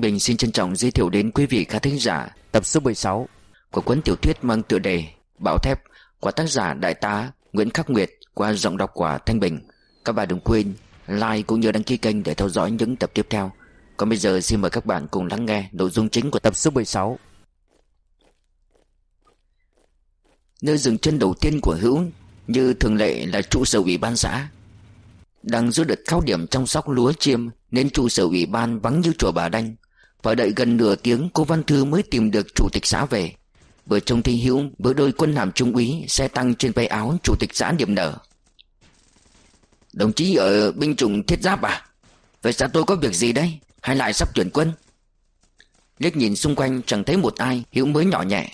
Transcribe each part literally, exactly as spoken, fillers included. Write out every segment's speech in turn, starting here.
Bình xin trân trọng giới thiệu đến quý vị khán thính giả tập số mười sáu của cuốn tiểu thuyết mang tựa đề Bão Thép của tác giả Đại tá Nguyễn Khắc Nguyệt qua giọng đọc của Thanh Bình. Các bạn đừng quên like cũng như đăng ký kênh để theo dõi những tập tiếp theo. Còn bây giờ xin mời các bạn cùng lắng nghe nội dung chính của tập số mười sáu. Nơi dừng chân đầu tiên của Hữu như thường lệ là trụ sở ủy ban xã. Đang giữa đợt cao điểm chăm sóc lúa chiêm nên trụ sở ủy ban vắng như chùa Bà Đanh. Phải đợi gần nửa tiếng cô Văn Thư mới tìm được chủ tịch xã về. Vừa trông thấy Hữu với đôi quân hàm trung úy, xe tăng trên vai áo chủ tịch xã niềm nở. Đồng chí ở binh chủng thiết giáp à? Vậy xã tôi có việc gì đây? Hay lại sắp tuyển quân? Liếc nhìn xung quanh chẳng thấy một ai, Hữu mới nhỏ nhẹ.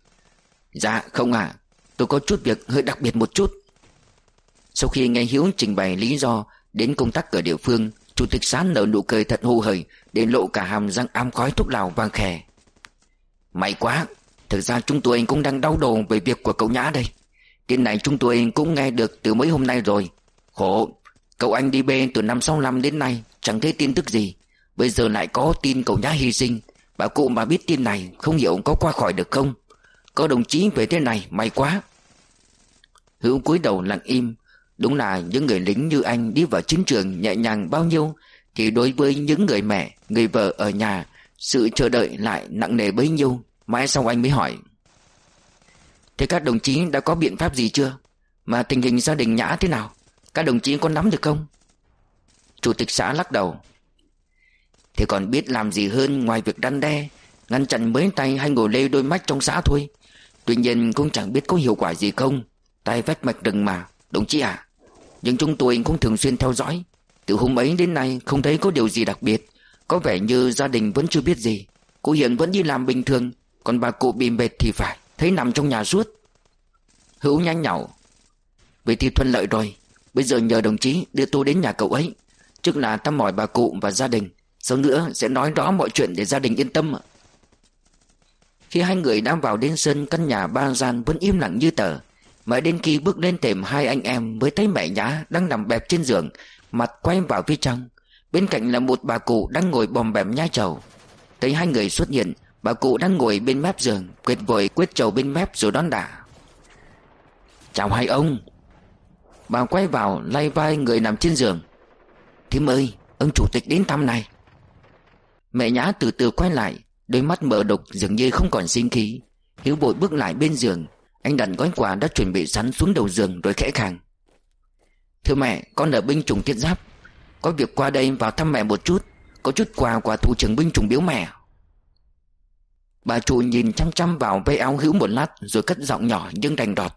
Dạ không à, tôi có chút việc hơi đặc biệt một chút. Sau khi nghe Hữu trình bày lý do đến công tác ở địa phương, chủ tịch xã nở nụ cười thật hù hởi, để lộ cả hàm răng ám khói thuốc lào vàng khè. May quá, thực ra chúng tôi cũng đang đau đầu về việc của cậu Nhã đây. Tin này chúng tôi cũng nghe được từ mấy hôm nay rồi. Khổ, cậu anh đi bê từ năm sáu năm đến nay chẳng thấy tin tức gì. Bây giờ lại có tin cậu Nhã hy sinh. Bà cụ mà biết tin này không hiểu có qua khỏi được không. Có đồng chí về thế này, may quá. Hữu cúi đầu lặng im. Đúng là những người lính như anh đi vào chiến trường nhẹ nhàng bao nhiêu, thì đối với những người mẹ, người vợ ở nhà, sự chờ đợi lại nặng nề bấy nhiêu. Mãi sau anh mới hỏi: Thế các đồng chí đã có biện pháp gì chưa? Mà tình hình gia đình Nhã thế nào? Các đồng chí có nắm được không? Chủ tịch xã lắc đầu. Thì còn biết làm gì hơn ngoài việc răn đe, ngăn chặn mấy tay hay ngồi lê đôi mắt trong xã thôi. Tuy nhiên cũng chẳng biết có hiệu quả gì không. Tay vách mạch rừng mà, đồng chí à. Nhưng chúng tôi cũng thường xuyên theo dõi. Từ hôm ấy đến nay không thấy có điều gì đặc biệt. Có vẻ như gia đình vẫn chưa biết gì. Cô Hiền vẫn đi làm bình thường. Còn bà cụ bị mệt thì phải, thấy nằm trong nhà suốt. Hữu nhanh nhảu. Vậy thì thuận lợi rồi. Bây giờ nhờ đồng chí đưa tôi đến nhà cậu ấy, trước là thăm hỏi bà cụ và gia đình. Sau nữa sẽ nói rõ mọi chuyện để gia đình yên tâm. Khi hai người đang vào đến sân căn nhà ba gian vẫn im lặng như tờ. Mãi đến khi bước lên thềm, hai anh em mới thấy mẹ Nhã đang nằm bẹp trên giường, mặt quay vào phía trong. Bên cạnh là một bà cụ đang ngồi bòm bẻm nhai trầu. Thấy hai người xuất hiện, bà cụ đang ngồi bên mép giường, quệt vội quét trầu bên mép rồi đón đả. Chào hai ông. Bà quay vào lay vai người nằm trên giường. Thím ơi, ông chủ tịch đến thăm này. Mẹ Nhã từ từ quay lại, đôi mắt mở đục dường như không còn sinh khí. Hiếu vội bước lại bên giường. Anh đặt gói quà đã chuẩn bị sẵn xuống đầu giường rồi khẽ khàng. Thưa mẹ, con ở binh chủng thiết giáp, có việc qua đây vào thăm mẹ một chút. Có chút quà của thủ trưởng binh chủng biếu mẹ. Bà chủ nhìn chăm chăm vào vai áo Hữu một lát, rồi cất giọng nhỏ nhưng đành đọt.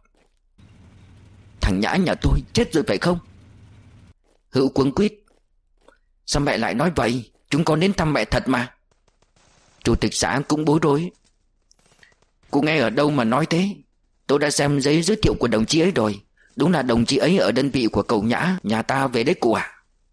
Thằng Nhã nhà tôi chết rồi phải không? Hữu cuống quýt. Sao mẹ lại nói vậy? Chúng con đến thăm mẹ thật mà. Chủ tịch xã cũng bối rối. Cô nghe ở đâu mà nói thế? Tôi đã xem giấy giới thiệu của đồng chí ấy rồi. Đúng là đồng chí ấy ở đơn vị của cậu Nhã nhà ta về đấy cụ à?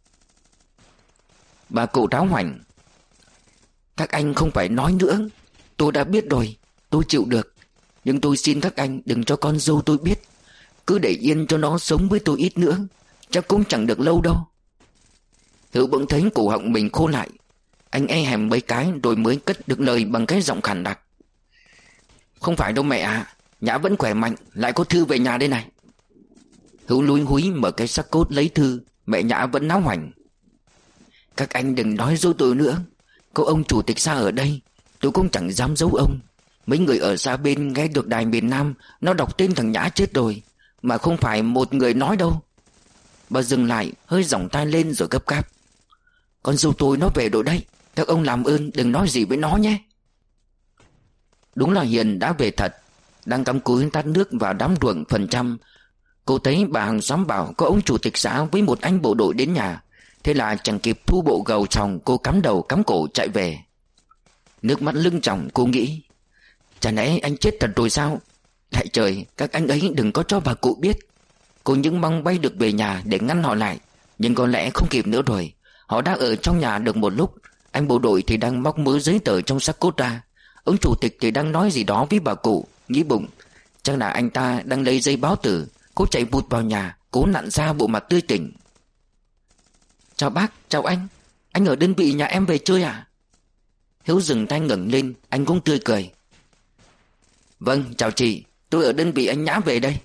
Bà cụ ráo hoảnh. Các anh không phải nói nữa. Tôi đã biết rồi. Tôi chịu được. Nhưng tôi xin các anh đừng cho con dâu tôi biết. Cứ để yên cho nó sống với tôi ít nữa. Chắc cũng chẳng được lâu đâu. Hữu bỗng thấy cổ họng mình khô lại. Anh e hèm mấy cái rồi mới cất được lời bằng cái giọng khàn đặc. Không phải đâu mẹ à. Nhã vẫn khỏe mạnh, lại có thư về nhà đây này. Hữu lúi húi mở cái xác cốt lấy thư. Mẹ Nhã vẫn náo hoảnh. Các anh đừng nói dối tôi nữa. Có ông chủ tịch xã ở đây, tôi cũng chẳng dám giấu ông. Mấy người ở xa bên nghe được đài miền Nam nó đọc tên thằng Nhã chết rồi, mà không phải một người nói đâu. Bà dừng lại, hơi giỏng tai lên rồi gấp gáp. Con dâu tôi nó về rồi đấy. Các ông làm ơn đừng nói gì với nó nhé. Đúng là Hiền đã về thật. Đang cắm cúi tát nước vào đám ruộng phần trăm. Cô thấy bà hàng xóm bảo có ông chủ tịch xã với một anh bộ đội đến nhà. Thế là chẳng kịp thu bộ gầu chồng, cô cắm đầu cắm cổ chạy về. Nước mắt lưng tròng, cô nghĩ. Chả lẽ anh chết thật rồi sao? Lại trời, các anh ấy đừng có cho bà cụ biết. Cô những mong bay được về nhà để ngăn họ lại. Nhưng có lẽ không kịp nữa rồi. Họ đã ở trong nhà được một lúc. Anh bộ đội thì đang móc mớ giấy tờ trong xác cốt ra. Ông chủ tịch thì đang nói gì đó với bà cụ. Nghĩ bụng, chắc là anh ta đang lấy dây báo tử. Cô chạy vụt vào nhà, cố nặn ra bộ mặt tươi tỉnh. Chào bác, chào anh. Anh ở đơn vị nhà em về chơi à? Hiếu dừng tay ngẩng lên, anh cũng tươi cười. Vâng, chào chị, tôi ở đơn vị anh Nhã về đây.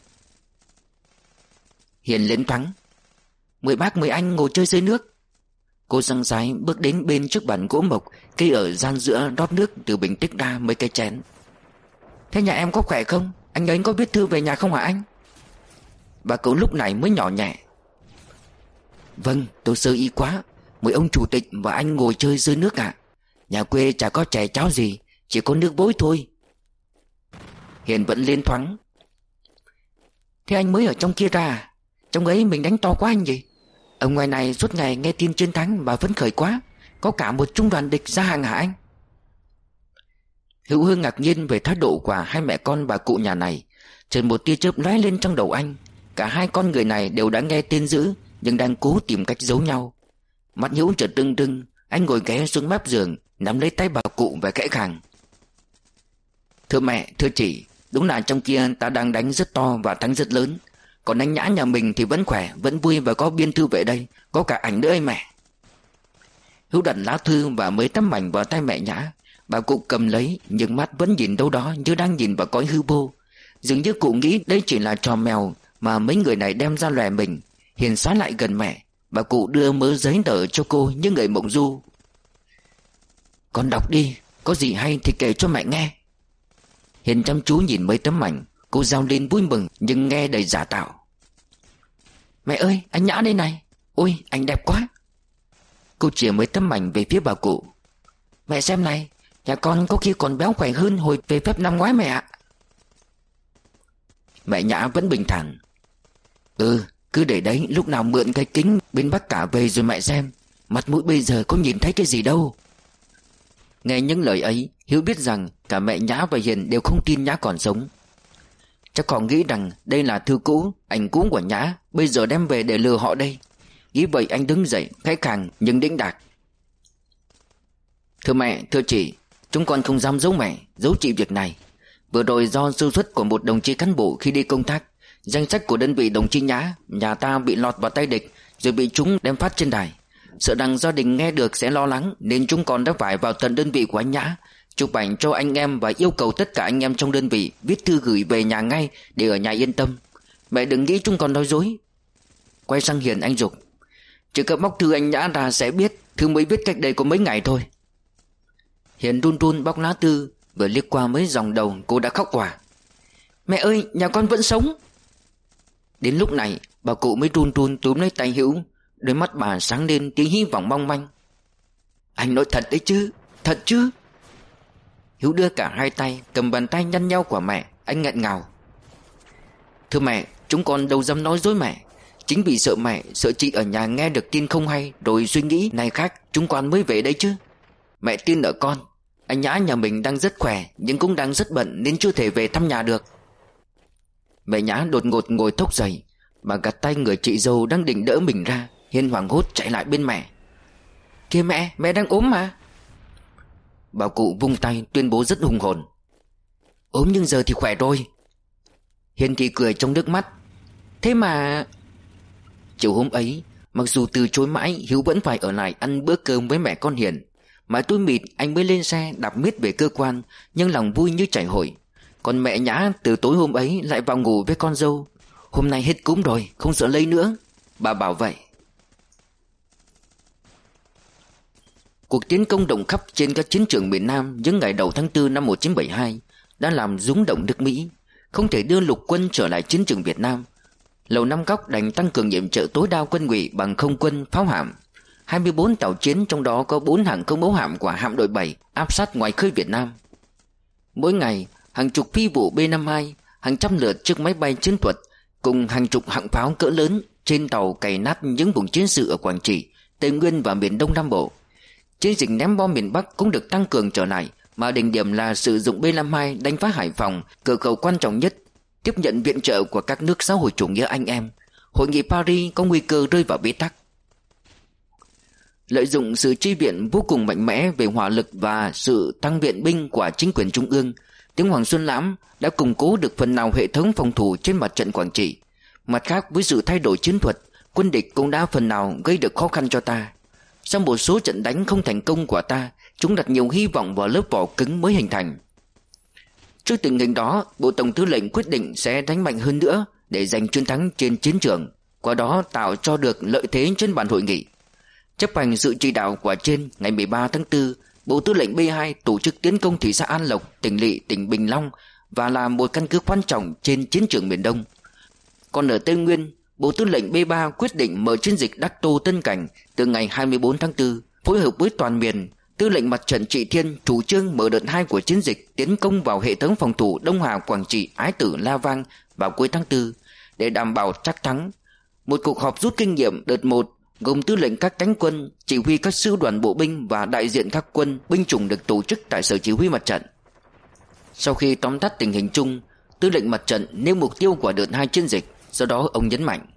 Hiền lên thoáng. Mời bác mời anh ngồi chơi dưới nước. Cô giăng sái bước đến bên trước bàn gỗ mộc, cây ở gian giữa rót nước từ bình tích ra mấy cái chén. Thế nhà em có khỏe không? Anh ấy có viết thư về nhà không hả anh? Bà cậu lúc này mới nhỏ nhẹ. Vâng, tôi sơ ý quá. Mời ông chủ tịch và anh ngồi chơi dưới nước ạ. Nhà quê chả có chè cháo gì, chỉ có nước vối thôi. Hiền vẫn lên thoáng. Thế anh mới ở trong kia ra à? Trong ấy mình đánh to quá anh gì? Ở ngoài này suốt ngày nghe tin chiến thắng mà phấn khởi quá. Có cả một trung đoàn địch ra hàng hả anh? Hữu Hương ngạc nhiên về thái độ của hai mẹ con bà cụ nhà này. Chợt một tia chớp lóe lên trong đầu anh. Cả hai con người này đều đã nghe tin dữ, nhưng đang cố tìm cách giấu nhau. Mắt Hữu chợt rưng rưng. Anh ngồi ghé xuống mép giường, nắm lấy tay bà cụ và khẽ khàng. Thưa mẹ, thưa chị, đúng là trong kia ta đang đánh rất to và thắng rất lớn. Còn anh Nhã nhà mình thì vẫn khỏe, vẫn vui và có biên thư về đây, có cả ảnh nữa ấy mẹ. Hữu đặt lá thư và mấy tấm ảnh vào tay mẹ Nhã. Bà cụ cầm lấy, nhưng mắt vẫn nhìn đâu đó như đang nhìn vào cõi hư vô. Dường như cụ nghĩ đây chỉ là trò mèo mà mấy người này đem ra lòe mình. Hiền sát lại gần mẹ. Bà cụ đưa mớ giấy tờ cho cô như người mộng du. Con đọc đi, có gì hay thì kể cho mẹ nghe. Hiền chăm chú nhìn mấy tấm ảnh. Cô rao lên vui mừng nhưng nghe đầy giả tạo. Mẹ ơi, anh Nhã đây này. Ôi, anh đẹp quá. Cô chìa mấy tấm ảnh về phía bà cụ. Mẹ xem này, nhà con có khi còn béo khỏe hơn hồi về phép năm ngoái mẹ ạ. Mẹ Nhã vẫn bình thản. Ừ, cứ để đấy, lúc nào mượn cái kính bên Bắc cả về rồi mẹ xem. Mặt mũi bây giờ có nhìn thấy cái gì đâu. Nghe những lời ấy, Hiếu biết rằng cả mẹ Nhã và Hiền đều không tin Nhã còn sống. Chắc họ nghĩ rằng đây là thư cũ, ảnh cũ của Nhã, bây giờ đem về để lừa họ đây. Nghĩ vậy anh đứng dậy, khẽ khàng nhưng đĩnh đạc. Thưa mẹ, thưa chị, chúng con không dám giấu mẹ, giấu chị việc này. Vừa rồi do sơ suất của một đồng chí cán bộ khi đi công tác, danh sách của đơn vị đồng chí Nhã, nhà ta bị lọt vào tay địch, rồi bị chúng đem phát trên đài. Sợ rằng gia đình nghe được sẽ lo lắng, nên chúng con đã phải vào tận đơn vị của anh Nhã, chụp ảnh cho anh em và yêu cầu tất cả anh em trong đơn vị viết thư gửi về nhà ngay để ở nhà yên tâm. Mẹ đừng nghĩ chúng con nói dối. Quay sang Hiền anh giục. Chỉ cần bóc thư anh Nhã ra sẽ biết, thư mới viết cách đây có mấy ngày thôi. Hiền run run bóc lá thư, vừa liếc qua mấy dòng đầu cô đã khóc òa. Mẹ ơi, nhà con vẫn sống. Đến lúc này bà cụ mới run run túm lấy tay Hữu. Đôi mắt bà sáng lên tiếng hy vọng mong manh. Anh nói thật đấy chứ, thật chứ? Hữu đưa cả hai tay cầm bàn tay nhăn nhau của mẹ. Anh nghẹn ngào. Thưa mẹ, chúng con đâu dám nói dối mẹ. Chính vì sợ mẹ, sợ chị ở nhà nghe được tin không hay rồi suy nghĩ này khác, chúng con mới về đây chứ. Mẹ tin ở con. Anh Nhã nhà mình đang rất khỏe, nhưng cũng đang rất bận nên chưa thể về thăm nhà được. Mẹ Nhã đột ngột ngồi thốc dậy. Bà gạt tay người chị dâu đang định đỡ mình ra. Hiền hoảng hốt chạy lại bên mẹ. Kìa mẹ, mẹ đang ốm mà. Bà cụ vung tay tuyên bố rất hùng hồn. Ốm nhưng giờ thì khỏe rồi. Hiền thì cười trong nước mắt. Thế mà... Chiều hôm ấy, mặc dù từ chối mãi, Hiếu vẫn phải ở lại ăn bữa cơm với mẹ con Hiền. Mãi tối mịt anh mới lên xe đạp miết về cơ quan, nhưng lòng vui như chảy hội. Còn mẹ Nhã từ tối hôm ấy lại vào ngủ với con dâu. Hôm nay hết cúm rồi, không sợ lây nữa, bà bảo vậy. Cuộc tiến công rộng khắp trên các chiến trường miền Nam những ngày đầu tháng tư năm một nghìn chín trăm bảy mươi hai đã làm rúng động nước Mỹ, không thể đưa lục quân trở lại chiến trường Việt Nam. Lầu Năm Góc đành tăng cường nhiệm trợ tối đa quân ngụy bằng không quân, pháo hạm. hai mươi bốn tàu chiến, trong đó có bốn hàng không mẫu hạm của hạm đội bảy áp sát ngoài khơi Việt Nam. Mỗi ngày, hàng chục phi vụ B năm mươi hai, hàng trăm lượt chiếc máy bay chiến thuật cùng hàng chục hạng pháo cỡ lớn trên tàu cày nát những vùng chiến sự ở Quảng Trị, Tây Nguyên và miền Đông Nam Bộ. Chiến dịch ném bom miền Bắc cũng được tăng cường trở lại, mà đỉnh điểm là sử dụng B năm mươi hai đánh phá Hải Phòng, cửa khẩu quan trọng nhất, tiếp nhận viện trợ của các nước xã hội chủ nghĩa anh em. Hội nghị Paris có nguy cơ rơi vào bế tắc. Lợi dụng sự chi viện vô cùng mạnh mẽ về hỏa lực và sự tăng viện binh của chính quyền trung ương, tướng Hoàng Xuân Lãm đã củng cố được phần nào hệ thống phòng thủ trên mặt trận Quảng Trị. Mặt khác, với sự thay đổi chiến thuật, quân địch cũng đã phần nào gây được khó khăn cho ta. Sau một số trận đánh không thành công của ta, Chúng đặt nhiều hy vọng vào lớp vỏ cứng mới hình thành. Trước tình hình đó, Bộ Tổng Tư lệnh quyết định sẽ đánh mạnh hơn nữa để giành chiến thắng trên chiến trường, qua đó tạo cho được lợi thế trên bàn hội nghị. Chấp hành sự chỉ đạo của trên, ngày mười ba tháng tư, Bộ Tư lệnh B hai tổ chức tiến công thị xã An Lộc, tỉnh lỵ, tỉnh Bình Long và là một căn cứ quan trọng trên chiến trường miền Đông. Còn ở Tây Nguyên, Bộ Tư lệnh B ba quyết định mở chiến dịch Đắc Tô Tân Cảnh từ ngày hai mươi bốn tháng tư, phối hợp với toàn miền. Tư lệnh Mặt trận Trị Thiên chủ trương mở đợt hai của chiến dịch tiến công vào hệ thống phòng thủ Đông Hà, Quảng Trị, Ái Tử, La Vang vào cuối tháng tư để đảm bảo chắc thắng. Một cuộc họp rút kinh nghiệm đợt một gồm tư lệnh các cánh quân, chỉ huy các sư đoàn bộ binh và đại diện các quân, binh chủng được tổ chức tại Sở Chỉ huy Mặt trận. Sau khi tóm tắt tình hình chung, Tư lệnh Mặt trận nêu mục tiêu của đợt hai chiến dịch. Sau đó ông nhấn mạnh: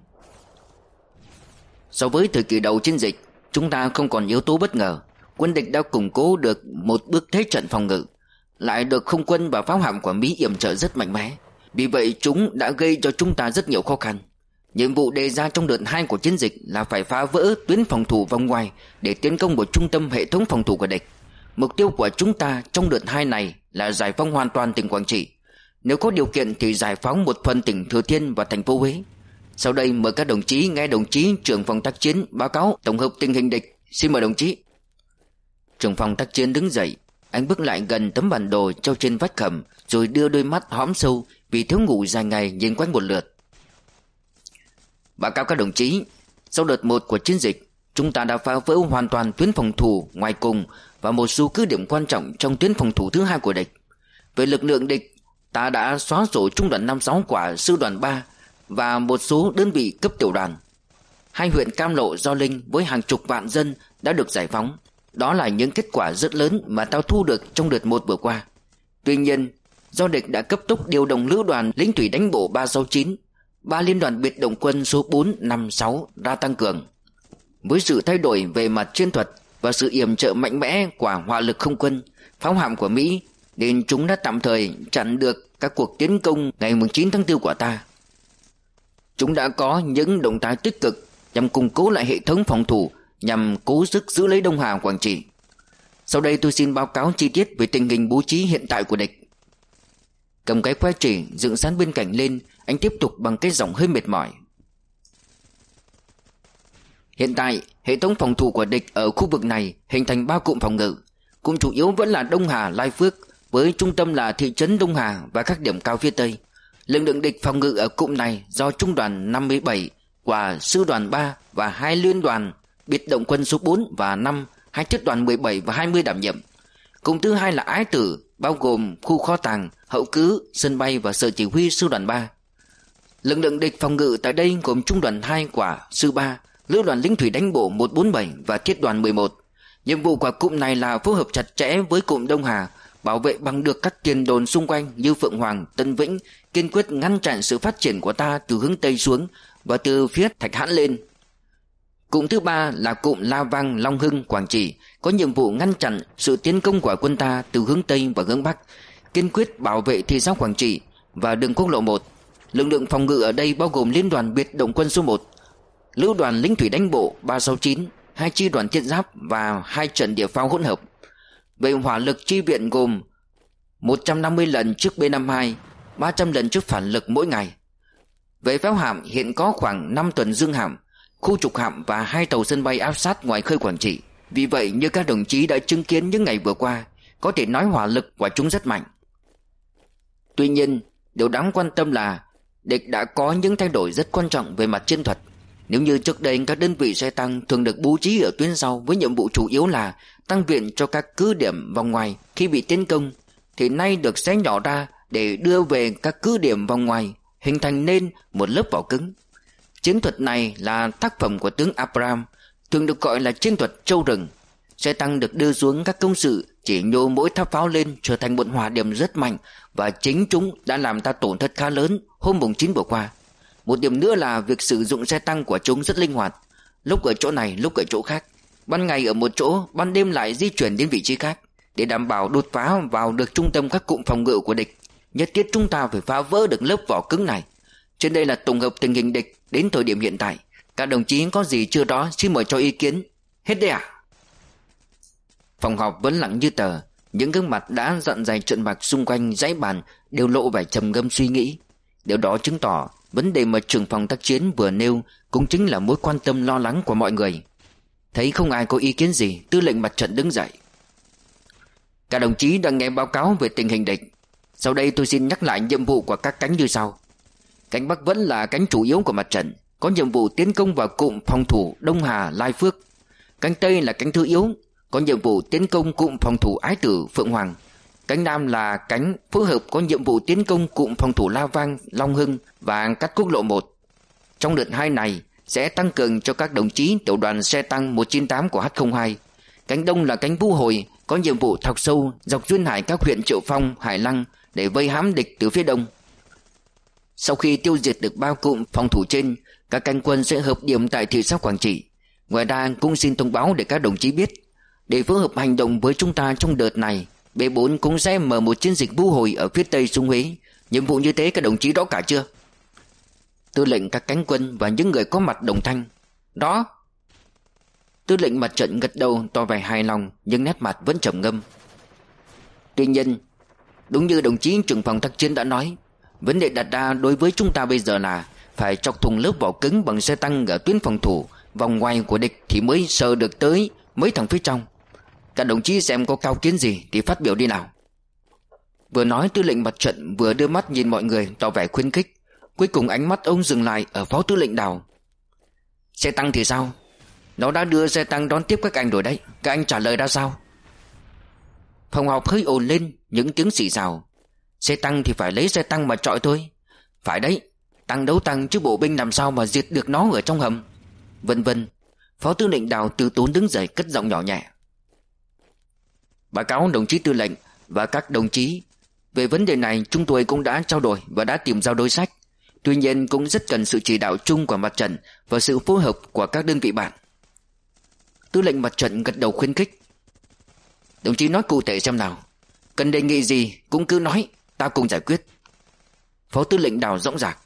so với thời kỳ đầu chiến dịch, chúng ta không còn yếu tố bất ngờ. Quân địch đã củng cố được một bước thế trận phòng ngự, lại được không quân và pháo hạm của Mỹ yểm trợ rất mạnh mẽ. Vì vậy chúng đã gây cho chúng ta rất nhiều khó khăn. Nhiệm vụ đề ra trong đợt hai của chiến dịch là phải phá vỡ tuyến phòng thủ vòng ngoài để tiến công vào trung tâm hệ thống phòng thủ của địch. Mục tiêu của chúng ta trong đợt hai này là giải phóng hoàn toàn tỉnh Quảng Trị. Nếu có điều kiện thì giải phóng một phần tỉnh Thừa Thiên và thành phố Huế. Sau đây mời các đồng chí nghe đồng chí trưởng phòng tác chiến báo cáo tổng hợp tình hình địch. Xin mời đồng chí. Trưởng phòng tác chiến đứng dậy, anh bước lại gần tấm bản đồ treo trên vách hầm, rồi đưa đôi mắt hõm sâu vì thiếu ngủ dài ngày nhìn quanh một lượt. Báo cáo các đồng chí, sau đợt một của chiến dịch, chúng ta đã phá vỡ hoàn toàn tuyến phòng thủ ngoài cùng và một số cứ điểm quan trọng trong tuyến phòng thủ thứ hai của địch. Về lực lượng địch, ta đã xóa sổ trung đoàn năm sáu của sư đoàn ba và một số đơn vị cấp tiểu đoàn. Hai huyện Cam Lộ, Gio Linh với hàng chục vạn dân đã được giải phóng. Đó là những kết quả rất lớn mà tao thu được trong đợt một vừa qua. Tuy nhiên, do địch đã cấp tốc điều động lữ đoàn lính thủy đánh bộ ba sáu chín, ba liên đoàn biệt động quân số bốn, năm, sáu ra tăng cường. Với sự thay đổi về mặt chiến thuật và sự yểm trợ mạnh mẽ của hỏa lực không quân, pháo hạm của Mỹ, nên chúng đã tạm thời chặn được các cuộc tiến công ngày chín tháng tư của ta. Chúng đã có những động thái tích cực nhằm củng cố lại hệ thống phòng thủ, nhằm cố sức giữ lấy Đông Hà, Quảng Trị. Sau đây tôi xin báo cáo chi tiết về tình hình bố trí hiện tại của địch. Cầm cái que chỉ dựng sẵn bên cạnh lên, anh tiếp tục bằng cái giọng hơi mệt mỏi. Hiện tại, hệ thống phòng thủ của địch ở khu vực này hình thành ba cụm phòng ngự. Cụm chủ yếu vẫn là Đông Hà, Lai Phước, với trung tâm là thị trấn Đông Hà và các điểm cao phía Tây. Lực lượng địch phòng ngự ở cụm này do trung đoàn năm mươi bảy của sư đoàn ba và hai liên đoàn biệt động quân số bốn và năm, hai thiết đoàn mười bảy và hai mươi đảm nhiệm. Cụm thứ hai là Ái Tử, bao gồm khu kho tàng, hậu cứ, sân bay và sở chỉ huy sư đoàn ba. Lực lượng địch phòng ngự tại đây gồm trung đoàn hai của sư ba, lữ đoàn lính thủy đánh bộ một bốn bảy và thiết đoàn mười một. Nhiệm vụ của cụm này là phối hợp chặt chẽ với cụm Đông Hà, bảo vệ bằng được các tiền đồn xung quanh như Phượng Hoàng, Tân Vĩnh, kiên quyết ngăn chặn sự phát triển của ta từ hướng Tây xuống và từ phía Thạch Hãn lên. Cụm thứ ba là cụm La Vang, Long Hưng, Quảng Trị, có nhiệm vụ ngăn chặn sự tiến công của quân ta từ hướng Tây và hướng Bắc, kiên quyết bảo vệ thị xã Quảng Trị và đường quốc lộ một. Lực lượng phòng ngự ở đây bao gồm liên đoàn biệt động quân số một, lữ đoàn lính thủy đánh bộ ba sáu chín, hai chi đoàn thiết giáp và hai trận địa pháo hỗn hợp. Về hỏa lực chi viện gồm một trăm năm mươi lần trước B năm mươi hai, ba trăm lần trước phản lực mỗi ngày. Về pháo hạm hiện có khoảng năm tuần dương hạm, khu trục hạm và hai tàu sân bay áp sát ngoài khơi Quảng Trị. Vì vậy như các đồng chí đã chứng kiến những ngày vừa qua, có thể nói hỏa lực của chúng rất mạnh. Tuy nhiên, điều đáng quan tâm là địch đã có những thay đổi rất quan trọng về mặt chiến thuật. Nếu như trước đây các đơn vị xe tăng thường được bố trí ở tuyến sau với nhiệm vụ chủ yếu là tăng viện cho các cứ điểm vòng ngoài khi bị tiến công, thì nay được xé nhỏ ra để đưa về các cứ điểm vòng ngoài, hình thành nên một lớp vỏ cứng. Chiến thuật này là tác phẩm của tướng Abraham, thường được gọi là chiến thuật trâu rừng. Xe tăng được đưa xuống các công sự, chỉ nhô mỗi tháp pháo lên trở thành một hỏa điểm rất mạnh, và chính chúng đã làm ta tổn thất khá lớn hôm mùng chín vừa qua. Một điểm nữa là việc sử dụng xe tăng của chúng rất linh hoạt, lúc ở chỗ này lúc ở chỗ khác, ban ngày ở một chỗ, ban đêm lại di chuyển đến vị trí khác. Để đảm bảo đột phá vào được trung tâm các cụm phòng ngự của địch, nhất thiết chúng ta phải phá vỡ được lớp vỏ cứng này. Trên đây là tổng hợp tình hình địch đến thời điểm hiện tại. Các đồng chí có gì chưa rõ xin mời cho ý kiến. Hết đây à? Phòng họp vẫn lặng như tờ. Những gương mặt đã dặn dày trợn bạc xung quanh dãy bàn đều lộ vẻ trầm ngâm suy nghĩ. Điều đó chứng tỏ vấn đề mà trưởng phòng tác chiến vừa nêu cũng chính là mối quan tâm lo lắng của mọi người. Thấy không ai có ý kiến gì, tư lệnh mặt trận đứng dậy. Các đồng chí đã nghe báo cáo về tình hình địch. Sau đây tôi xin nhắc lại nhiệm vụ của các cánh như sau. Cánh Bắc vẫn là cánh chủ yếu của mặt trận, có nhiệm vụ tiến công vào cụm phòng thủ Đông Hà, Lai Phước. Cánh Tây là cánh thứ yếu, có nhiệm vụ tiến công cụm phòng thủ Ái Tử, Phượng Hoàng. Cánh Nam là cánh phối hợp, có nhiệm vụ tiến công cụm phòng thủ La Vang, Long Hưng và cắt quốc lộ một. Trong đợt hai này sẽ tăng cường cho các đồng chí tiểu đoàn xe tăng một chín tám của H không hai. Cánh Đông là cánh Vũ Hồi, có nhiệm vụ thọc sâu dọc duyên hải các huyện Triệu Phong, Hải Lăng để vây hãm địch từ phía đông. Sau khi tiêu diệt được ba cụm phòng thủ trên, các cánh quân sẽ hợp điểm tại thị xã Quảng Trị. Ngoài ra cũng xin thông báo để các đồng chí biết, để phối hợp hành động với chúng ta trong đợt này, B bốn cũng sẽ mở một chiến dịch Vũ Hồi ở phía tây sông Huế. Nhiệm vụ như thế các đồng chí rõ cả chưa? Tư lệnh các cánh quân và những người có mặt đồng thanh. Đó. Tư lệnh mặt trận gật đầu tỏ vẻ hài lòng, nhưng nét mặt vẫn trầm ngâm. Tuy nhiên, đúng như đồng chí trưởng phòng tác chiến đã nói, vấn đề đặt ra đối với chúng ta bây giờ là phải chọc thủng lớp vỏ cứng bằng xe tăng ở tuyến phòng thủ vòng ngoài của địch thì mới sờ được tới mấy thằng phía trong. Các đồng chí xem có cao kiến gì thì phát biểu đi nào. Vừa nói, tư lệnh mặt trận vừa đưa mắt nhìn mọi người tỏ vẻ khuyến khích. Cuối cùng ánh mắt ông dừng lại ở phó tư lệnh Đào. Xe tăng thì sao? Nó đã đưa xe tăng đón tiếp các anh rồi đấy. Các anh trả lời ra sao? Phòng họp hơi ồn lên những tiếng xì xào. Xe tăng thì phải lấy xe tăng mà chọi thôi. Phải đấy, tăng đấu tăng chứ bộ binh làm sao mà diệt được nó ở trong hầm. Vân vân. Phó tư lệnh Đào từ tốn đứng dậy cất giọng nhỏ nhẹ. Báo cáo đồng chí tư lệnh và các đồng chí, về vấn đề này chúng tôi cũng đã trao đổi và đã tìm ra đối sách. Tuy nhiên cũng rất cần sự chỉ đạo chung của mặt trận và sự phối hợp của các đơn vị bạn. Tư lệnh mặt trận gật đầu khuyến khích. Đồng chí nói cụ thể xem nào. Cần đề nghị gì cũng cứ nói, ta cùng giải quyết. Phó tư lệnh Đào dõng dạc.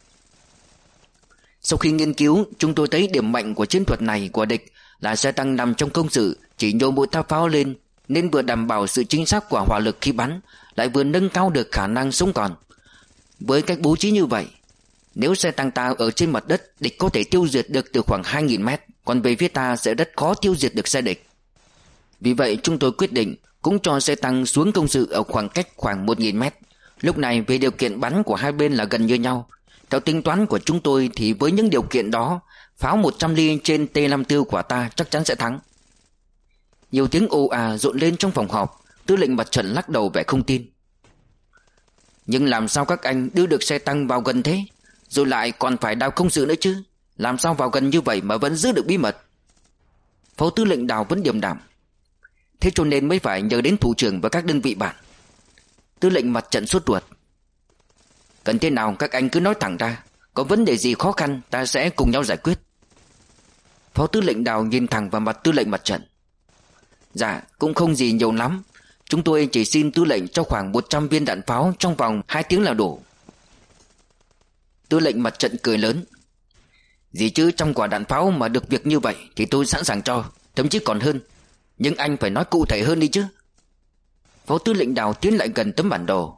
Sau khi nghiên cứu, chúng tôi thấy điểm mạnh của chiến thuật này của địch là xe tăng nằm trong công sự chỉ nhô mũi tháp pháo lên, nên vừa đảm bảo sự chính xác của hỏa lực khi bắn, lại vừa nâng cao được khả năng sống còn. Với cách bố trí như vậy, nếu xe tăng ta ở trên mặt đất, địch có thể tiêu diệt được từ khoảng hai nghìn mét, còn về phía ta sẽ rất khó tiêu diệt được xe địch. Vì vậy chúng tôi quyết định cũng cho xe tăng xuống công sự ở khoảng cách khoảng một nghìn mét. Lúc này về điều kiện bắn của hai bên là gần như nhau. Theo tính toán của chúng tôi thì với những điều kiện đó, pháo một trăm ly trên T năm mươi tư của ta chắc chắn sẽ thắng. Nhiều tiếng ồ à rộn lên trong phòng họp. Tư lệnh mặt trận lắc đầu vẻ không tin. Nhưng làm sao các anh đưa được xe tăng vào gần thế? Rồi lại còn phải đào công sự nữa chứ. Làm sao vào gần như vậy mà vẫn giữ được bí mật? Phó tư lệnh Đào vẫn điềm đạm. Thế cho nên mới phải nhờ đến thủ trưởng và các đơn vị bạn. Tư lệnh mặt trận sốt ruột. Cần thế nào các anh cứ nói thẳng ra. Có vấn đề gì khó khăn ta sẽ cùng nhau giải quyết. Phó tư lệnh Đào nhìn thẳng vào mặt tư lệnh mặt trận. Dạ cũng không gì nhiều lắm. Chúng tôi chỉ xin tư lệnh cho khoảng một trăm viên đạn pháo trong vòng hai tiếng là đủ. Tư lệnh mặt trận cười lớn. Gì chứ, trong quả đạn pháo mà được việc như vậy thì tôi sẵn sàng cho, thậm chí còn hơn. Nhưng anh phải nói cụ thể hơn đi chứ. Phó tư lệnh Đào tiến lại gần tấm bản đồ.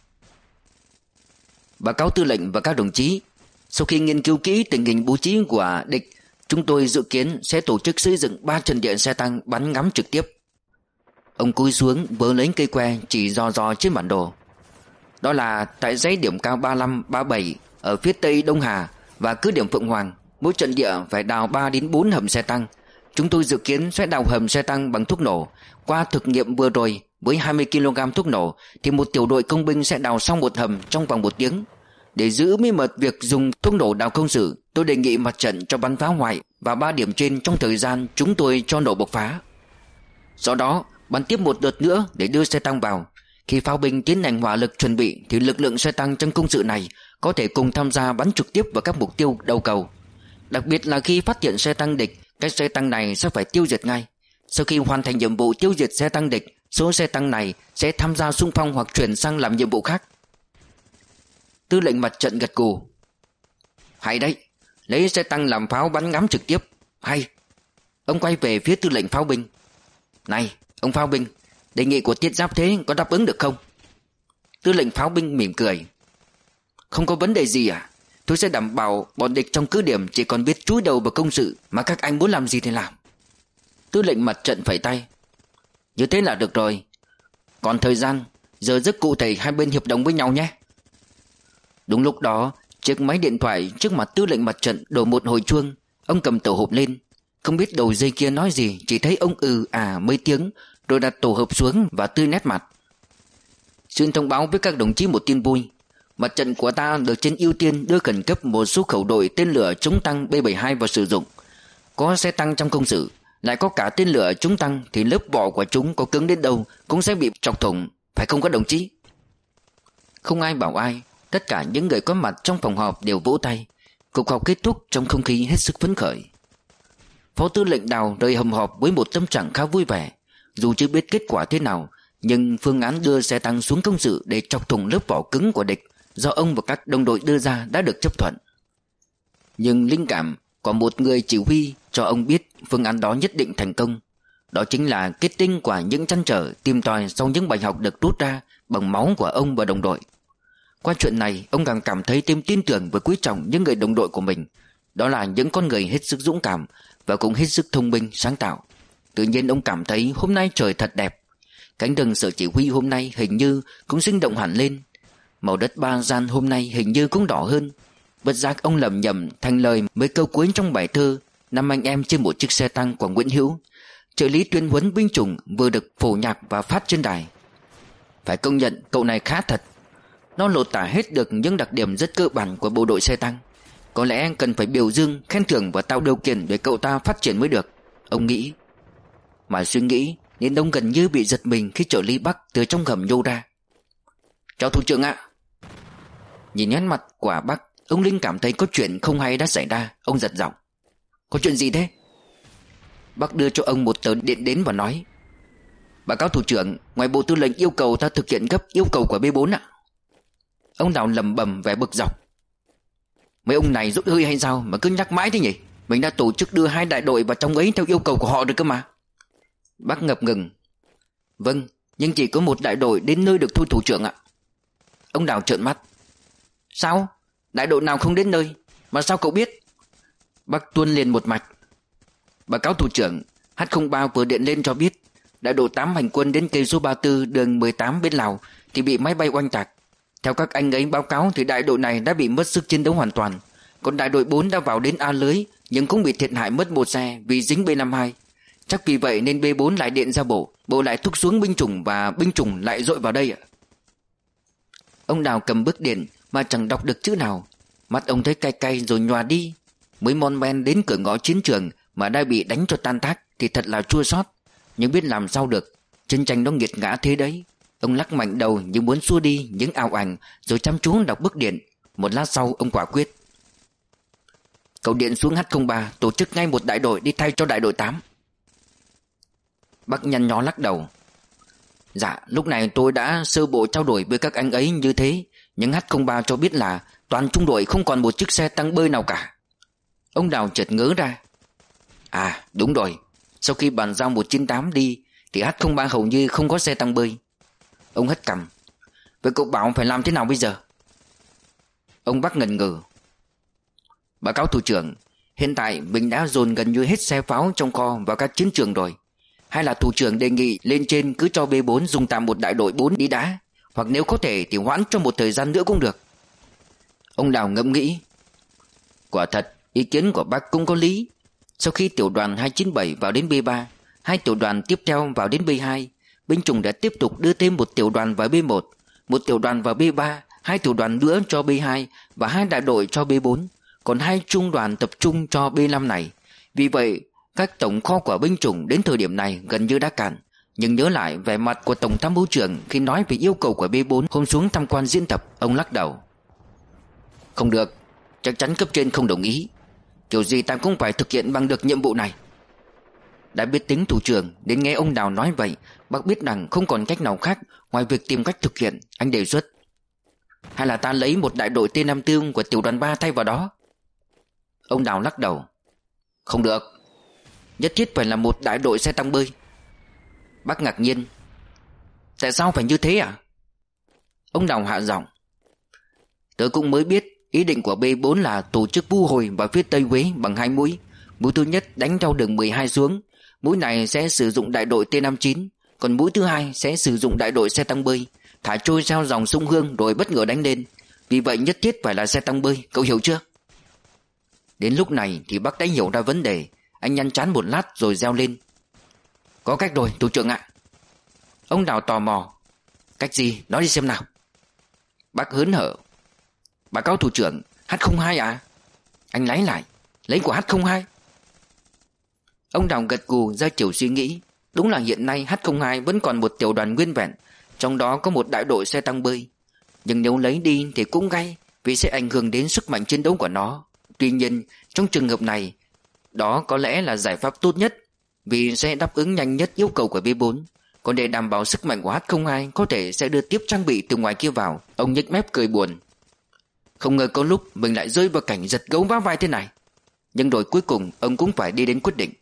Báo cáo tư lệnh và các đồng chí, sau khi nghiên cứu kỹ tình hình bố trí của địch, chúng tôi dự kiến sẽ tổ chức xây dựng ba trận địa xe tăng bắn ngắm trực tiếp. Ông cúi xuống vớ lấy cây que chỉ dò dò trên bản đồ. Đó là tại dãy điểm cao ba mươi lăm, ba mươi bảy ở phía tây Đông Hà và cứ điểm Phượng Hoàng. Mỗi trận địa phải đào ba đến bốn hầm xe tăng. Chúng tôi dự kiến sẽ đào hầm xe tăng bằng thuốc nổ. Qua thực nghiệm vừa rồi, với hai mươi ki lô gam thuốc nổ thì một tiểu đội công binh sẽ đào xong một hầm trong vòng một tiếng. Để giữ bí mật việc dùng thuốc nổ đào công sự, tôi đề nghị mặt trận cho bắn phá hoại và ba điểm trên trong thời gian chúng tôi cho nổ bộc phá. Do đó bắn tiếp một đợt nữa để đưa xe tăng vào. Khi pháo binh tiến hành hỏa lực chuẩn bị thì lực lượng xe tăng trong công sự này có thể cùng tham gia bắn trực tiếp vào các mục tiêu đầu cầu. Đặc biệt là khi phát hiện xe tăng địch, các xe tăng này sẽ phải tiêu diệt ngay. Sau khi hoàn thành nhiệm vụ tiêu diệt xe tăng địch, số xe tăng này sẽ tham gia xung phong hoặc chuyển sang làm nhiệm vụ khác. Tư lệnh mặt trận gật gù. Hay đấy, lấy xe tăng làm pháo bắn ngắm trực tiếp. Hay. Ông quay về phía tư lệnh pháo binh. Này, Ông pháo binh, đề nghị của Tiết Giáp Thế có đáp ứng được không? Tư lệnh pháo binh mỉm cười. Không có vấn đề gì à? Tôi sẽ đảm bảo bọn địch trong cứ điểm chỉ còn biết chúi đầu vào công sự, mà các anh muốn làm gì thì làm. Tư lệnh mặt trận phẩy tay. Như thế là được rồi. Còn thời gian, giờ rất cụ thể hai bên hiệp đồng với nhau nhé. Đúng lúc đó, chiếc máy điện thoại trước mặt tư lệnh mặt trận đổ một hồi chuông. Ông cầm tổ hộp lên. Không biết đầu dây kia nói gì, chỉ thấy ông ừ à mấy tiếng, rồi đặt tổ hộp xuống và tươi nét mặt. Xin thông báo với các đồng chí một tin vui. Mặt trận của ta được trên ưu tiên đưa khẩn cấp một số khẩu đội tên lửa chống tăng B bảy mươi hai vào sử dụng. Có xe tăng trong công sự, lại có cả tên lửa chống tăng, thì lớp vỏ của chúng có cứng đến đâu cũng sẽ bị chọc thủng, phải không các đồng chí? Không ai bảo ai, tất cả những người có mặt trong phòng họp đều vỗ tay. Cuộc họp kết thúc trong không khí hết sức phấn khởi. Phó tư lệnh Đào rời hầm họp với một tâm trạng khá vui vẻ. Dù chưa biết kết quả thế nào, nhưng phương án đưa xe tăng xuống công sự để chọc thủng lớp vỏ cứng của địch do ông và các đồng đội đưa ra đã được chấp thuận. Nhưng linh cảm có một người chỉ huy cho ông biết phương án đó nhất định thành công. Đó chính là kết tinh của những trăn trở tìm tòi sau những bài học được rút ra bằng máu của ông và đồng đội. Qua chuyện này, ông càng cảm thấy thêm tin tưởng và quý trọng những người đồng đội của mình. Đó là những con người hết sức dũng cảm và cũng hết sức thông minh, sáng tạo. Tự nhiên ông cảm thấy hôm nay trời thật đẹp. Cánh rừng sở chỉ huy hôm nay hình như cũng sinh động hẳn lên. Màu đất Ba Gian hôm nay hình như cũng đỏ hơn. Bất giác ông lẩm nhẩm thành lời mấy câu cuối trong bài thơ Năm anh em trên một chiếc xe tăng của Nguyễn Hữu. Trợ lý tuyên huấn binh chủng vừa được phổ nhạc và phát trên đài. Phải công nhận cậu này khá thật. Nó lột tả hết được những đặc điểm rất cơ bản của bộ đội xe tăng. Có lẽ cần phải biểu dương, khen thưởng và tạo điều kiện để cậu ta phát triển mới được, ông nghĩ. Mà suy nghĩ nên ông gần như bị giật mình khi trợ lý Bắc từ trong hầm nhô ra. Chào thủ trưởng ạ. Nhìn nét mặt của Bắc, ông Linh cảm thấy có chuyện không hay đã xảy ra. Ông giật giọng. Có chuyện gì thế? Bắc đưa cho ông một tờ điện đến và nói. Báo cáo thủ trưởng, ngoài bộ tư lệnh yêu cầu ta thực hiện gấp yêu cầu của B bốn ạ. Ông Đào lẩm bẩm vẻ bực dọc. Mấy ông này rút hơi hay sao mà cứ nhắc mãi thế nhỉ? Mình đã tổ chức đưa hai đại đội vào trong ấy theo yêu cầu của họ được cơ mà. Bác ngập ngừng. Vâng, nhưng chỉ có một đại đội đến nơi được thôi thủ trưởng ạ. Ông Đào trợn mắt. Sao? Đại đội nào không đến nơi? Mà sao cậu biết? Bác tuôn liền một mạch. Báo cáo thủ trưởng, H không ba vừa điện lên cho biết đại đội tám hành quân đến cây số ba mươi tư đường mười tám bên Lào thì bị máy bay oanh tạc. Theo các anh ấy báo cáo thì đại đội này đã bị mất sức chiến đấu hoàn toàn. Còn đại đội bốn đã vào đến A Lưới nhưng cũng bị thiệt hại mất một xe vì dính B năm mươi hai. Chắc vì vậy nên B bốn lại điện ra bộ. Bộ lại thúc xuống binh chủng và binh chủng lại dội vào đây ạ. Ông Đào cầm bức điện mà chẳng đọc được chữ nào. Mắt ông thấy cay cay rồi nhòa đi. Mới mon men đến cửa ngõ chiến trường mà đã bị đánh cho tan tác thì thật là chua xót. Nhưng biết làm sao được, chiến tranh nó nghiệt ngã thế đấy. Ông lắc mạnh đầu như muốn xua đi những ảo ảnh rồi chăm chú đọc bức điện. Một lát sau ông quả quyết. Cậu điện xuống H không ba tổ chức ngay một đại đội đi thay cho đại đội tám. Bác nhăn nhó lắc đầu. Dạ, lúc này tôi đã sơ bộ trao đổi với các anh ấy như thế, nhưng H không ba cho biết là toàn trung đội không còn một chiếc xe tăng bơi nào cả. Ông Đào chợt ngớ ra. À, đúng rồi, sau khi bàn giao một chín tám đi thì H không ba hầu như không có xe tăng bơi. Ông hất cằm. Vậy cậu bảo phải làm thế nào bây giờ? Ông Bắc ngần ngừ. Báo cáo thủ trưởng, hiện tại mình đã dồn gần như hết xe pháo trong kho vào các chiến trường rồi. Hay là thủ trưởng đề nghị lên trên cứ cho B bốn dùng tạm một đại đội bốn đi đã, hoặc nếu có thể thì hoãn trong một thời gian nữa cũng được. Ông Đào ngẫm nghĩ. Quả thật, ý kiến của bác cũng có lý. Sau khi tiểu đoàn hai chín bảy vào đến B ba, hai tiểu đoàn tiếp theo vào đến B hai, binh chủng đã tiếp tục đưa thêm một tiểu đoàn vào B một, một tiểu đoàn vào B ba, hai tiểu đoàn nữa cho B hai và hai đại đội cho B bốn, còn hai trung đoàn tập trung cho B năm này. Vì vậy, các tổng kho của binh chủng đến thời điểm này gần như đã cạn. Nhưng nhớ lại vẻ mặt của Tổng tham mưu trưởng khi nói về yêu cầu của B bốn hôm xuống tham quan diễn tập, ông lắc đầu. Không được, chắc chắn cấp trên không đồng ý. Kiểu gì ta cũng phải thực hiện bằng được nhiệm vụ này. Đã biết tính thủ trưởng, đến nghe ông Đào nói vậy, bác biết rằng không còn cách nào khác ngoài việc tìm cách thực hiện. Anh đề xuất. Hay là ta lấy một đại đội T năm mươi tư của tiểu đoàn ba thay vào đó? Ông Đào lắc đầu. Không được, nhất thiết phải là một đại đội xe tăng bơi. Bác ngạc nhiên. Tại sao phải như thế à? Ông Đào hạ giọng. Tớ cũng mới biết ý định của B bốn là tổ chức vu hồi vào phía Tây Huế bằng hai mũi. Mũi thứ nhất đánh theo đường mười hai xuống. Mũi này sẽ sử dụng đại đội T năm mươi chín. Còn mũi thứ hai sẽ sử dụng đại đội xe tăng bơi, thả trôi theo dòng sông Hương rồi bất ngờ đánh lên. Vì vậy nhất thiết phải là xe tăng bơi, cậu hiểu chưa? Đến lúc này thì bác đã hiểu ra vấn đề. Anh nhăn trán một lát rồi reo lên. Có cách rồi, thủ trưởng ạ. Ông Đào tò mò. Cách gì? Nói đi xem nào. Bác hớn hở. Báo cáo thủ trưởng, H không hai à? Anh lấy lại. Lấy của H không hai. Ông Đào gật gù ra chiều suy nghĩ. Đúng là hiện nay H không hai vẫn còn một tiểu đoàn nguyên vẹn, trong đó có một đại đội xe tăng bơi. Nhưng nếu lấy đi thì cũng gay, vì sẽ ảnh hưởng đến sức mạnh chiến đấu của nó. Tuy nhiên trong trường hợp này, đó có lẽ là giải pháp tốt nhất, vì sẽ đáp ứng nhanh nhất yêu cầu của B bốn. Còn để đảm bảo sức mạnh của H không hai có thể sẽ đưa tiếp trang bị từ ngoài kia vào. Ông nhếch mép cười buồn. Không ngờ có lúc mình lại rơi vào cảnh giật gấu vá vai thế này. Nhưng rồi cuối cùng ông cũng phải đi đến quyết định.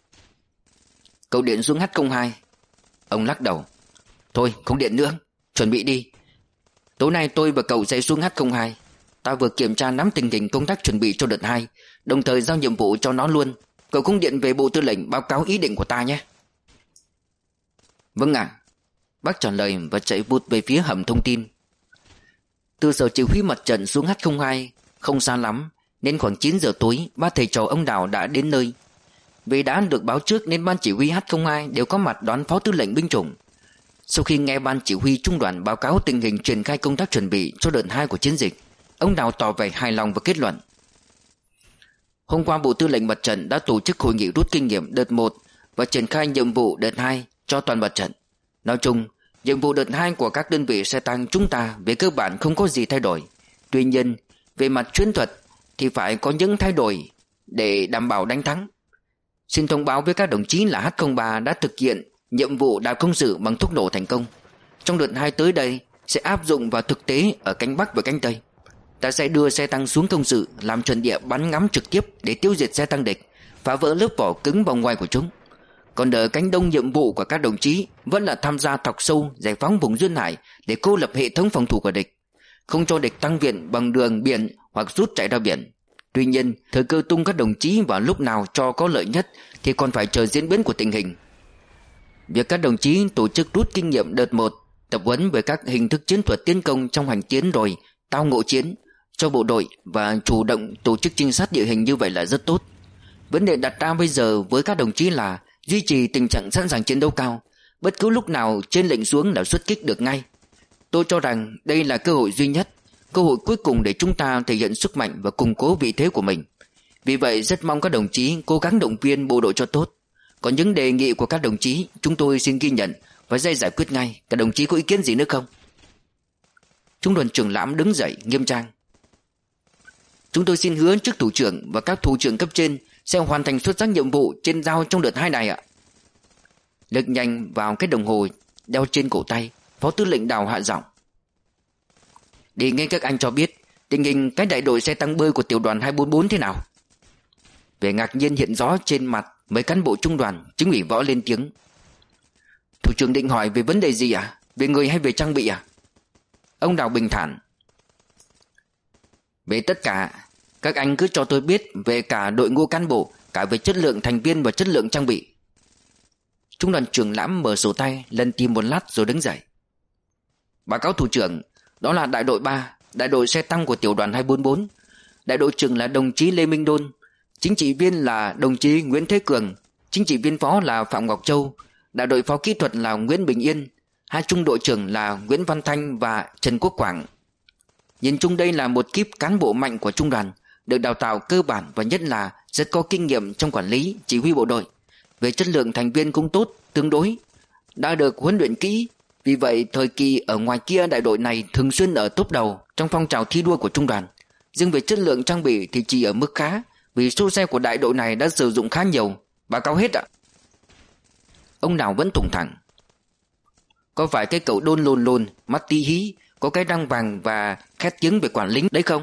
Cậu điện xuống H không hai. Ông lắc đầu. Thôi không điện nữa, chuẩn bị đi. Tối nay tôi và cậu sẽ xuống H không hai. Ta vừa kiểm tra nắm tình hình công tác chuẩn bị cho đợt hai, đồng thời giao nhiệm vụ cho nó luôn. Cậu cũng điện về bộ tư lệnh báo cáo ý định của ta nhé. Vâng ạ. Bác trả lời và chạy vụt về phía hầm thông tin. Từ sở chỉ huy mặt trận xuống H không hai không xa lắm, nên khoảng chín giờ tối ba thầy trò ông Đào đã đến nơi. Vì đã được báo trước nên ban chỉ huy H không hai đều có mặt đón phó tư lệnh binh chủng. Sau khi nghe ban chỉ huy trung đoàn báo cáo tình hình triển khai công tác chuẩn bị cho đợt hai của chiến dịch, ông Đào tỏ vẻ hài lòng và kết luận. Hôm qua bộ tư lệnh mặt trận đã tổ chức hội nghị rút kinh nghiệm đợt một và triển khai nhiệm vụ đợt hai cho toàn mặt trận. Nói chung, nhiệm vụ đợt hai của các đơn vị xe tăng chúng ta về cơ bản không có gì thay đổi. Tuy nhiên, về mặt chiến thuật thì phải có những thay đổi để đảm bảo đánh thắng. Xin thông báo với các đồng chí là H không ba đã thực hiện nhiệm vụ đào công sự bằng thuốc nổ thành công. Trong đợt hai tới đây sẽ áp dụng vào thực tế ở cánh Bắc và cánh Tây. Ta sẽ đưa xe tăng xuống công sự, làm trận địa bắn ngắm trực tiếp để tiêu diệt xe tăng địch, phá vỡ lớp vỏ cứng vòng ngoài của chúng. Còn ở cánh Đông, nhiệm vụ của các đồng chí vẫn là tham gia thọc sâu, giải phóng vùng duyên hải để cô lập hệ thống phòng thủ của địch, không cho địch tăng viện bằng đường biển hoặc rút chạy ra biển. Tuy nhiên, thời cơ tung các đồng chí vào lúc nào cho có lợi nhất thì còn phải chờ diễn biến của tình hình. Việc các đồng chí tổ chức rút kinh nghiệm đợt một, tập huấn về các hình thức chiến thuật tiến công trong hành tiến rồi tao ngộ chiến cho bộ đội và chủ động tổ chức trinh sát địa hình như vậy là rất tốt. Vấn đề đặt ra bây giờ với các đồng chí là duy trì tình trạng sẵn sàng chiến đấu cao, bất cứ lúc nào trên lệnh xuống là xuất kích được ngay. Tôi cho rằng đây là cơ hội duy nhất, cơ hội cuối cùng để chúng ta thể hiện sức mạnh và củng cố vị thế của mình. Vì vậy rất mong các đồng chí cố gắng động viên bộ đội cho tốt. Còn những đề nghị của các đồng chí chúng tôi xin ghi nhận và dây giải quyết ngay. Các đồng chí có ý kiến gì nữa không? Trung đoàn trưởng Lãm đứng dậy nghiêm trang. Chúng tôi xin hứa trước thủ trưởng và các thủ trưởng cấp trên sẽ hoàn thành xuất sắc nhiệm vụ trên giao trong đợt hai này ạ. Lực nhanh vào cái đồng hồ đeo trên cổ tay, phó tư lệnh Đào hạ giọng. Đề nghị các anh cho biết tình hình cái đại đội xe tăng bơi của tiểu đoàn hai bốn bốn thế nào. Vẻ ngạc nhiên hiện rõ trên mặt mấy cán bộ trung đoàn. Chính ủy Võ lên tiếng. Thủ trưởng định hỏi về vấn đề gì à? Về người hay về trang bị à? Ông Đào bình thản. Về tất cả. Các anh cứ cho tôi biết về cả đội ngũ cán bộ, cả về chất lượng thành viên và chất lượng trang bị. Trung đoàn trưởng Lãm mở sổ tay, lần tìm một lát rồi đứng dậy. Báo cáo thủ trưởng, đó là đại đội ba, đại đội xe tăng của tiểu đoàn hai bốn bốn. Đại đội trưởng là đồng chí Lê Minh Đôn, chính trị viên là đồng chí Nguyễn Thế Cường, chính trị viên phó là Phạm Ngọc Châu, đại đội phó kỹ thuật là Nguyễn Bình Yên, hai trung đội trưởng là Nguyễn Văn Thanh và Trần Quốc Quảng. Nhìn chung đây là một kíp cán bộ mạnh của trung đoàn, được đào tạo cơ bản và nhất là rất có kinh nghiệm trong quản lý, chỉ huy bộ đội. Về chất lượng thành viên cũng tốt, tương đối, đã được huấn luyện kỹ. Vì vậy thời kỳ ở ngoài kia đại đội này thường xuyên ở top đầu trong phong trào thi đua của trung đoàn. Riêng về chất lượng trang bị thì chỉ ở mức khá, vì số xe của đại đội này đã sử dụng khá nhiều. Báo cáo hết ạ. Ông Đào vẫn thủng thẳng. Có phải cái cậu Đôn lồn lồn, mắt tí hí, có cái răng vàng và khét tiếng về quản lính đấy không?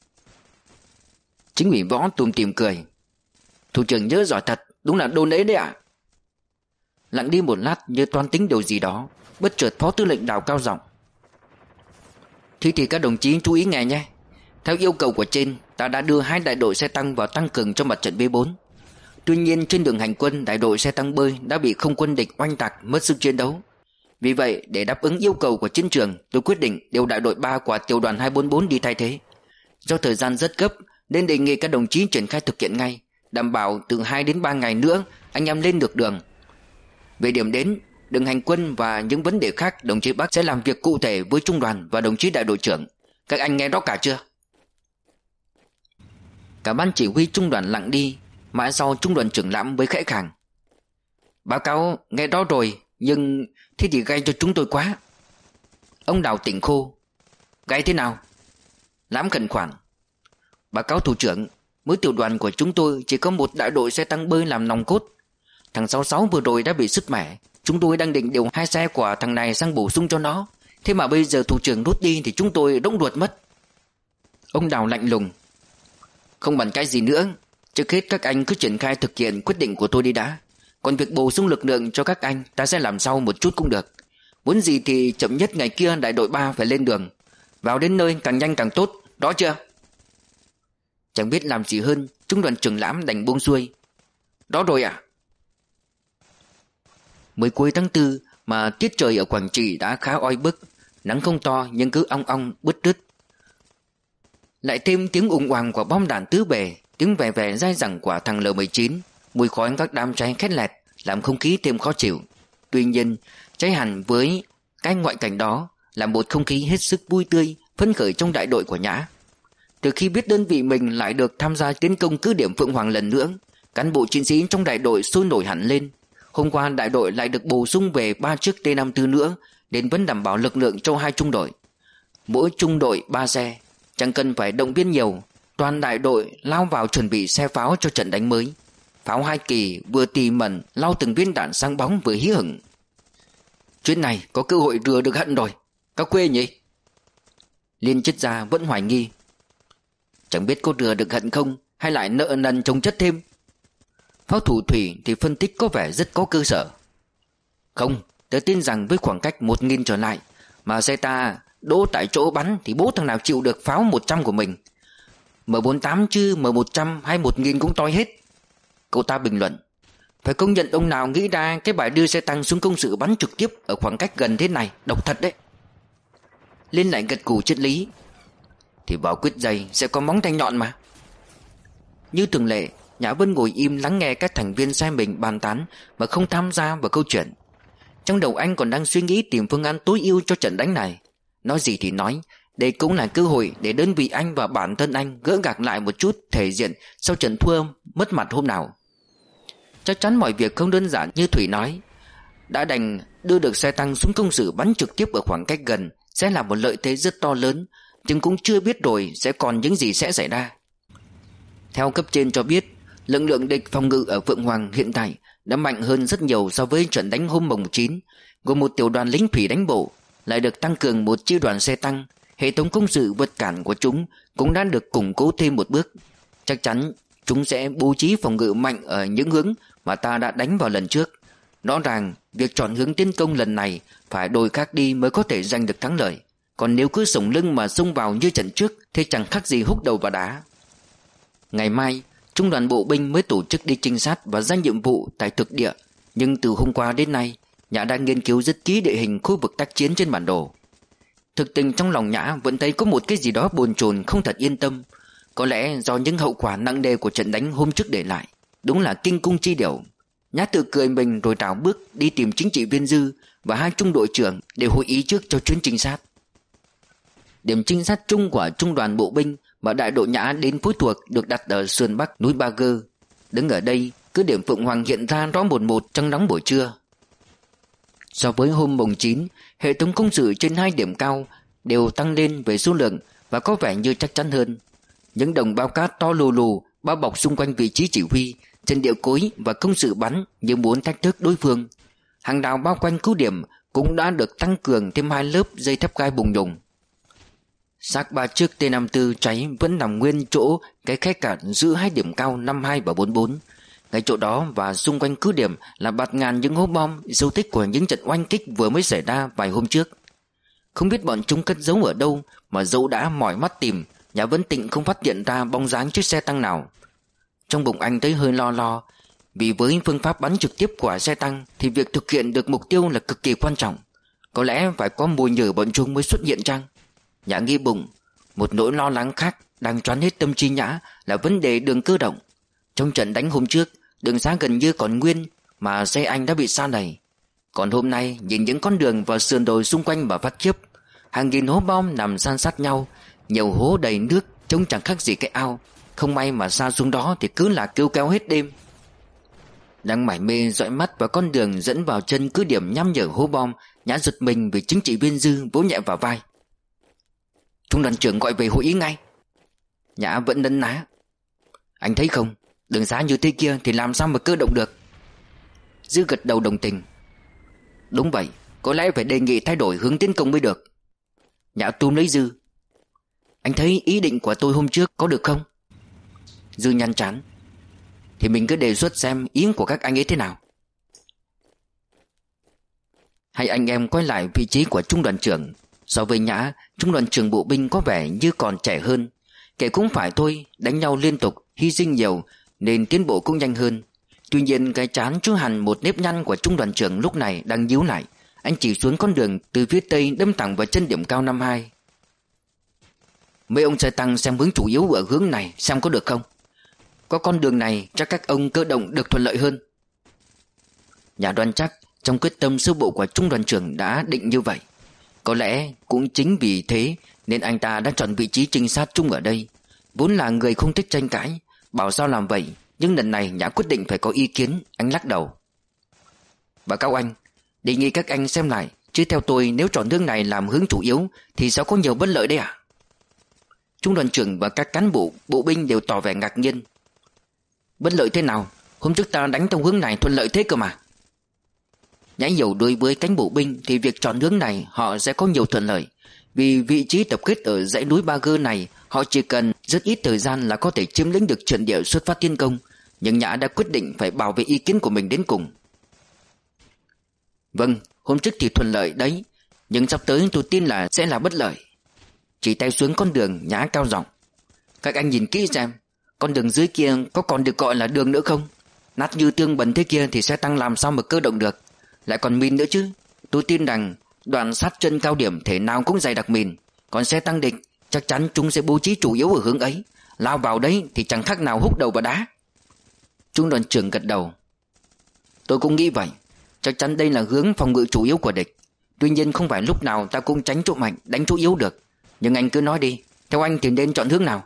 Chính ủy Võ tùm tìm cười. Thủ trưởng nhớ giỏi thật, đúng là Đôn ấy đấy ạ. Lặng đi một lát như toan tính điều gì đó, bất chợt Phó Tư lệnh Đào cao giọng: Thì thì các đồng chí chú ý nghe nhé. Theo yêu cầu của trên, ta đã đưa hai đại đội xe tăng vào tăng cường cho mặt trận B bốn. Tuy nhiên trên đường hành quân, đại đội xe tăng bơi đã bị không quân địch oanh tạc, mất sức chiến đấu. Vì vậy, để đáp ứng yêu cầu của chiến trường, tôi quyết định điều đại đội ba của tiểu đoàn hai bốn bốn đi thay thế. Do thời gian rất gấp nên đề nghị các đồng chí triển khai thực hiện ngay, đảm bảo từ hai đến ba ngày nữa anh em lên được đường. Về điểm đến, đường hành quân và những vấn đề khác, đồng chí Bắc sẽ làm việc cụ thể với trung đoàn và đồng chí đại đội trưởng. Các anh nghe rõ cả chưa? Cả ban chỉ huy trung đoàn lặng đi. Mãi sau trung đoàn trưởng Lãm mới khẽ khàng: Báo cáo nghe rõ rồi, nhưng thế thì gay cho chúng tôi quá. Ông Đào tỉnh khô: Gay thế nào? Lãm khẩn khoản: Báo cáo thủ trưởng, mỗi tiểu đoàn của chúng tôi chỉ có một đại đội xe tăng bơi làm nòng cốt. Thằng sáu sáu vừa rồi đã bị sứt mẻ. Chúng tôi đang định điều hai xe của thằng này sang bổ sung cho nó. Thế mà bây giờ thủ trưởng rút đi thì chúng tôi đống ruột mất. Ông Đào lạnh lùng: Không bàn cái gì nữa. Trước hết các anh cứ triển khai thực hiện quyết định của tôi đi đã. Còn việc bổ sung lực lượng cho các anh ta sẽ làm sau một chút cũng được. Muốn gì thì chậm nhất ngày kia đại đội ba phải lên đường. Vào đến nơi càng nhanh càng tốt, đó chưa? Chẳng biết làm gì hơn, trung đoàn trưởng Lãm đành buông xuôi: Đó rồi à? Mới cuối tháng tư mà tiết trời ở Quảng Trị đã khá oi bức. Nắng không to nhưng cứ ong ong bứt rứt. Lại thêm tiếng ùng oàng của bom đạn tứ bề, tiếng vẻ vẻ dai dẳng của thằng L mười chín, mùi khói các đám cháy khét lẹt làm không khí thêm khó chịu. Tuy nhiên, cháy hẳn với cái ngoại cảnh đó là một không khí hết sức vui tươi, phấn khởi trong đại đội của Nhã. Từ khi biết đơn vị mình lại được tham gia tiến công cứ điểm Phượng Hoàng lần nữa, cán bộ chiến sĩ trong đại đội sôi nổi hẳn lên. Hôm qua đại đội lại được bổ sung về ba chiếc T năm mươi tư nữa, nên vẫn đảm bảo lực lượng cho hai trung đội. Mỗi trung đội ba xe, chẳng cần phải động viên nhiều. Toàn đại đội lao vào chuẩn bị xe pháo cho trận đánh mới. Pháo hai kỳ vừa tỉ mẩn lao từng viên đạn sáng bóng vừa hí hửng. Chuyến này có cơ hội rửa được hận rồi. Các quê nhỉ? Liên Chiết Gia vẫn hoài nghi: Chẳng biết có rửa được hận không, hay lại nợ nần chồng chất thêm. Pháo thủ Thủy thì phân tích có vẻ rất có cơ sở: Không, tớ tin rằng với khoảng cách một nghìn trở lại mà xe ta đỗ tại chỗ bắn thì bố thằng nào chịu được pháo một trăm của mình. M bốn mươi tám chứ M một trăm hay một nghìn cũng toi hết. Cậu ta bình luận: Phải công nhận ông nào nghĩ ra cái bài đưa xe tăng xuống công sự bắn trực tiếp ở khoảng cách gần thế này độc thật đấy. Lên lại gật gù triết lý: Thì bảo quyết dày sẽ có móng tay nhọn mà. Như thường lệ, Nhã Vân ngồi im lắng nghe các thành viên sai mình bàn tán mà không tham gia vào câu chuyện. Trong đầu anh còn đang suy nghĩ tìm phương án tối ưu cho trận đánh này. Nói gì thì nói, đây cũng là cơ hội để đơn vị anh và bản thân anh gỡ gạc lại một chút thể diện sau trận thua mất mặt hôm nào. Chắc chắn mọi việc không đơn giản như Thủy nói. Đã đành đưa được xe tăng xuống công sự bắn trực tiếp ở khoảng cách gần sẽ là một lợi thế rất to lớn, nhưng cũng chưa biết rồi sẽ còn những gì sẽ xảy ra. Theo cấp trên cho biết, lực lượng địch phòng ngự ở Phượng Hoàng hiện tại đã mạnh hơn rất nhiều so với trận đánh hôm mồng chín, gồm một tiểu đoàn lính thủy đánh bộ, lại được tăng cường một chi đoàn xe tăng. Hệ thống công sự vượt cản của chúng cũng đã được củng cố thêm một bước. Chắc chắn chúng sẽ bố trí phòng ngự mạnh ở những hướng mà ta đã đánh vào lần trước. Rõ ràng việc chọn hướng tiến công lần này phải đổi khác đi mới có thể giành được thắng lợi. Còn nếu cứ sống lưng mà xông vào như trận trước thì chẳng khác gì húc đầu vào đá. Ngày mai, trung đoàn bộ binh mới tổ chức đi trinh sát và ra nhiệm vụ tại thực địa. Nhưng từ hôm qua đến nay, Nhã đã nghiên cứu rất kỹ địa hình khu vực tác chiến trên bản đồ. Thực tình trong lòng Nhã vẫn thấy có một cái gì đó bồn chồn không thật yên tâm. Có lẽ do những hậu quả nặng nề của trận đánh hôm trước để lại. Đúng là kinh cung chi điểu. Nhã tự cười mình rồi trào bước đi tìm chính trị viên Dư và hai trung đội trưởng để hội ý trước cho chuyến trinh sát. Điểm trinh sát chung của trung đoàn bộ binh mà đại đội Nhã đến phối thuộc được đặt ở sườn bắc núi Ba Gơ. Đứng ở đây, cứ điểm Phượng Hoàng hiện ra rõ một một trong nắng buổi trưa. So với hôm mùng chín, hệ thống công sự trên hai điểm cao đều tăng lên về số lượng và có vẻ như chắc chắn hơn. Những đồng bao cát to lù lù bao bọc xung quanh vị trí chỉ huy, trên địa cối và công sự bắn như muốn thách thức đối phương. Hàng rào bao quanh cứ điểm cũng đã được tăng cường thêm hai lớp dây thép gai bùng nhùng. Xác ba chiếc T năm mươi tư cháy vẫn nằm nguyên chỗ cái khe cạn giữa hai điểm cao năm hai và bốn bốn. Ngay chỗ đó và xung quanh cứ điểm là bạt ngàn những hố bom, dấu tích của những trận oanh kích vừa mới xảy ra vài hôm trước. Không biết bọn chúng cất giấu ở đâu, mà dẫu đã mỏi mắt tìm, Nhã vẫn Tịnh không phát hiện ra bóng dáng chiếc xe tăng nào. Trong bụng anh thấy hơi lo lo, vì với phương pháp bắn trực tiếp của xe tăng thì việc thực hiện được mục tiêu là cực kỳ quan trọng. Có lẽ phải có mồi nhử bọn chúng mới xuất hiện chăng? Nhã nghĩ bụng. Một nỗi lo lắng khác đang choán hết tâm trí Nhã là vấn đề đường cơ động. Trong trận đánh hôm trước, đường xá gần như còn nguyên mà xe anh đã bị sa đẩy. Còn hôm nay nhìn những con đường và sườn đồi xung quanh mà phát khiếp. Hàng nghìn hố bom nằm san sát nhau, nhiều hố đầy nước trông chẳng khác gì cái ao. Không may mà sa xuống đó thì cứ là kêu kéo hết đêm. Đang mải mê dõi mắt vào con đường dẫn vào chân cứ điểm nhăm nhở hố bom, Nhã giật mình vì chính trị viên Dư vỗ nhẹ vào vai. Trung đoàn trưởng gọi về hội ý ngay. Nhã vẫn nấn ná. Anh thấy không, đường xá như thế kia thì làm sao mà cơ động được. Dư gật đầu đồng tình. Đúng vậy, có lẽ phải đề nghị thay đổi hướng tiến công mới được. Nhã túm lấy Dư. Anh thấy ý định của tôi hôm trước có được không? Dư nhăn trán. Thì mình cứ đề xuất xem ý của các anh ấy thế nào. Hai anh em quay lại vị trí của trung đoàn trưởng. So với Nhã, trung đoàn trưởng bộ binh có vẻ như còn trẻ hơn. Kể cũng phải thôi, đánh nhau liên tục, hy sinh nhiều nên tiến bộ cũng nhanh hơn. Tuy nhiên cái trán chú hẳn một nếp nhăn của trung đoàn trưởng lúc này đang nhíu lại. Anh chỉ xuống con đường từ phía tây đâm thẳng vào chân điểm cao năm hai. Mấy ông xe tăng xem hướng chủ yếu ở hướng này xem có được không? Có con đường này chắc các ông cơ động được thuận lợi hơn. Nhà đoan chắc trong quyết tâm sơ bộ của trung đoàn trưởng đã định như vậy. Có lẽ cũng chính vì thế nên anh ta đã chọn vị trí trinh sát chung ở đây. Vốn là người không thích tranh cãi, bảo sao làm vậy, nhưng lần này Nhã quyết định phải có ý kiến. Anh lắc đầu. Báo cáo anh, đề nghị các anh xem lại, chứ theo tôi nếu chọn hướng này làm hướng chủ yếu thì sẽ có nhiều bất lợi đấy à? Trung đoàn trưởng và các cán bộ bộ binh đều tỏ vẻ ngạc nhiên. Bất lợi thế nào? Hôm trước ta đánh trong hướng này thuận lợi thế cơ mà. Nhã hiểu đối với cánh bộ binh thì việc chọn hướng này họ sẽ có nhiều thuận lợi. Vì vị trí tập kết ở dãy núi Ba Gơ này, họ chỉ cần rất ít thời gian là có thể chiếm lĩnh được trận địa xuất phát tiến công. Nhưng Nhã đã quyết định phải bảo vệ ý kiến của mình đến cùng. Vâng, hôm trước thì thuận lợi đấy, nhưng sắp tới tôi tin là sẽ là bất lợi. Chỉ tay xuống con đường, Nhã cao giọng. Các anh nhìn kỹ xem, con đường dưới kia có còn được gọi là đường nữa không? Nát như tương bẩn thế kia thì xe tăng làm sao mà cơ động được. Lại còn mìn nữa chứ. Tôi tin rằng đoạn sát chân cao điểm thể nào cũng dày đặc mìn. Còn xe tăng địch chắc chắn chúng sẽ bố trí chủ yếu ở hướng ấy. Lao vào đấy thì chẳng khác nào húc đầu vào đá. Trung đoàn trưởng gật đầu. Tôi cũng nghĩ vậy. Chắc chắn đây là hướng phòng ngự chủ yếu của địch. Tuy nhiên không phải lúc nào ta cũng tránh chỗ mạnh, đánh chỗ yếu được. Nhưng anh cứ nói đi, theo anh thì nên chọn hướng nào?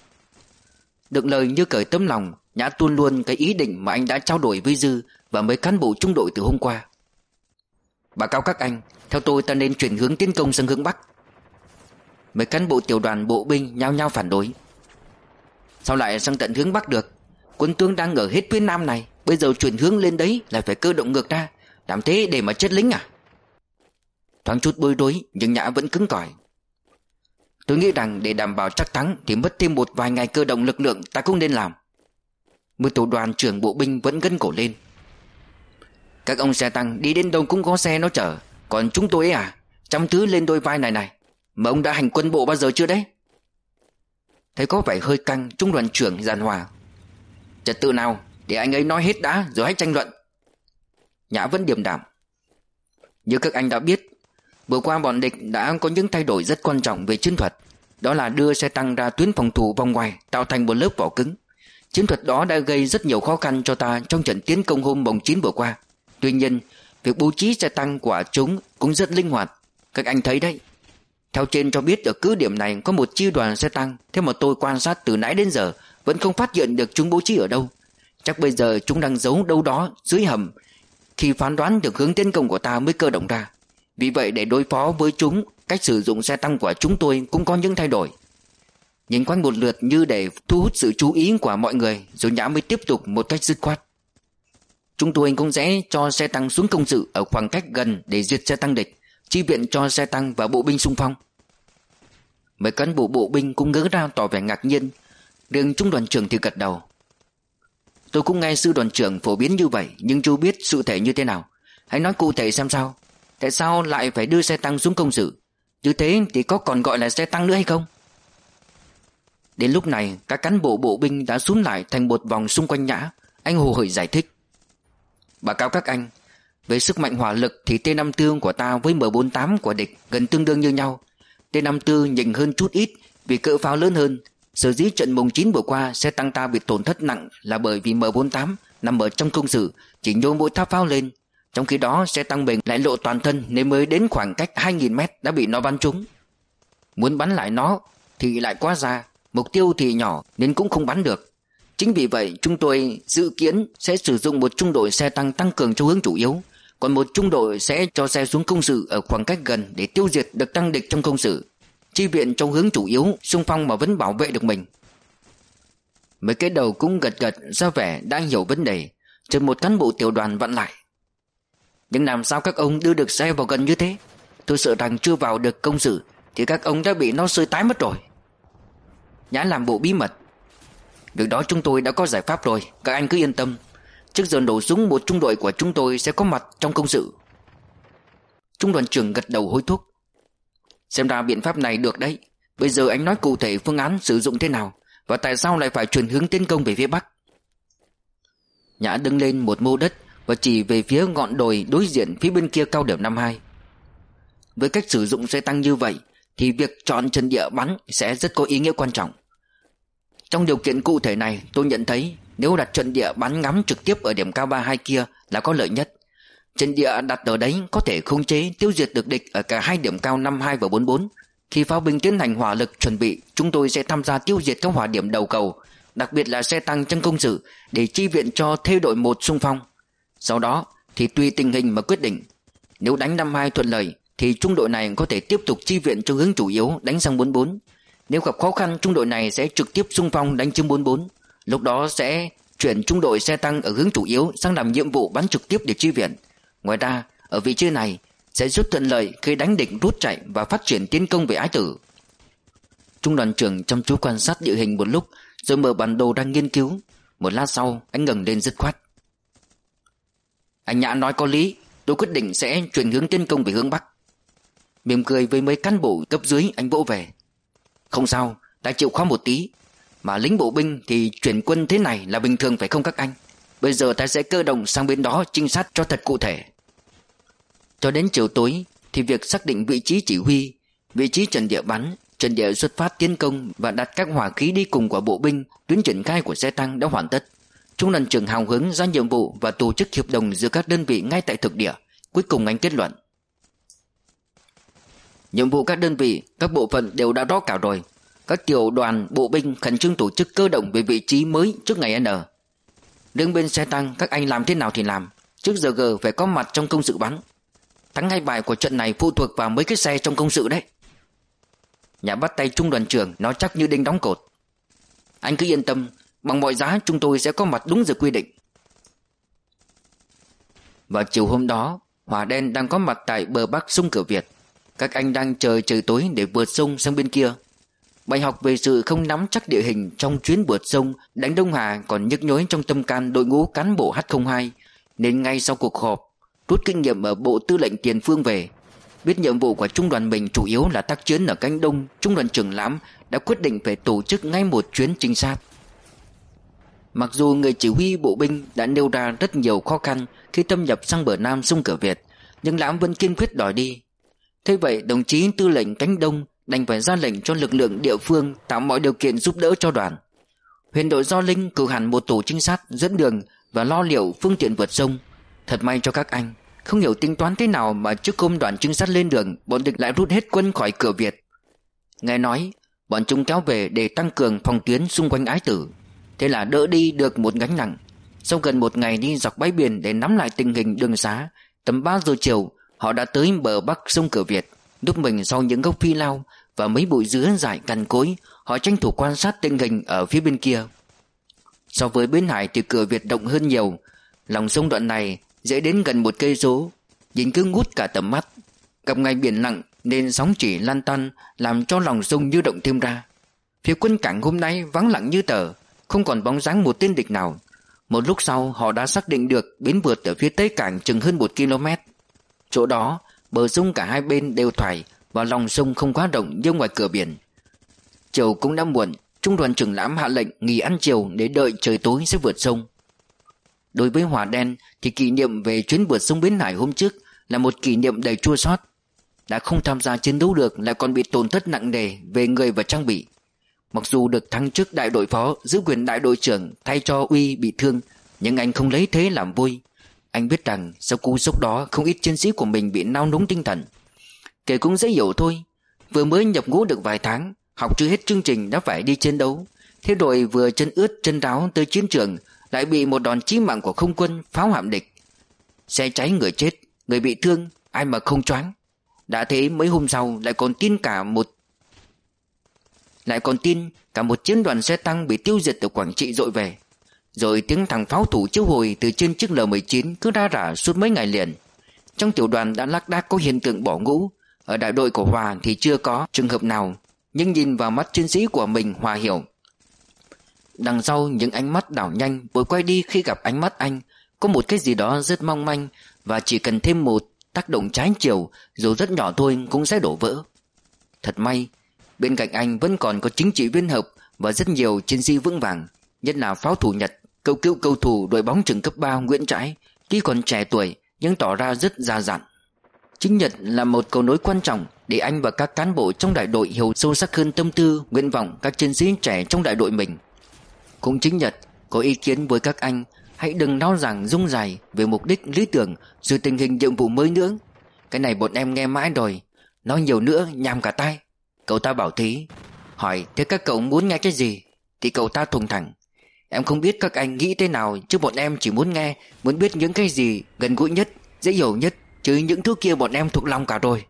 Được lời như cởi tấm lòng, Nhã tuôn luôn cái ý định mà anh đã trao đổi với Dư và mấy cán bộ trung đội từ hôm qua. Báo cáo các anh, theo tôi ta nên chuyển hướng tiến công sang hướng Bắc. Mấy cán bộ tiểu đoàn bộ binh nhao nhao phản đối. Sao lại sang tận hướng Bắc được? Quân tướng đang ở hết phía Nam này, bây giờ chuyển hướng lên đấy lại phải cơ động ngược ra. Làm thế để mà chết lính à? Thoáng chút bối rối nhưng Nhã vẫn cứng cỏi. Tôi nghĩ rằng để đảm bảo chắc thắng thì mất thêm một vài ngày cơ động lực lượng ta cũng nên làm. Một tổ đoàn trưởng bộ binh vẫn gân cổ lên. Các ông xe tăng đi đến đâu cũng có xe nó chở. Còn chúng tôi ấy à, trăm thứ lên đôi vai này này. Mà ông đã hành quân bộ bao giờ chưa đấy? Thấy có vẻ hơi căng, trung đoàn trưởng giàn hòa. Trật tự nào, để anh ấy nói hết đã rồi hãy tranh luận. Nhã vẫn điềm đạm. Như các anh đã biết, vừa qua bọn địch đã có những thay đổi rất quan trọng về chiến thuật. Đó là đưa xe tăng ra tuyến phòng thủ vòng ngoài, tạo thành một lớp vỏ cứng. Chiến thuật đó đã gây rất nhiều khó khăn cho ta trong trận tiến công hôm mùng chín vừa qua. Tuy nhiên, việc bố trí xe tăng của chúng cũng rất linh hoạt. Các anh thấy đấy. Theo trên cho biết ở cứ điểm này có một chi đoàn xe tăng. Thế mà tôi quan sát từ nãy đến giờ vẫn không phát hiện được chúng bố trí ở đâu. Chắc bây giờ chúng đang giấu đâu đó dưới hầm. Khi phán đoán được hướng tiến công của ta mới cơ động ra. Vì vậy để đối phó với chúng, cách sử dụng xe tăng của chúng tôi cũng có những thay đổi. Nhìn quanh một lượt như để thu hút sự chú ý của mọi người, rồi Nhã mới tiếp tục một cách dứt khoát. Chúng tôi cũng sẽ cho xe tăng xuống công sự ở khoảng cách gần để diệt xe tăng địch, chi viện cho xe tăng và bộ binh xung phong. Mấy cán bộ bộ binh cũng ngỡ ra tỏ vẻ ngạc nhiên, riêng trung đoàn trưởng thì gật đầu. Tôi cũng nghe sư đoàn trưởng phổ biến như vậy, nhưng chưa biết sự thể như thế nào. Hãy nói cụ thể xem sao. Tại sao lại phải đưa xe tăng xuống công sự? Như thế thì có còn gọi là xe tăng nữa hay không? Đến lúc này, các cán bộ bộ binh đã xúm lại thành một vòng xung quanh Nhã. Anh hồ hởi giải thích: báo cáo các anh, về sức mạnh hỏa lực thì T năm mươi tư của ta với M bốn mươi tám của địch gần tương đương như nhau. T năm mươi tư nhỉnh hơn chút ít vì cỡ pháo lớn hơn. Sở dĩ trận mùng chín vừa qua xe tăng ta bị tổn thất nặng là bởi vì M bốn mươi tám nằm ở trong công sự, chỉ nhô mỗi tháp pháo lên. Trong khi đó xe tăng mình lại lộ toàn thân nên mới đến khoảng cách hai nghìn mét đã bị nó bắn trúng. Muốn bắn lại nó thì lại quá xa, mục tiêu thì nhỏ nên cũng không bắn được. Chính vì vậy chúng tôi dự kiến sẽ sử dụng một trung đội xe tăng tăng cường cho hướng chủ yếu, còn một trung đội sẽ cho xe xuống công sự ở khoảng cách gần để tiêu diệt được tăng địch trong công sự, chi viện trong hướng chủ yếu xung phong mà vẫn bảo vệ được mình. Mấy cái đầu cũng gật gật ra vẻ đã hiểu vấn đề. Chợt một cán bộ tiểu đoàn vặn lại: nhưng làm sao các ông đưa được xe vào gần như thế? Tôi sợ rằng chưa vào được công sự thì các ông đã bị nó xơi tái mất rồi. Nhã làm bộ bí mật: việc đó chúng tôi đã có giải pháp rồi, các anh cứ yên tâm. Trước giờ nổ súng một trung đội của chúng tôi sẽ có mặt trong công sự. Trung đoàn trưởng gật đầu hối thúc: xem ra biện pháp này được đấy. Bây giờ anh nói cụ thể phương án sử dụng thế nào, và tại sao lại phải chuyển hướng tiến công về phía Bắc? Nhã đứng lên một mô đất và chỉ về phía ngọn đồi đối diện phía bên kia cao điểm năm hai. Với cách sử dụng xe tăng như vậy thì việc chọn trận địa bắn sẽ rất có ý nghĩa quan trọng. Trong điều kiện cụ thể này, tôi nhận thấy nếu đặt trận địa bắn ngắm trực tiếp ở điểm cao ba mươi hai kia là có lợi nhất. Trận địa đặt ở đấy có thể khống chế tiêu diệt được địch ở cả hai điểm cao năm hai và bốn mươi bốn. Khi pháo binh tiến hành hỏa lực chuẩn bị, chúng tôi sẽ tham gia tiêu diệt các hỏa điểm đầu cầu, đặc biệt là xe tăng trong công sự, để chi viện cho thê đội một xung phong. Sau đó thì tùy tình hình mà quyết định. Nếu đánh năm hai thuận lợi thì trung đội này có thể tiếp tục chi viện cho hướng chủ yếu đánh sang bốn mươi bốn. Nếu gặp khó khăn, trung đội này sẽ trực tiếp xung phong đánh chiếm bốn mươi bốn. Lúc đó sẽ chuyển trung đội xe tăng ở hướng chủ yếu sang làm nhiệm vụ bắn trực tiếp để chi viện. Ngoài ra, ở vị trí này sẽ rất thuận lợi khi đánh địch rút chạy và phát triển tiến công về Ái Tử. Trung đoàn trưởng chăm chú quan sát địa hình một lúc rồi mở bản đồ đang nghiên cứu. Một lát sau anh ngẩng lên dứt khoát: anh Nhã nói có lý, tôi quyết định sẽ chuyển hướng tiến công về hướng Bắc. Mỉm cười với mấy cán bộ cấp dưới, anh vỗ về: không sao, ta chịu khó một tí. Mà lính bộ binh thì chuyển quân thế này là bình thường phải không các anh? Bây giờ ta sẽ cơ động sang bên đó trinh sát cho thật cụ thể. Cho đến chiều tối thì việc xác định vị trí chỉ huy, vị trí trận địa bắn, trận địa xuất phát tiến công và đặt các hỏa khí đi cùng của bộ binh, tuyến triển khai của xe tăng đã hoàn tất. Trung đoàn trưởng hào hứng ra nhiệm vụ và tổ chức hiệp đồng giữa các đơn vị ngay tại thực địa. Cuối cùng anh kết luận: nhiệm vụ các đơn vị, các bộ phận đều đã rõ cả rồi. Các tiểu đoàn bộ binh khẩn trương tổ chức cơ động về vị trí mới trước ngày N. Đứng bên xe tăng, các anh làm thế nào thì làm, trước giờ G phải có mặt trong công sự bắn. Thắng hay bại của trận này phụ thuộc vào mấy cái xe trong công sự đấy. Nhã bắt tay trung đoàn trưởng nói chắc như đinh đóng cột: anh cứ yên tâm, bằng mọi giá chúng tôi sẽ có mặt đúng giờ quy định. Vào chiều hôm đó, Hỏa Đen đang có mặt tại bờ bắc sông Cửa Việt. Các anh đang chờ trời tối để vượt sông sang bên kia. Bài học về sự không nắm chắc địa hình trong chuyến vượt sông đánh Đông Hà còn nhức nhối trong tâm can đội ngũ cán bộ H không hai, nên ngay sau cuộc họp rút kinh nghiệm ở Bộ Tư lệnh Tiền phương về, biết nhiệm vụ của trung đoàn mình chủ yếu là tác chiến ở cánh Đông, trung đoàn trưởng Lãm đã quyết định phải tổ chức ngay một chuyến trinh sát. Mặc dù người chỉ huy bộ binh đã nêu ra rất nhiều khó khăn khi thâm nhập sang bờ nam sông Cửa Việt, nhưng Lãm vẫn kiên quyết đòi đi. Thế vậy đồng chí tư lệnh cánh Đông đành phải ra lệnh cho lực lượng địa phương tạo mọi điều kiện giúp đỡ cho đoàn. Huyền đội Do Linh cử hẳn một tổ trinh sát dẫn đường và lo liệu phương tiện vượt sông. Thật may cho các anh, không hiểu tính toán thế nào mà trước hôm đoàn trinh sát lên đường, bọn địch lại rút hết quân khỏi Cửa Việt. Nghe nói bọn chúng kéo về để tăng cường phòng tuyến xung quanh Ái Tử, thế là đỡ đi được một gánh nặng. Sau gần một ngày đi dọc bãi biển để nắm lại tình hình đường xá, tầm ba giờ chiều họ đã tới bờ bắc sông Cửa Việt. Núp mình sau những gốc phi lao và mấy bụi dứa dại cằn cối, họ tranh thủ quan sát tình hình ở phía bên kia. So với bến hải thì Cửa Việt rộng hơn nhiều. Lòng sông đoạn này dễ đến gần một cây số, nhìn cứ ngút cả tầm mắt. Gặp ngày biển nặng nên sóng chỉ lan tăn làm cho lòng sông như động thêm ra. Phía quân cảng hôm nay vắng lặng như tờ, không còn bóng dáng một tên địch nào. Một lúc sau họ đã xác định được bến vượt ở phía tây cảng chừng hơn một ki lô mét. Chỗ đó bờ sông cả hai bên đều thoải và lòng sông không quá rộng như ngoài cửa biển. Chiều cũng đã muộn, trung đoàn trưởng Lãm hạ lệnh nghỉ ăn chiều để đợi trời tối sẽ vượt sông. Đối với Hòa Đen thì kỷ niệm về chuyến vượt sông Bến Hải hôm trước là một kỷ niệm đầy chua xót. Đã không tham gia chiến đấu được lại còn bị tổn thất nặng nề về người và trang bị. Mặc dù được thăng chức đại đội phó, giữ quyền đại đội trưởng thay cho Uy bị thương, nhưng anh không lấy thế làm vui. Anh biết rằng sau cú sốc đó không ít chiến sĩ của mình bị nao núng tinh thần. Kể cũng dễ hiểu thôi, vừa mới nhập ngũ được vài tháng, học chưa hết chương trình đã phải đi chiến đấu. Thế rồi vừa chân ướt chân ráo tới chiến trường, lại bị một đòn chí mạng của không quân pháo hạm địch. Xe cháy người chết, người bị thương, ai mà không choáng. Đã thế mấy hôm sau lại còn tin cả một Lại còn tin cả một chiến đoàn xe tăng bị tiêu diệt ở Quảng Trị dội về. Rồi tiếng thằng pháo thủ chiếu hồi từ trên chiếc L mười chín cứ ra rả suốt mấy ngày liền. Trong tiểu đoàn đã lác đác có hiện tượng bỏ ngũ. Ở đại đội của Hòa thì chưa có trường hợp nào, nhưng nhìn vào mắt chiến sĩ của mình Hòa hiểu. Đằng sau những ánh mắt đảo nhanh vội quay đi khi gặp ánh mắt anh, có một cái gì đó rất mong manh, và chỉ cần thêm một tác động trái chiều dù rất nhỏ thôi cũng sẽ đổ vỡ. Thật may, bên cạnh anh vẫn còn có chính trị viên Hợp và rất nhiều chiến sĩ vững vàng, nhất là pháo thủ Nhật, cựu cựu cầu thủ đội bóng trường cấp ba Nguyễn Trãi, tuy còn trẻ tuổi nhưng tỏ ra rất già dặn. Chính Nhật là một cầu nối quan trọng để anh và các cán bộ trong đại đội hiểu sâu sắc hơn tâm tư, nguyện vọng các chiến sĩ trẻ trong đại đội mình. Cũng chính Nhật có ý kiến với các anh hãy đừng nói rằng rung dài về mục đích lý tưởng rồi tình hình nhiệm vụ mới nữa. Cái này bọn em nghe mãi rồi, nói nhiều nữa nhàm cả tai. Cậu ta bảo thế. Hỏi thế các cậu muốn nghe cái gì thì cậu ta thùng thẳng: em không biết các anh nghĩ thế nào, chứ bọn em chỉ muốn nghe, muốn biết những cái gì gần gũi nhất, dễ hiểu nhất, chứ những thứ kia bọn em thuộc lòng cả rồi.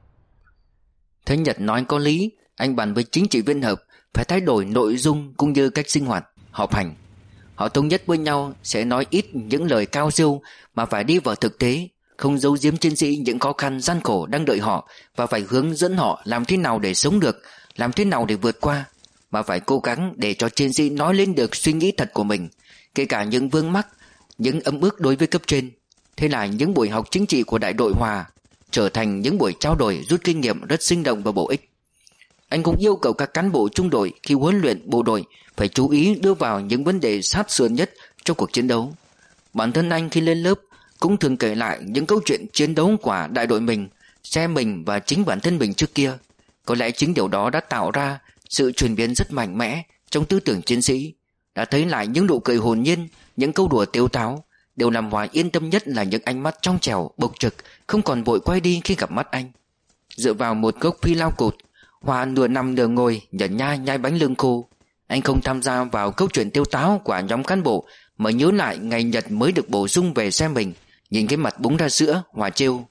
Thấy Nhật nói có lý, anh bàn với chính trị viên Hợp phải thay đổi nội dung cũng như cách sinh hoạt, họp hành. Họ thống nhất với nhau sẽ nói ít những lời cao siêu mà phải đi vào thực tế, không giấu giếm chiến sĩ những khó khăn gian khổ đang đợi họ, và phải hướng dẫn họ làm thế nào để sống được, làm thế nào để vượt qua, mà phải cố gắng để cho chiến sĩ nói lên được suy nghĩ thật của mình, kể cả những vướng mắc, những ấm ức đối với cấp trên. Thế là những buổi học chính trị của đại đội Hòa trở thành những buổi trao đổi rút kinh nghiệm rất sinh động và bổ ích. Anh cũng yêu cầu các cán bộ trung đội khi huấn luyện bộ đội phải chú ý đưa vào những vấn đề sát sườn nhất trong cuộc chiến đấu. Bản thân anh khi lên lớp cũng thường kể lại những câu chuyện chiến đấu của đại đội mình, xe mình và chính bản thân mình trước kia. Có lẽ chính điều đó đã tạo ra sự chuyển biến rất mạnh mẽ trong tư tưởng chiến sĩ. Đã thấy lại những nụ cười hồn nhiên, những câu đùa tếu táo. Điều làm Hòa yên tâm nhất là những ánh mắt trong trẻo, bộc trực, không còn vội quay đi khi gặp mắt anh. Dựa vào một gốc phi lao cột, Hòa nửa nằm nửa ngồi nhẫn nhai nhai bánh lương khô. Anh không tham gia vào câu chuyện tiêu táo của nhóm cán bộ, mà nhớ lại ngày Nhật mới được bổ sung về xe mình. Nhìn cái mặt búng ra sữa, Hòa trêu: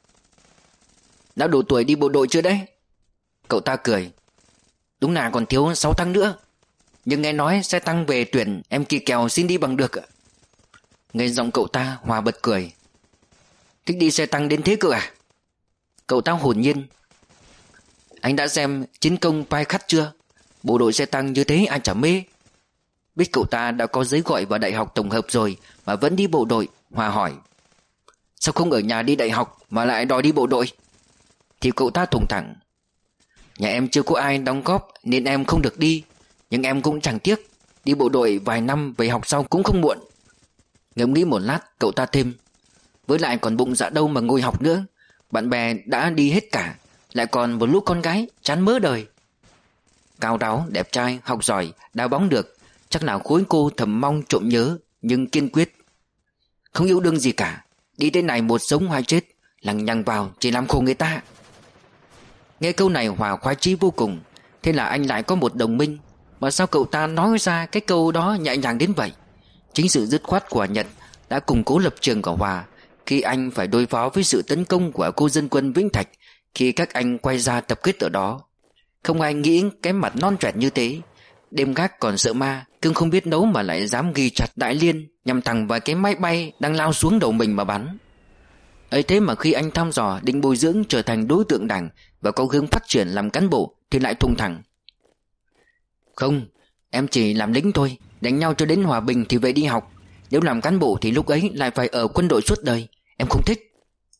đã đủ tuổi đi bộ đội chưa đấy? Cậu ta cười: đúng là còn thiếu sáu tháng nữa, nhưng nghe nói xe tăng về tuyển em kỳ kèo xin đi bằng được. Nghe giọng cậu ta, Hòa bật cười: thích đi xe tăng đến thế cơ à? Cậu ta hồn nhiên: anh đã xem chiến công Pai Khắt chưa? Bộ đội xe tăng như thế ai chả mê. Biết cậu ta đã có giấy gọi vào đại học tổng hợp rồi mà vẫn đi bộ đội, Hòa hỏi: sao không ở nhà đi đại học mà lại đòi đi bộ đội? Thì cậu ta thủng thẳng: nhà em chưa có ai đóng góp nên em không được đi, nhưng em cũng chẳng tiếc, đi bộ đội vài năm về học sau cũng không muộn. Ngẫm nghĩ một lát, cậu ta thêm: với lại còn bụng dạ đâu mà ngồi học nữa, bạn bè đã đi hết cả, lại còn một lúc con gái chán mớ đời. Cao ráo, đẹp trai, học giỏi, đá bóng được, chắc là khối cô thầm mong trộm nhớ, nhưng kiên quyết không yêu đương gì cả. Đi thế này một sống hai chết, lằng nhằng vào chỉ làm khổ người ta. Nghe câu này Hòa khoái chí vô cùng. Thế là anh lại có một đồng minh. Mà sao cậu ta nói ra cái câu đó nhẹ nhàng đến vậy? Chính sự dứt khoát của Nhật đã củng cố lập trường của Hòa khi anh phải đối phó với sự tấn công của cô dân quân Vĩnh Thạch khi các anh quay ra tập kết ở đó. Không ai nghĩ cái mặt non trẻ như thế, đêm gác còn sợ ma, cưng không biết nấu mà lại dám ghi chặt đại liên nhằm thẳng vào cái máy bay đang lao xuống đầu mình mà bắn. Ấy thế mà khi anh thăm dò định bồi dưỡng trở thành đối tượng đảng và có hướng phát triển làm cán bộ thì lại thùng thẳng: không, em chỉ làm lính thôi, đánh nhau cho đến hòa bình thì về đi học. Nếu làm cán bộ thì lúc ấy lại phải ở quân đội suốt đời. Em không thích.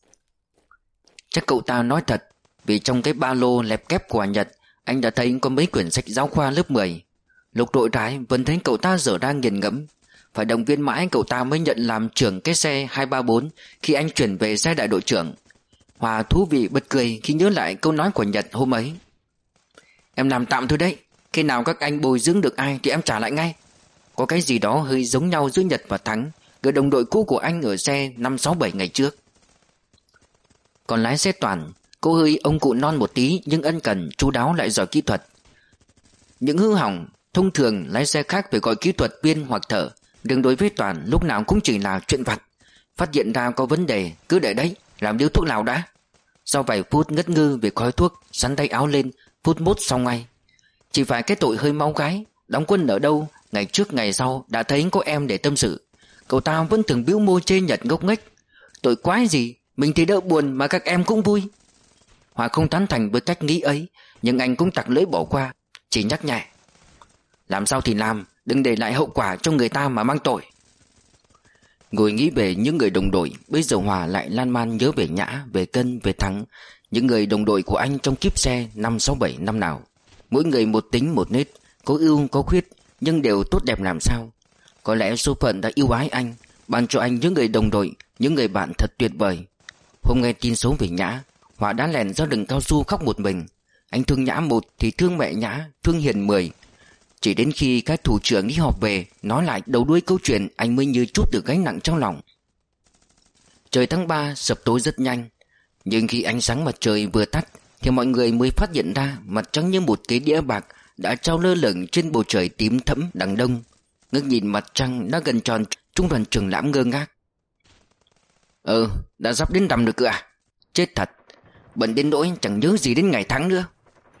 Chắc cậu ta nói thật, vì trong cái ba lô lẹp kép của Nhật anh đã thấy có mấy quyển sách giáo khoa lớp mười. Lục đội trái vẫn thấy cậu ta dở đang nghiền ngẫm. Phải động viên mãi cậu ta mới nhận làm trưởng cái xe hai ba bốn khi anh chuyển về xe đại đội trưởng. Hòa thú vị bật cười khi nhớ lại câu nói của Nhật hôm ấy. Em làm tạm thôi đấy, khi nào các anh bồi dưỡng được ai thì em trả lại ngay. Có cái gì đó hơi giống nhau giữa Nhật và Thắng, người đồng đội cũ của anh ở xe năm sáu bảy ngày trước. Còn lái xe Toàn, cô hơi ông cụ non một tí nhưng ân cần, chu đáo lại giỏi kỹ thuật. Những hư hỏng thông thường lái xe khác phải gọi kỹ thuật viên hoặc thợ, nhưng đối với Toàn lúc nào cũng chỉ là chuyện vặt. Phát hiện ra có vấn đề cứ để đấy, làm điếu thuốc lào đã. Sau vài phút ngất ngư về khói thuốc, sắn tay áo lên, phút mốt xong ngay. Chỉ phải cái tội hơi máu gái, đóng quân ở đâu, ngày trước ngày sau đã thấy có em để tâm sự. Cậu ta vẫn thường bĩu môi chê Nhật ngốc nghếch. Tội quái gì, mình thì đỡ buồn mà các em cũng vui. Hòa không tán thành với cách nghĩ ấy, nhưng anh cũng tặc lưỡi bỏ qua, chỉ nhắc nhẹ. Làm sao thì làm, đừng để lại hậu quả cho người ta mà mang tội. Ngồi nghĩ về những người đồng đội, bây giờ Hòa lại lan man nhớ về Nhã, về Cân, về Thắng, những người đồng đội của anh trong kiếp xe năm sáu bảy năm nào. Mỗi người một tính một nết, có ưu có khuyết, nhưng đều tốt đẹp làm sao. Có lẽ số phận đã yêu ái anh, ban cho anh những người đồng đội, những người bạn thật tuyệt vời. Hôm nghe tin xấu về Nhã, Hòa đã lèn ra rừng cao su khóc một mình. Anh thương Nhã một thì thương mẹ Nhã, thương Hiền mười. Chỉ đến khi các thủ trưởng đi họp về, nói lại đầu đuôi câu chuyện, anh mới như chút được gánh nặng trong lòng. Trời tháng ba sập tối rất nhanh, nhưng khi ánh sáng mặt trời vừa tắt thì mọi người mới phát hiện ra mặt trăng như một cái đĩa bạc đã trao lơ lửng trên bầu trời tím thẫm đằng đông. Ngước nhìn mặt trăng đã gần tròn, trung đoàn trưởng Lãm ngơ ngác. Ờ, đã sắp đến rằm được cơ à? Chết thật, bận đến nỗi chẳng nhớ gì đến ngày tháng nữa.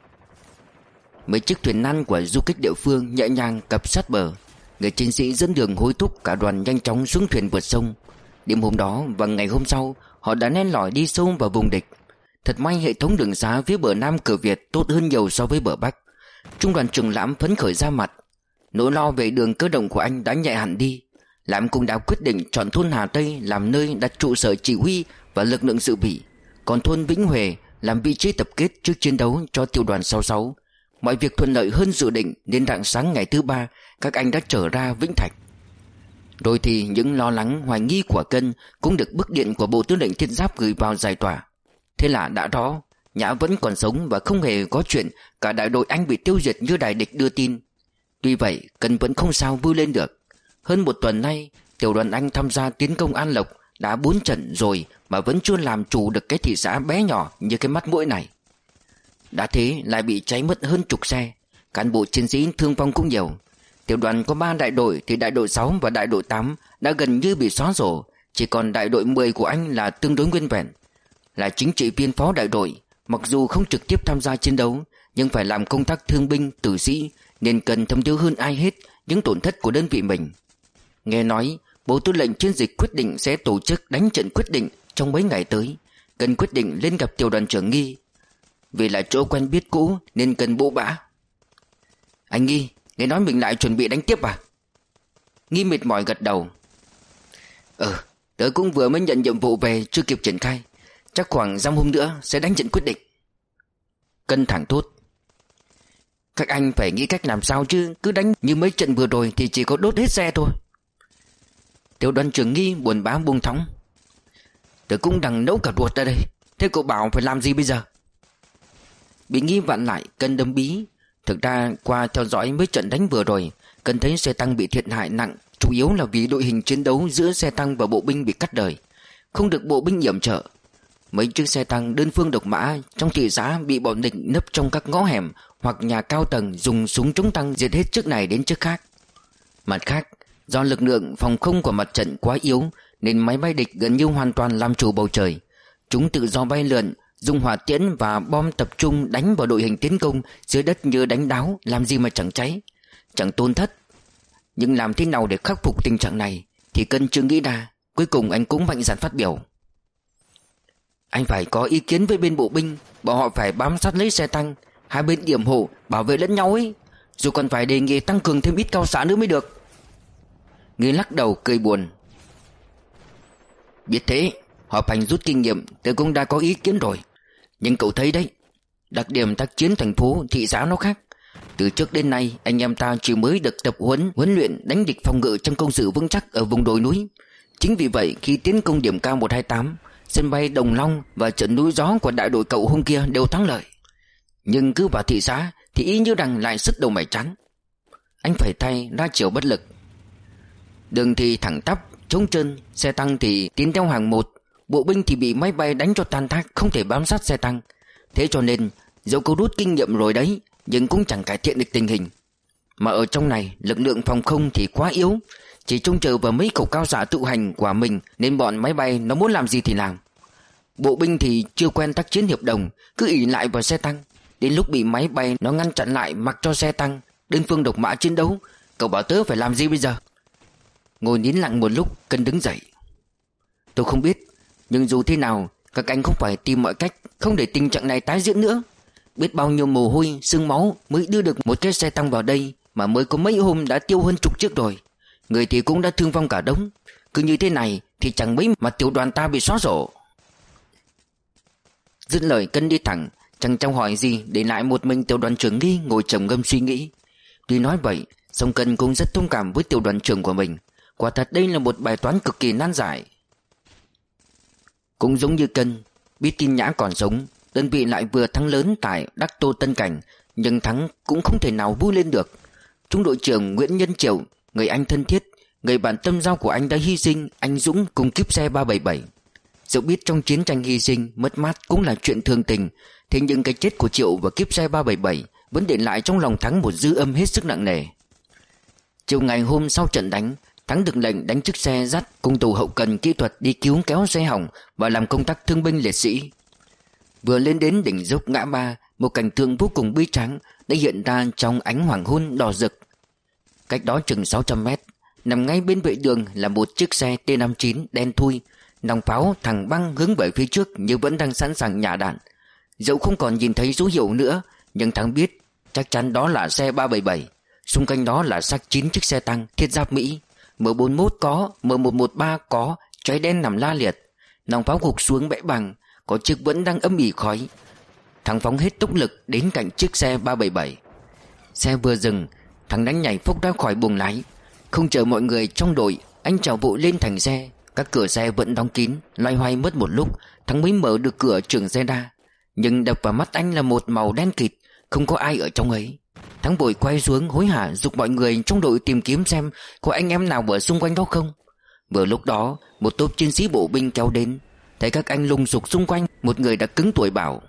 Mấy chiếc thuyền nan của du kích địa phương nhẹ nhàng cập sát bờ. Người chiến sĩ dẫn đường hối thúc cả đoàn nhanh chóng xuống thuyền vượt sông. Đêm hôm đó và ngày hôm sau, họ đã len lỏi đi sâu vào vùng địch. Thật may hệ thống đường xá phía bờ Nam cửa Việt tốt hơn nhiều so với bờ Bắc. Trung đoàn trưởng Lãm phấn khởi ra mặt. Nỗi lo về đường cơ động của anh đã nhẹ hẳn đi. Lãm cũng đã quyết định chọn thôn Hà Tây làm nơi đặt trụ sở chỉ huy và lực lượng dự bị, còn thôn Vĩnh Huệ làm vị trí tập kết trước chiến đấu cho tiểu đoàn sáu sáu. Mọi việc thuận lợi hơn dự định, đến rạng sáng ngày thứ ba, các anh đã trở ra Vĩnh Thạch. Đôi thì những lo lắng hoài nghi của Cân cũng được bức điện của Bộ Tư lệnh Thiết giáp gửi vào giải tỏa. Thế là đã đó, Nhã vẫn còn sống và không hề có chuyện cả đại đội anh bị tiêu diệt như đại địch đưa tin. Tuy vậy, Cân vẫn không sao vui lên được. Hơn một tuần nay, tiểu đoàn anh tham gia tiến công An Lộc đã bốn trận rồi mà vẫn chưa làm chủ được cái thị xã bé nhỏ như cái mắt mũi này. Đã thế lại bị cháy mất hơn chục xe, cán bộ chiến sĩ thương vong cũng nhiều. Tiểu đoàn có ba đại đội thì đại đội sáu và đại đội tám đã gần như bị xóa sổ, chỉ còn đại đội mười của anh là tương đối nguyên vẹn. Là chính trị viên phó đại đội, mặc dù không trực tiếp tham gia chiến đấu nhưng phải làm công tác thương binh tử sĩ nên cần thấm thía hơn ai hết những tổn thất của đơn vị mình. Nghe nói Bộ Tư lệnh chiến dịch quyết định sẽ tổ chức đánh trận quyết định trong mấy ngày tới. Cần quyết định lên gặp tiểu đoàn trưởng Nghi. Vì là chỗ quen biết cũ nên cần bộ bã. Anh Nghi, nghe nói mình lại chuẩn bị đánh tiếp à? Nghi mệt mỏi gật đầu. Ừ, tớ cũng vừa mới nhận nhiệm vụ về, chưa kịp triển khai. Chắc khoảng dăm hôm nữa sẽ đánh trận quyết định. Cân thẳng thốt. Các anh phải nghĩ cách làm sao chứ, cứ đánh như mấy trận vừa rồi thì chỉ có đốt hết xe thôi. Tiểu đoàn trưởng Nghi buồn bã buông thõng. Tớ cũng đang nấu cả ruột ra đây, thế cậu bảo phải làm gì bây giờ? Bị Nghi vặn lại, Cân đâm bí. Thực ra qua theo dõi mấy trận đánh vừa rồi, Cân thấy xe tăng bị thiệt hại nặng, chủ yếu là vì đội hình chiến đấu giữa xe tăng và bộ binh bị cắt đời, không được bộ binh yểm trợ. Mấy chiếc xe tăng đơn phương độc mã trong thị xã bị bọn địch nấp trong các ngõ hẻm hoặc nhà cao tầng dùng súng chống tăng diệt hết trước này đến trước khác. Mặt khác, do lực lượng phòng không của mặt trận quá yếu nên máy bay địch gần như hoàn toàn làm chủ bầu trời. Chúng tự do bay lượn, dùng hỏa tiễn và bom tập trung đánh vào đội hình tiến công dưới đất như đánh đáo, làm gì mà chẳng cháy, chẳng tổn thất. Nhưng làm thế nào để khắc phục tình trạng này thì Cân chưa nghĩ ra. Cuối cùng anh cũng mạnh dạn phát biểu. Anh phải có ý kiến với bên bộ binh, bảo họ phải bám sát lấy xe tăng, hai bên yểm hộ bảo vệ lẫn nhau ấy, rồi còn phải đề nghị tăng cường thêm ít cao xạ nữa mới được. Nghi lắc đầu cười buồn. Biết thế, họp hành rút kinh nghiệm, tôi cũng đã có ý kiến rồi. Nhưng cậu thấy đấy, đặc điểm tác chiến thành phố, thị xã nó khác. Từ trước đến nay, anh em ta chỉ mới được tập huấn, huấn luyện đánh địch phòng ngự trong công sự vững chắc ở vùng đồi núi. Chính vì vậy, khi tiến công điểm K một hai tám, sân bay Đồng Long và trận núi gió của đại đội cậu hôm kia đều thắng lợi. Nhưng cứ vào thị xã thì y như rằng lại sứt đầu mẻ trắng. Anh phải tay ra chiều bất lực. Đường thì thẳng tắp, trống trơn, xe tăng thì tiến theo hàng một, bộ binh thì bị máy bay đánh cho tan tác, không thể bám sát xe tăng. Thế cho nên, dẫu có rút kinh nghiệm rồi đấy, nhưng cũng chẳng cải thiện được tình hình. Mà ở trong này, lực lượng phòng không thì quá yếu, chỉ trông chờ vào mấy khẩu cao xạ tự hành của mình, nên bọn máy bay nó muốn làm gì thì làm. Bộ binh thì chưa quen tác chiến hiệp đồng, cứ ỷ lại vào xe tăng. Đến lúc bị máy bay nó ngăn chặn lại, mặc cho xe tăng đơn phương độc mã chiến đấu, cậu bảo tớ phải làm gì bây giờ? Ngồi nín lặng một lúc, Cân đứng dậy. Tôi không biết, nhưng dù thế nào, các anh không phải tìm mọi cách không để tình trạng này tái diễn nữa. Biết bao nhiêu mồ hôi, sương máu mới đưa được một cái xe tăng vào đây, mà mới có mấy hôm đã tiêu hơn chục chiếc rồi. Người thì cũng đã thương vong cả đống. Cứ như thế này thì chẳng mấy mà tiểu đoàn ta bị xóa sổ. Dứt lời, Cân đi thẳng, chẳng trong hỏi gì, để lại một mình tiểu đoàn trưởng Nghi ngồi trầm ngâm suy nghĩ. Tuy nói vậy, song Cân cũng rất thông cảm với tiểu đoàn trưởng của mình. Quả thật đây là một bài toán cực kỳ nan giải. Cũng giống như Cân, biết tin Nhã còn sống, đơn vị lại vừa thắng lớn tại Đắc Tô Tân Cảnh, nhưng thắng cũng không thể nào vui lên được. Trung đội trưởng Nguyễn Nhân Triệu, người anh thân thiết, người bạn tâm giao của anh đã hy sinh anh dũng cùng kíp xe ba bảy bảy. Dẫu biết trong chiến tranh hy sinh, mất mát cũng là chuyện thường tình, thế nhưng cái chết của Triệu và kíp xe ba bảy bảy vẫn để lại trong lòng Thắng một dư âm hết sức nặng nề. Chiều ngày hôm sau trận đánh, Thắng được lệnh đánh chiếc xe dắt cùng tàu hậu cần kỹ thuật đi cứu kéo xe hỏng và làm công tác thương binh liệt sĩ. Vừa lên đến đỉnh dốc ngã ba, một cảnh tượng vô cùng bi tráng đã hiện ra trong ánh hoàng hôn đỏ rực. Cách đó chừng sáu trăm mét, nằm ngay bên vệ đường là một chiếc xe T năm mươi chín đen thui, nòng pháo thẳng băng hướng về phía trước như vẫn đang sẵn sàng nhả đạn. Dẫu không còn nhìn thấy dấu hiệu nữa, nhưng Thắng biết chắc chắn đó là xe ba bảy bảy. Xung quanh đó là xác chín chiếc xe tăng thiết giáp Mỹ, M bốn mươi mốt có, M một một ba có, cháy đen nằm la liệt. Nòng pháo gục xuống bẽ bằng, có chiếc vẫn đang âm ỉ khói. Thắng phóng hết tốc lực đến cạnh chiếc xe ba bảy bảy. Xe vừa dừng, Thắng đánh nhảy phốc ra khỏi buồng lái. Không chờ mọi người trong đội, anh trèo vội lên thành xe. Các cửa xe vẫn đóng kín, loay hoay mất một lúc, Thắng mới mở được cửa trưởng xe ra. Nhưng đập vào mắt anh là một màu đen kịt, không có ai ở trong ấy. Thắng vội quay xuống hối hả giục mọi người trong đội tìm kiếm xem có anh em nào ở xung quanh đó không. Vừa lúc đó, một tốp chiến sĩ bộ binh kéo đến. Thấy các anh lùng sục xung quanh, một người đã cứng tuổi bảo: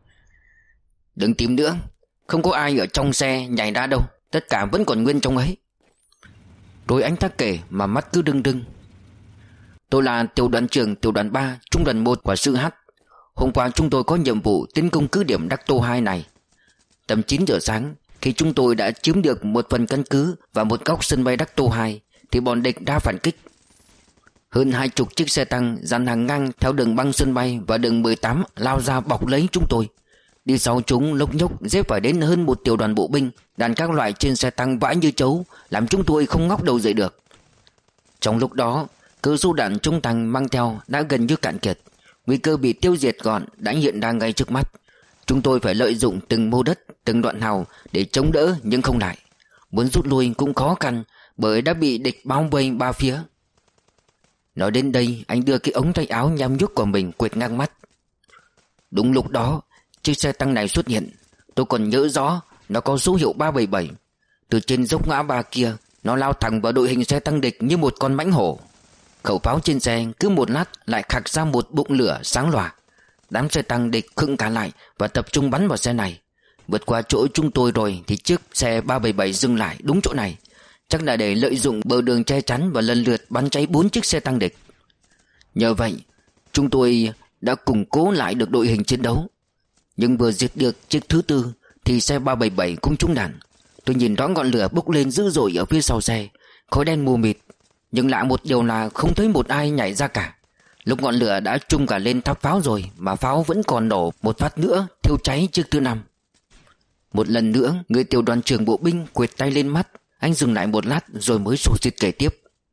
đừng tìm nữa, không có ai ở trong xe nhảy ra đâu, tất cả vẫn còn nguyên trong ấy. Rồi anh ta kể mà mắt cứ rưng rưng: tôi là tiểu đoàn trưởng tiểu đoàn ba, trung đoàn một của sư H. Hôm qua chúng tôi có nhiệm vụ tiến công cứ điểm Đắc Tô hai này. Tầm chín giờ sáng, khi chúng tôi đã chiếm được một phần căn cứ và một góc sân bay Đắc Tô hai, thì bọn địch đã phản kích. Hơn hai chục chiếc xe tăng dàn hàng ngang theo đường băng sân bay và đường mười tám lao ra bọc lấy chúng tôi. Đi sau chúng lốc nhốc dép phải đến hơn một tiểu đoàn bộ binh, đàn các loại trên xe tăng vãi như chấu, làm chúng tôi không ngóc đầu dậy được. Trong lúc đó, cơ số đạn chúng tăng mang theo đã gần như cạn kiệt, nguy cơ bị tiêu diệt gọn đã hiện ra ngay trước mắt. Chúng tôi phải lợi dụng từng mô đất, từng đoạn hào để chống đỡ nhưng không lại. Muốn rút lui cũng khó khăn bởi đã bị địch bao vây ba phía. Nói đến đây, anh đưa cái ống tay áo nham nhúc của mình quệt ngang mắt. Đúng lúc đó, chiếc xe tăng này xuất hiện. Tôi còn nhớ rõ, nó có số hiệu ba bảy bảy. Từ trên dốc ngã ba kia, nó lao thẳng vào đội hình xe tăng địch như một con mãnh hổ. Khẩu pháo trên xe cứ một lát lại khạc ra một bụng lửa sáng lòa. Đám xe tăng địch khựng cả lại và tập trung bắn vào xe này. Vượt qua chỗ chúng tôi rồi thì chiếc xe ba bảy bảy dừng lại đúng chỗ này, chắc là để lợi dụng bờ đường che chắn và lần lượt bắn cháy bốn chiếc xe tăng địch. Nhờ vậy, chúng tôi đã củng cố lại được đội hình chiến đấu. Nhưng vừa diệt được chiếc thứ tư thì xe ba bảy bảy cũng trúng đạn. Tôi nhìn rõ ngọn lửa bốc lên dữ dội ở phía sau xe, khói đen mù mịt. Nhưng lạ một điều là không thấy một ai nhảy ra cả. Lúc ngọn lửa đã trùm cả lên tháp pháo rồi mà pháo vẫn còn nổ một phát nữa, thiêu cháy chiếc thứ năm. Một lần nữa, người tiểu đoàn trưởng bộ binh quệt tay lên mắt. Anh dừng lại một lát rồi mới sổ xịt kể tiếp.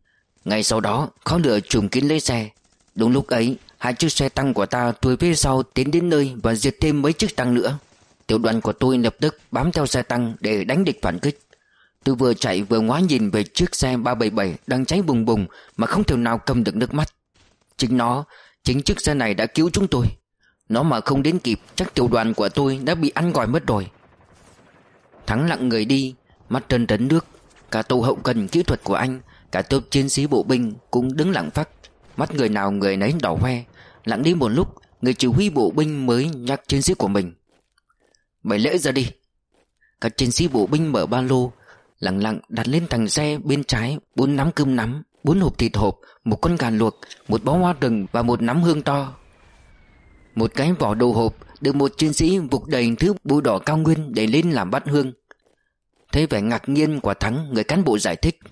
Ngay sau đó khói lửa trùm kín lấy xe. Đúng lúc ấy, hai chiếc xe tăng của ta đuổi phía sau tiến đến nơi và diệt thêm mấy chiếc tăng nữa. Tiểu đoàn của tôi lập tức bám theo xe tăng để đánh địch phản kích. Tôi vừa chạy vừa ngoái nhìn về chiếc xe ba bảy bảy đang cháy bùng bùng mà không thể nào cầm được nước mắt. Chính nó, chính chiếc xe này đã cứu chúng tôi. Nó mà không đến kịp, chắc tiểu đoàn của tôi đã bị ăn gỏi mất rồi. Thắng lặng người đi, mắt trân trấn nước. Cả tổ hậu cần kỹ thuật của anh, cả tốp chiến sĩ bộ binh cũng đứng lặng phắc. Mắt người nào người nấy đỏ hoe. Lặng đi một lúc, người chỉ huy bộ binh mới nhắc chiến sĩ của mình: "Bày lễ ra đi." Các chiến sĩ bộ binh mở ba lô, lặng lặng đặt lên thành xe bên trái bốn nắm cơm nắm, bốn hộp thịt hộp, một con gà luộc, một bó hoa rừng và một nắm hương to. Một cái vỏ đồ hộp được một chiến sĩ vục đầy thứ bụi đỏ cao nguyên để lên làm bát hương. Thấy vẻ ngạc nhiên của Thắng, người cán bộ giải thích: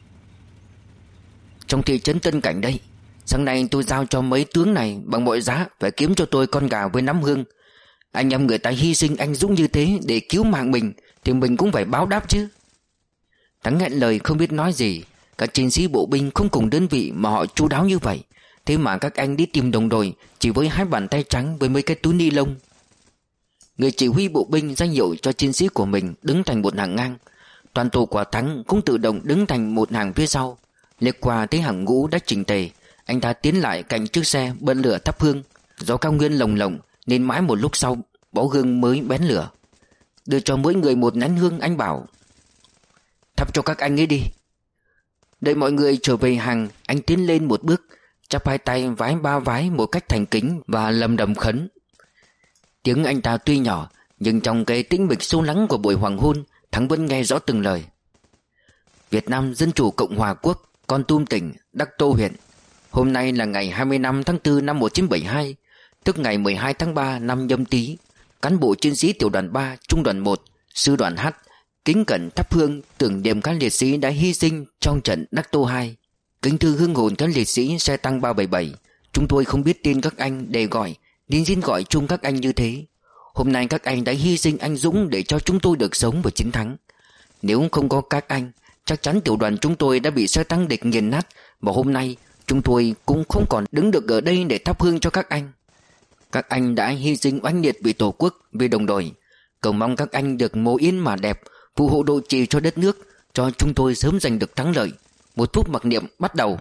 "Trong thị trấn Tân Cảnh đây, sáng nay tôi giao cho mấy tướng này bằng mọi giá phải kiếm cho tôi con gà với nắm hương. Anh em người ta hy sinh anh dũng như thế để cứu mạng mình thì mình cũng phải báo đáp chứ." Thắng nghẹn lời không biết nói gì. Các chiến sĩ bộ binh không cùng đơn vị mà họ chu đáo như vậy. Thế mà các anh đi tìm đồng đội chỉ với hai bàn tay trắng với mấy cái túi ni lông. Người chỉ huy bộ binh ra hiệu cho chiến sĩ của mình đứng thành một hàng ngang. Toàn tổ của Thắng cũng tự động đứng thành một hàng phía sau. Liếc qua thấy hàng ngũ đã chỉnh tề, anh ta tiến lại cạnh chiếc xe bật lửa thắp hương. Gió cao nguyên lồng lộng nên mãi một lúc sau bó hương mới bén lửa. Đưa cho mỗi người một nén hương, anh bảo: "Thắp cho các anh ấy đi." Đợi mọi người trở về hàng, anh tiến lên một bước, chắp hai tay vái ba vái một cách thành kính và lầm đầm khấn. Tiếng anh ta tuy nhỏ, nhưng trong cái tĩnh mịch sâu lắng của buổi hoàng hôn, Thắng vẫn nghe rõ từng lời. Việt Nam Dân Chủ Cộng Hòa Quốc, Kon Tum tỉnh, Đắc Tô huyện. Hôm nay là ngày hai mươi lăm tháng tư năm một nghìn chín trăm bảy mươi hai, tức ngày mười hai tháng ba năm Nhâm Tý. Cán bộ chiến sĩ tiểu đoàn ba, trung đoàn một, sư đoàn H kính cẩn thắp hương tưởng niệm các liệt sĩ đã hy sinh trong trận Đắc Tô hai. Kính thư hương hồn các liệt sĩ xe tăng ba bảy bảy. Chúng tôi không biết tên các anh để gọi, nên xin gọi chung các anh như thế. Hôm nay các anh đã hy sinh anh dũng để cho chúng tôi được sống và chiến thắng. Nếu không có các anh, chắc chắn tiểu đoàn chúng tôi đã bị xe tăng địch nghiền nát, và hôm nay chúng tôi cũng không còn đứng được ở đây để thắp hương cho các anh. Các anh đã hy sinh oanh liệt vì Tổ quốc, vì đồng đội. Cầu mong các anh được mồ yên mà đẹp, phù hộ độ trì cho đất nước, cho chúng tôi sớm giành được thắng lợi. Một phút mặc niệm bắt đầu.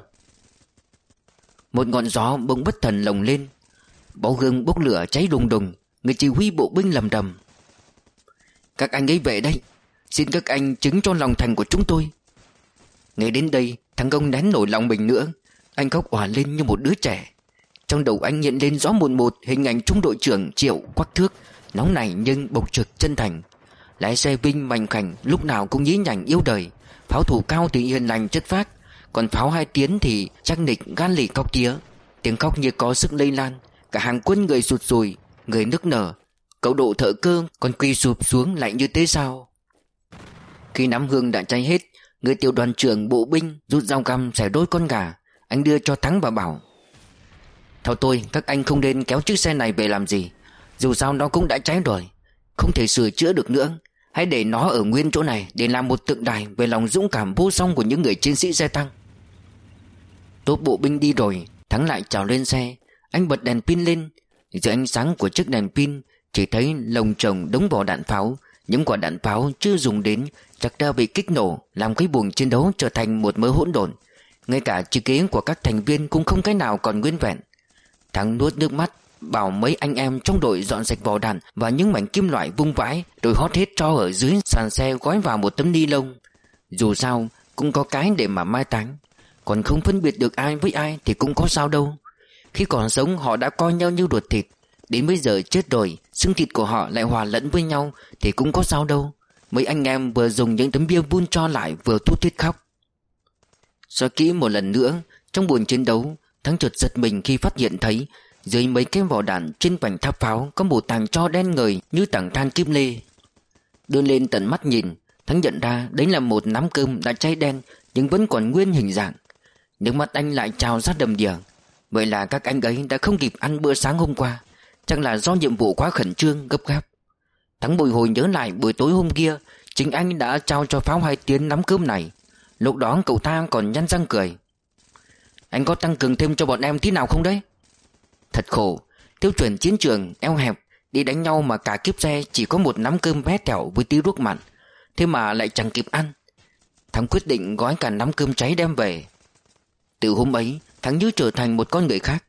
Một ngọn gió bỗng bất thần lồng lên, bó hương bốc lửa cháy đùng đùng. Người chỉ huy bộ binh lầm đầm: "Các anh ấy về đây, xin các anh chứng cho lòng thành của chúng tôi." Nghe đến đây, thằng Công nén nổi lòng mình nữa. Anh khóc òa lên như một đứa trẻ. Trong đầu anh hiện lên rõ một một hình ảnh trung đội trưởng Triệu Quắc Thước, nóng nảy nhưng bộc trực chân thành. Lái xe Vinh Mạnh Khảnh lúc nào cũng nhí nhảnh yêu đời. Pháo thủ Cao thì hiền lành chất phác, còn pháo Hai Tiến thì chắc nịch gan lì cóc tía. Tiếng khóc như có sức lây lan. Cả hàng quân người sụt sùi, người nức nở. Cậu độ thợ cơ còn quỳ sụp xuống lại như thế sao? Khi nắm hương đã cháy hết, người tiểu đoàn trưởng bộ binh rút dao găm xẻ đôi con gà. Anh đưa cho Thắng và bảo: "Theo tôi, các anh không nên kéo chiếc xe này về làm gì. Dù sao nó cũng đã cháy rồi, không thể sửa chữa được nữa. Hãy để nó ở nguyên chỗ này để làm một tượng đài về lòng dũng cảm vô song của những người chiến sĩ xe tăng." Tốp bộ binh đi rồi, Thắng lại trèo lên xe. Anh bật đèn pin lên. Dưới ánh sáng của chiếc đèn pin, chỉ thấy lồng chồng đống vỏ đạn pháo. Những quả đạn pháo chưa dùng đến chắc đã bị kích nổ, làm cái buồng chiến đấu trở thành một mớ hỗn độn. Ngay cả chữ ký của các thành viên cũng không cái nào còn nguyên vẹn. Thắng nuốt nước mắt, bảo mấy anh em trong đội dọn sạch vỏ đạn và những mảnh kim loại vung vãi, rồi hót hết cho ở dưới sàn xe gói vào một tấm ni lông. Dù sao cũng có cái để mà mai táng. Còn không phân biệt được ai với ai thì cũng có sao đâu. Khi còn sống họ đã coi nhau như ruột thịt, đến bây giờ chết rồi, xương thịt của họ lại hòa lẫn với nhau thì cũng có sao đâu. Mấy anh em vừa dùng những tấm bia vun cho lại vừa thút thít khóc. Soi kỹ một lần nữa, trong buồng chiến đấu, Thắng chợt giật mình khi phát hiện thấy dưới mấy cái vỏ đạn trên vành tháp pháo có một tảng tro đen ngời như tảng than kim lê. Đưa lên tận mắt nhìn, Thắng nhận ra đấy là một nắm cơm đã cháy đen nhưng vẫn còn nguyên hình dạng. Nước mắt anh lại trào ra đầm đìa. Vậy là các anh ấy đã không kịp ăn bữa sáng hôm qua. Chắc là do nhiệm vụ quá khẩn trương, gấp gáp. Thắng bồi hồi nhớ lại buổi tối hôm kia, chính anh đã trao cho pháo Hai Tiến nắm cơm này. Lúc đó cậu ta còn nhăn răng cười. Anh có tăng cường thêm cho bọn em tí nào không đấy? Thật khổ, tiêu chuẩn chiến trường eo hẹp, đi đánh nhau mà cả kiếp xe chỉ có một nắm cơm bé tẹo với tí ruốc mặn, thế mà lại chẳng kịp ăn. Thắng quyết định gói cả nắm cơm cháy đem về. Từ hôm ấy, Thắng như trở thành một con người khác.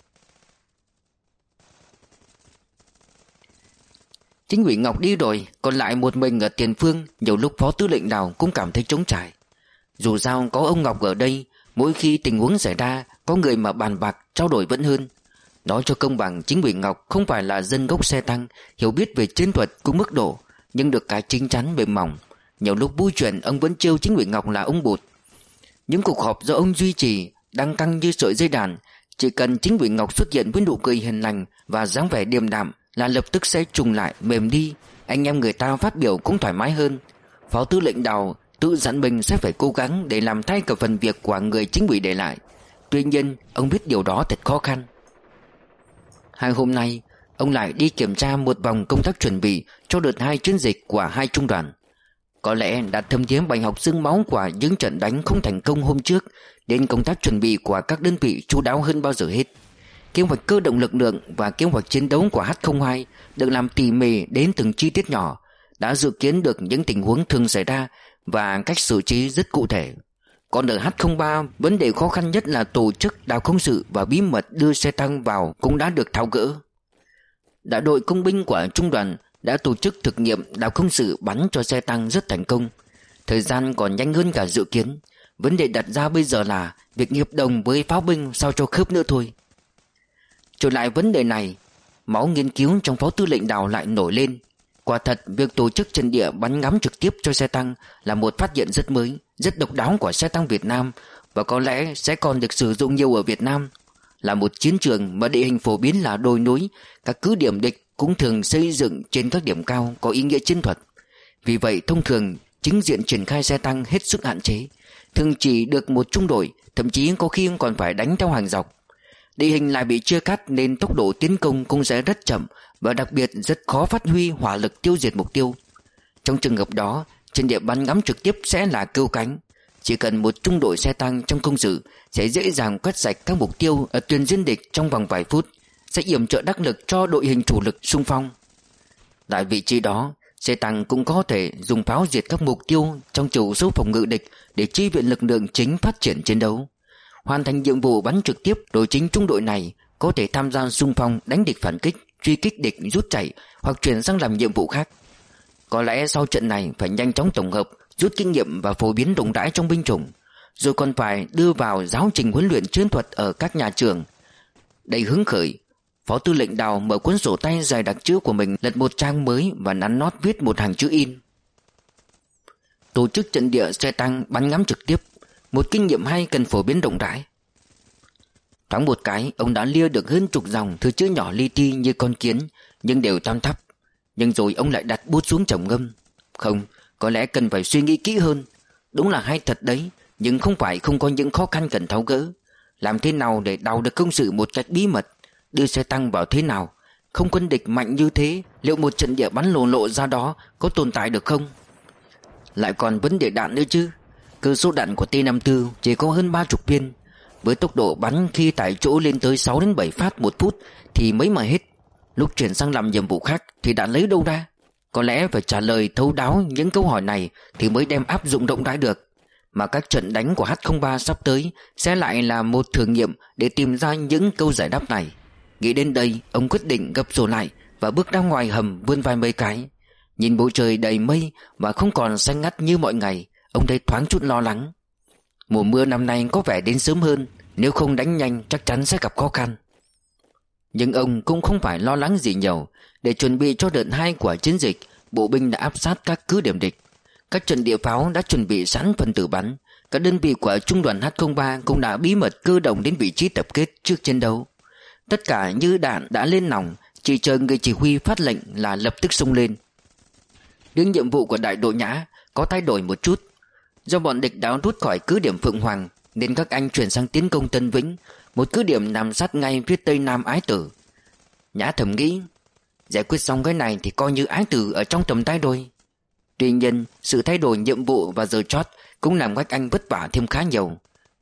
Chính ủy Ngọc đi rồi, còn lại một mình ở tiền phương. Nhiều lúc phó tư lệnh nào cũng cảm thấy trống trải. Dù sao có ông Ngọc ở đây, mỗi khi tình huống xảy ra, có người mà bàn bạc trao đổi vẫn hơn. Nói cho công bằng, chính ủy Ngọc không phải là dân gốc xe tăng, hiểu biết về chiến thuật cũng mức độ, nhưng được cái chính chắn mềm mỏng. Nhiều lúc vui chuyện ông vẫn trêu chính ủy Ngọc là ông bụt. Những cuộc họp do ông duy trì đang căng như sợi dây đàn. Chỉ cần chính ủy Ngọc xuất hiện với nụ cười hiền lành và dáng vẻ điềm đạm là lập tức sẽ trùng lại, mềm đi. Anh em người ta phát biểu cũng thoải mái hơn. Phó tư lệnh Đào tự dặn mình sẽ phải cố gắng để làm thay cả phần việc của người chính ủy để lại. Tuy nhiên ông biết điều đó thật khó khăn. Hai hôm nay ông lại đi kiểm tra một vòng công tác chuẩn bị cho đợt hai chiến dịch của hai trung đoàn. Có lẽ đã thâm thía bài học xương máu của những trận đánh không thành công hôm trước, nên công tác chuẩn bị của các đơn vị chu đáo hơn bao giờ hết. Kế hoạch cơ động lực lượng và kế hoạch chiến đấu của H không hai được làm tỉ mỉ đến từng chi tiết nhỏ, đã dự kiến được những tình huống thường xảy ra và cách xử trí rất cụ thể. Còn ở H không ba, vấn đề khó khăn nhất là tổ chức đào công sự và bí mật đưa xe tăng vào cũng đã được tháo gỡ. Đại đội công binh của trung đoàn đã tổ chức thực nghiệm đào công sự bắn cho xe tăng rất thành công. Thời gian còn nhanh hơn cả dự kiến. Vấn đề đặt ra bây giờ là việc hiệp đồng với pháo binh sao cho khớp nữa thôi. Trở lại vấn đề này, máu nghiên cứu trong phó tư lệnh Đào lại nổi lên. Quả thật, việc tổ chức trận địa bắn ngắm trực tiếp cho xe tăng là một phát hiện rất mới, rất độc đáo của xe tăng Việt Nam, và có lẽ sẽ còn được sử dụng nhiều ở Việt Nam. Là một chiến trường mà địa hình phổ biến là đồi núi, các cứ điểm địch cũng thường xây dựng trên các điểm cao có ý nghĩa chiến thuật. Vì vậy thông thường chính diện triển khai xe tăng hết sức hạn chế, thường chỉ được một trung đội, thậm chí có khi còn phải đánh theo hàng dọc. Địa hình lại bị chia cắt nên tốc độ tiến công cũng sẽ rất chậm, và đặc biệt rất khó phát huy hỏa lực tiêu diệt mục tiêu. Trong trường hợp đó, trên địa bắn ngắm trực tiếp sẽ là cưu cánh. Chỉ cần một trung đội xe tăng trong công sự sẽ dễ dàng quét sạch các mục tiêu ở tuyến diện địch trong vòng vài phút, sẽ yểm trợ đắc lực cho đội hình chủ lực xung phong. Tại vị trí đó, xe tăng cũng có thể dùng pháo diệt các mục tiêu trong chiều số phòng ngự địch để chi viện lực lượng chính phát triển chiến đấu. Hoàn thành nhiệm vụ bắn trực tiếp, đội chính trung đội này có thể tham gia xung phong đánh địch phản kích, truy kích địch rút chạy hoặc chuyển sang làm nhiệm vụ khác. Có lẽ sau trận này phải nhanh chóng tổng hợp, rút kinh nghiệm và phổ biến rộng rãi trong binh chủng, rồi còn phải đưa vào giáo trình huấn luyện chiến thuật ở các nhà trường. Đầy hứng khởi, Phó tư lệnh Đào mở cuốn sổ tay dài đặc chữ của mình, lật một trang mới và nắn nót viết một hàng chữ in: tổ chức trận địa xe tăng bắn ngắm trực tiếp, một kinh nghiệm hay cần phổ biến rộng rãi. Thoáng một cái, ông đã lia được hơn chục dòng thứ chữ nhỏ li ti như con kiến, nhưng đều tăm thắp. Nhưng rồi ông lại đặt bút xuống trầm ngâm. Không, có lẽ cần phải suy nghĩ kỹ hơn. Đúng là hay thật đấy, nhưng không phải không có những khó khăn cần tháo gỡ. Làm thế nào để đào được công sự một cách bí mật, đưa xe tăng vào thế nào? Không quân địch mạnh như thế, liệu một trận địa bắn lộ lộ ra đó có tồn tại được không? Lại còn vấn đề đạn nữa chứ. Cơ số đạn của T năm tư chỉ có hơn ba chục viên. Với tốc độ bắn khi tại chỗ lên tới sáu đến bảy phát một phút thì mấy mà hết. Lúc chuyển sang làm nhiệm vụ khác thì đạn lấy đâu ra? Có lẽ phải trả lời thấu đáo những câu hỏi này thì mới đem áp dụng rộng rãi được. Mà các trận đánh của H không ba sắp tới sẽ lại là một thử nghiệm để tìm ra những câu giải đáp này. Nghĩ đến đây, ông quyết định gập sổ lại và bước ra ngoài hầm vươn vai mấy cái. Nhìn bầu trời đầy mây và không còn xanh ngắt như mọi ngày, ông thấy thoáng chút lo lắng. Mùa mưa năm nay có vẻ đến sớm hơn, nếu không đánh nhanh chắc chắn sẽ gặp khó khăn. Nhưng ông cũng không phải lo lắng gì nhiều. Để chuẩn bị cho đợt hai của chiến dịch, bộ binh đã áp sát các cứ điểm địch. Các trận địa pháo đã chuẩn bị sẵn phần tử bắn. Các đơn vị của trung đoàn H không ba cũng đã bí mật cơ động đến vị trí tập kết trước chiến đấu. Tất cả như đạn đã lên nòng, chỉ chờ người chỉ huy phát lệnh là lập tức xông lên. Nhưng nhiệm vụ của đại đội Nhã có thay đổi một chút. Do bọn địch đã rút khỏi cứ điểm Phượng Hoàng nên các anh chuyển sang tiến công Tân Vĩnh, một cứ điểm nằm sát ngay phía tây nam Ái Tử. Nhã thầm nghĩ, giải quyết xong cái này thì coi như Ái Tử ở trong tầm tay rồi. Tuy nhiên, sự thay đổi nhiệm vụ và giờ chót cũng làm các anh vất vả thêm khá nhiều.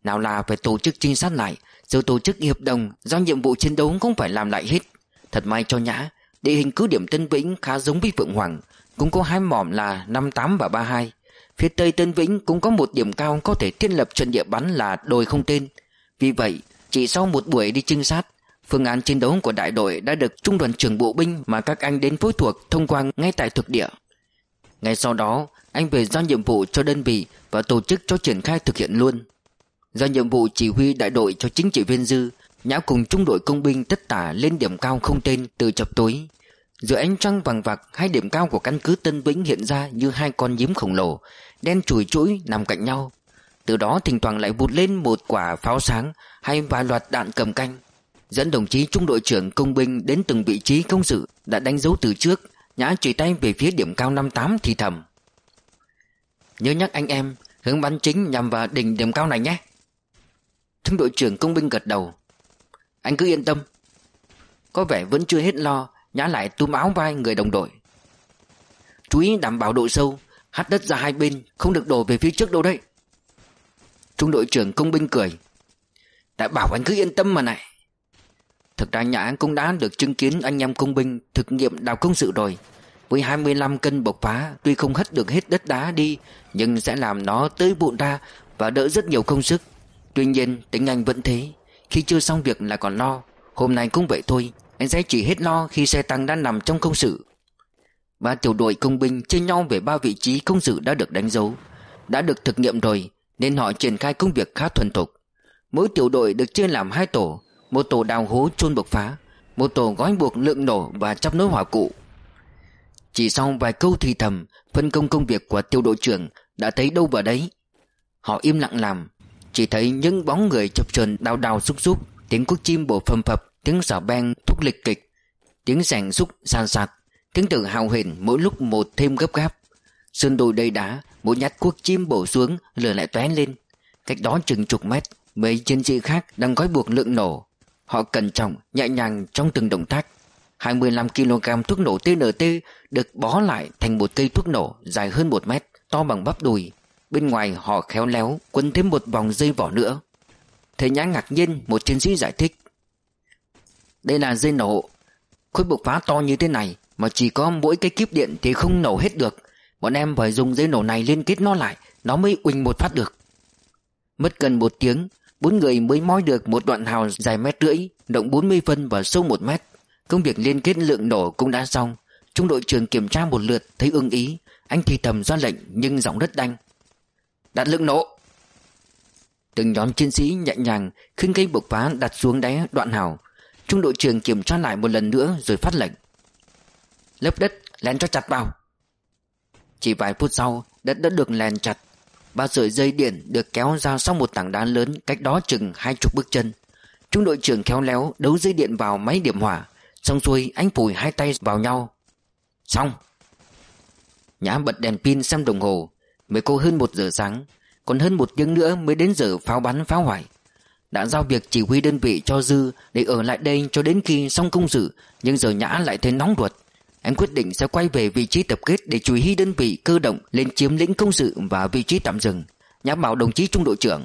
Nào là phải tổ chức trinh sát lại, rồi tổ chức hiệp đồng, giao nhiệm vụ chiến đấu cũng phải làm lại hết. Thật may cho Nhã, địa hình cứ điểm Tân Vĩnh khá giống với Phượng Hoàng, cũng có hai mỏm là năm tám và ba hai. Phía tây Tân Vĩnh cũng có một điểm cao có thể thiết lập trận địa bắn là đồi không tên. Vì vậy, chỉ sau một buổi đi trinh sát, phương án chiến đấu của đại đội đã được trung đoàn trưởng bộ binh mà các anh đến phối thuộc thông qua ngay tại thực địa. Ngay sau đó, anh về giao nhiệm vụ cho đơn vị và tổ chức cho triển khai thực hiện luôn. Giao nhiệm vụ chỉ huy đại đội cho chính trị viên Dư, Nhã cùng trung đội công binh tất tả lên điểm cao không tên từ chập tối. Giữa ánh trăng vàng vặc, hai điểm cao của căn cứ Tân Vĩnh hiện ra như hai con nhím khổng lồ, đen chùi chũi nằm cạnh nhau. Từ đó thỉnh thoảng lại vụt lên một quả pháo sáng hay vài loạt đạn cầm canh. Dẫn đồng chí trung đội trưởng công binh đến từng vị trí công sự đã đánh dấu từ trước. Nhã chỉ tay về phía điểm cao năm tám thì thầm: nhớ nhắc anh em, hướng bắn chính nhằm vào đỉnh điểm cao này nhé. Trung đội trưởng công binh gật đầu: anh cứ yên tâm. Có vẻ vẫn chưa hết lo, Nhã lại túm áo vai người đồng đội: chú ý đảm bảo độ sâu, hắt đất ra hai bên, không được đổ về phía trước đâu đấy. Trung đội trưởng công binh cười: đã bảo anh cứ yên tâm mà này. Thực ra Nhã cũng đã được chứng kiến anh em công binh thực nghiệm đào công sự rồi. Với hai mươi lăm cân bộc phá, tuy không hất được hết đất đá đi, nhưng sẽ làm nó tới vụn ra và đỡ rất nhiều công sức. Tuy nhiên tính anh vẫn thế, khi chưa xong việc là còn lo. Hôm nay cũng vậy thôi, anh sẽ chỉ hết lo khi xe tăng đã nằm trong công sự. Ba tiểu đội công binh chia nhau về ba vị trí công sự đã được đánh dấu, đã được thực nghiệm rồi, nên họ triển khai công việc khá thuần thục. Mỗi tiểu đội được chia làm hai tổ, một tổ đào hố chôn bộc phá, một tổ gói buộc lượng nổ và chấp nối hỏa cụ. Chỉ sau vài câu thì thầm, phân công công việc của tiểu đội trưởng đã thấy đâu vào đấy. Họ im lặng làm, chỉ thấy những bóng người chập chờn đào đào xúc xúc, tiếng cuốc chim bổ phầm phập, tiếng xào beng thúc lịch kịch, tiếng rèn xúc san sạc, tiếng từ hào hển mỗi lúc một thêm gấp gáp. Sơn đồi đầy đá, mỗi nhát cuốc chim bổ xuống, lửa lại tóe lên. Cách đó chừng chục mét, mấy chiến sĩ khác đang gói buộc lượng nổ. Họ cẩn trọng, nhẹ nhàng trong từng động tác. hai mươi lăm ki lô gam thuốc nổ tê en tê được bó lại thành một cây thuốc nổ dài hơn một mét, to bằng bắp đùi. Bên ngoài họ khéo léo quấn thêm một vòng dây vỏ nữa. Thầy Nhã ngạc nhiên, một chiến sĩ giải thích: đây là dây nổ. Khối bộc phá to như thế này mà chỉ có mỗi cái kíp điện thì không nổ hết được. Bọn em phải dùng dây nổ này liên kết nó lại, nó mới uỳnh một phát được. Mất gần một tiếng, bốn người mới moi được một đoạn hào dài mét rưỡi, rộng bốn mươi phân và sâu một mét. Công việc liên kết lượng nổ cũng đã xong. Trung đội trưởng kiểm tra một lượt thấy ưng ý, anh thì thầm ra lệnh nhưng giọng rất đanh: đặt lượng nổ. Từng nhóm chiến sĩ nhẹ nhàng khinh cây bộc phá đặt xuống đáy đoạn hào. Trung đội trưởng kiểm tra lại một lần nữa rồi phát lệnh: lấp đất, lèn cho chặt vào. Chỉ vài phút sau, đất đã được lèn chặt. Ba sợi dây điện được kéo ra sau một tảng đá lớn cách đó chừng hai chục bước chân. Trung đội trưởng khéo léo đấu dây điện vào máy điểm hỏa. Xong xuôi anh phủi hai tay vào nhau. Xong. Nhã bật đèn pin xem đồng hồ. Mới có hơn một giờ sáng, còn hơn một tiếng nữa mới đến giờ pháo bắn pháo hoại. Đã giao việc chỉ huy đơn vị cho Dư để ở lại đây cho đến khi xong công sự, nhưng giờ Nhã lại thấy nóng ruột. Anh quyết định sẽ quay về vị trí tập kết để chỉ huy đơn vị cơ động lên chiếm lĩnh công sự và vị trí tạm dừng. Nhã bảo đồng chí trung đội trưởng: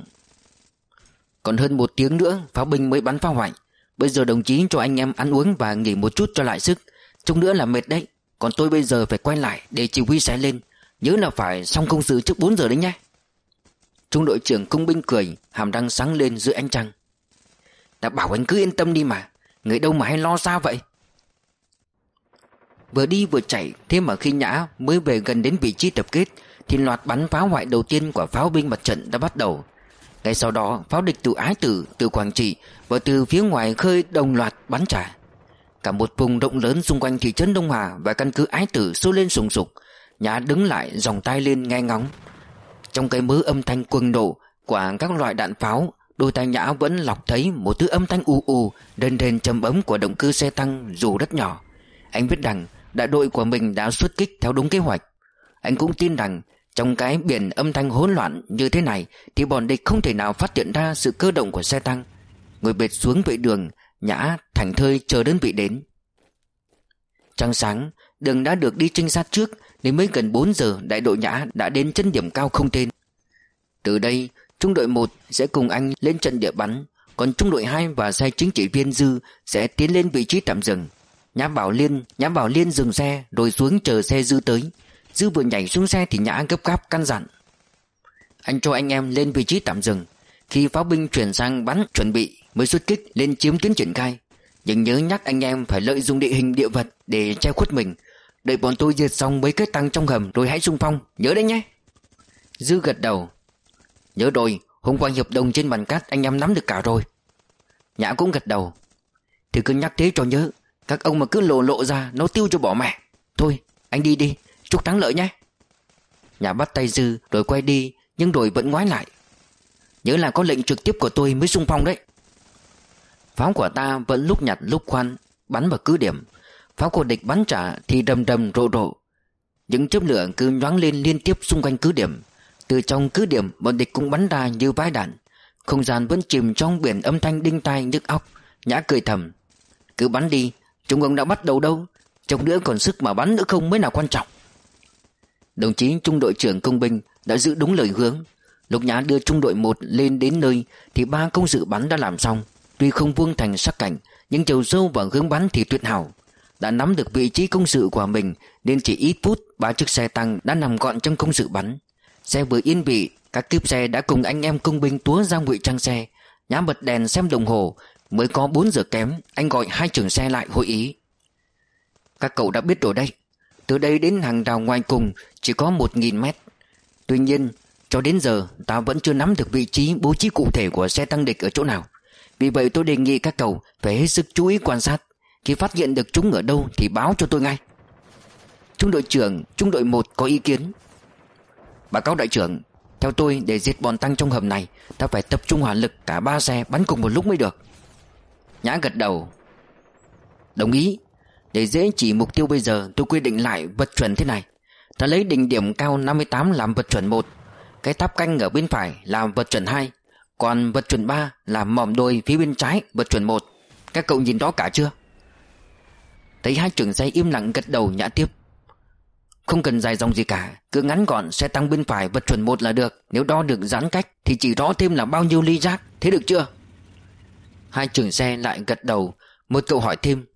còn hơn một tiếng nữa pháo binh mới bắn pháo hoại. Bây giờ đồng chí cho anh em ăn uống và nghỉ một chút cho lại sức. Chút nữa là mệt đấy. Còn tôi bây giờ phải quay lại để chỉ huy xe lên. Nhớ là phải xong công sự trước bốn giờ đấy nhé. Trung đội trưởng công binh cười, hàm răng sáng lên dưới ánh trăng: đã bảo anh cứ yên tâm đi mà, người đâu mà hay lo xa vậy. Vừa đi vừa chạy, thế mà khi Nhã mới về gần đến vị trí tập kết thì loạt bắn pháo hoại đầu tiên của pháo binh mặt trận đã bắt đầu. Ngay sau đó, pháo địch từ Ái Tử, từ Quảng Trị và từ phía ngoài khơi đồng loạt bắn trả. Cả một vùng rộng lớn xung quanh thị trấn Đông Hà và căn cứ Ái Tử sôi lên sùng sục. Nhã đứng lại, giòng tay lên nghe ngóng. Trong cái mớ âm thanh cuồng nổ của các loại đạn pháo, đôi tai Nhã vẫn lọc thấy một thứ âm thanh ù ù, rền rền trầm ấm của động cơ xe tăng dù rất nhỏ. Anh biết rằng đại đội của mình đã xuất kích theo đúng kế hoạch. Anh cũng tin rằng trong cái biển âm thanh hỗn loạn như thế này thì bọn địch không thể nào phát hiện ra sự cơ động của xe tăng. Ngồi bệt xuống vệ đường, Nhã thảnh thơi chờ đơn vị đến. Trăng sáng, Đường đã được đi trinh sát trước nên mới gần bốn giờ đại đội Nhã đã đến chân điểm cao không tên. Từ đây, Trung đội một sẽ cùng anh lên trận địa bắn, còn trung đội hai và xe chính trị viên Dư sẽ tiến lên vị trí tạm dừng. Nhã bảo Liên, Nhã bảo Liên dừng xe rồi xuống chờ xe Dư tới. Dư vừa nhảy xuống xe thì Nhã gấp gáp căn dặn: anh cho anh em lên vị trí tạm dừng, khi pháo binh chuyển sang bắn chuẩn bị mới xuất kích lên chiếm tuyến triển khai. Nhưng nhớ nhắc anh em phải lợi dụng địa hình địa vật để che khuất mình. Đợi bọn tôi diệt xong mấy cái tăng trong hầm rồi hãy xung phong, nhớ đấy nhé. Dư gật đầu: nhớ rồi, hôm qua hiệp đồng trên bàn cát anh em nắm được cả rồi. Nhã cũng gật đầu: thì cứ nhắc thế cho nhớ, các ông mà cứ lộ lộ ra nó tiêu cho bỏ mẹ. Thôi anh đi đi, chúc thắng lợi nhé. Nhã bắt tay Dư rồi quay đi, nhưng rồi vẫn ngoái lại: nhớ là có lệnh trực tiếp của tôi mới xung phong đấy. Pháo của ta vẫn lúc nhặt lúc khoan bắn vào cứ điểm. Pháo của địch bắn trả thì rầm rầm rộ rộ. Những chớp lửa cứ nhoáng lên liên tiếp xung quanh cứ điểm. Từ trong cứ điểm bọn địch cũng bắn ra như vãi đạn. Không gian vẫn chìm trong biển âm thanh đinh tai nhức óc. Nhã cười thầm: cứ bắn đi, chúng ông đã bắt đầu đâu. Chốc nữa còn sức mà bắn nữa không mới là quan trọng. Đồng chí trung đội trưởng công binh đã giữ đúng lời hướng. Lúc Nhã đưa trung đội một lên đến nơi thì ba công sự bắn đã làm xong. Tuy không vuông thành sắc cảnh, nhưng chiều sâu và hướng bắn thì tuyệt hảo. Đã nắm được vị trí công sự của mình nên chỉ ít phút ba chiếc xe tăng đã nằm gọn trong công sự bắn. Xe vừa yên vị, các kíp xe đã cùng anh em công binh túa ra ngụy trang xe. Nhã bật đèn xem đồng hồ, mới có bốn giờ kém. Anh gọi hai trưởng xe lại hội ý: các cậu đã biết rồi đây, từ đây đến hàng rào ngoài cùng chỉ có một nghìn mét. Tuy nhiên cho đến giờ ta vẫn chưa nắm được vị trí bố trí cụ thể của xe tăng địch ở chỗ nào. Vì vậy tôi đề nghị các cậu phải hết sức chú ý quan sát. Khi phát hiện được chúng ở đâu thì báo cho tôi ngay. Trung đội trưởng trung đội một có ý kiến: báo cáo đại trưởng, theo tôi để diệt bọn tăng trong hầm này, ta phải tập trung hỏa lực cả ba xe bắn cùng một lúc mới được. Nhã gật đầu: đồng ý. Để dễ chỉ mục tiêu bây giờ tôi quy định lại vật chuẩn thế này. Ta lấy đỉnh điểm cao năm mươi tám làm vật chuẩn một, cái tháp canh ở bên phải làm vật chuẩn hai, còn vật chuẩn ba là mỏm đồi phía bên trái vật chuẩn một. Các cậu nhìn rõ cả chưa? Thấy hai trưởng xe im lặng gật đầu, Nhã tiếp: không cần dài dòng gì cả, cứ ngắn gọn xe tăng bên phải vật chuẩn một là được. Nếu đo được giãn cách thì chỉ rõ thêm là bao nhiêu ly rác, thế được chưa? Hai trưởng xe lại gật đầu. Một cậu hỏi thêm: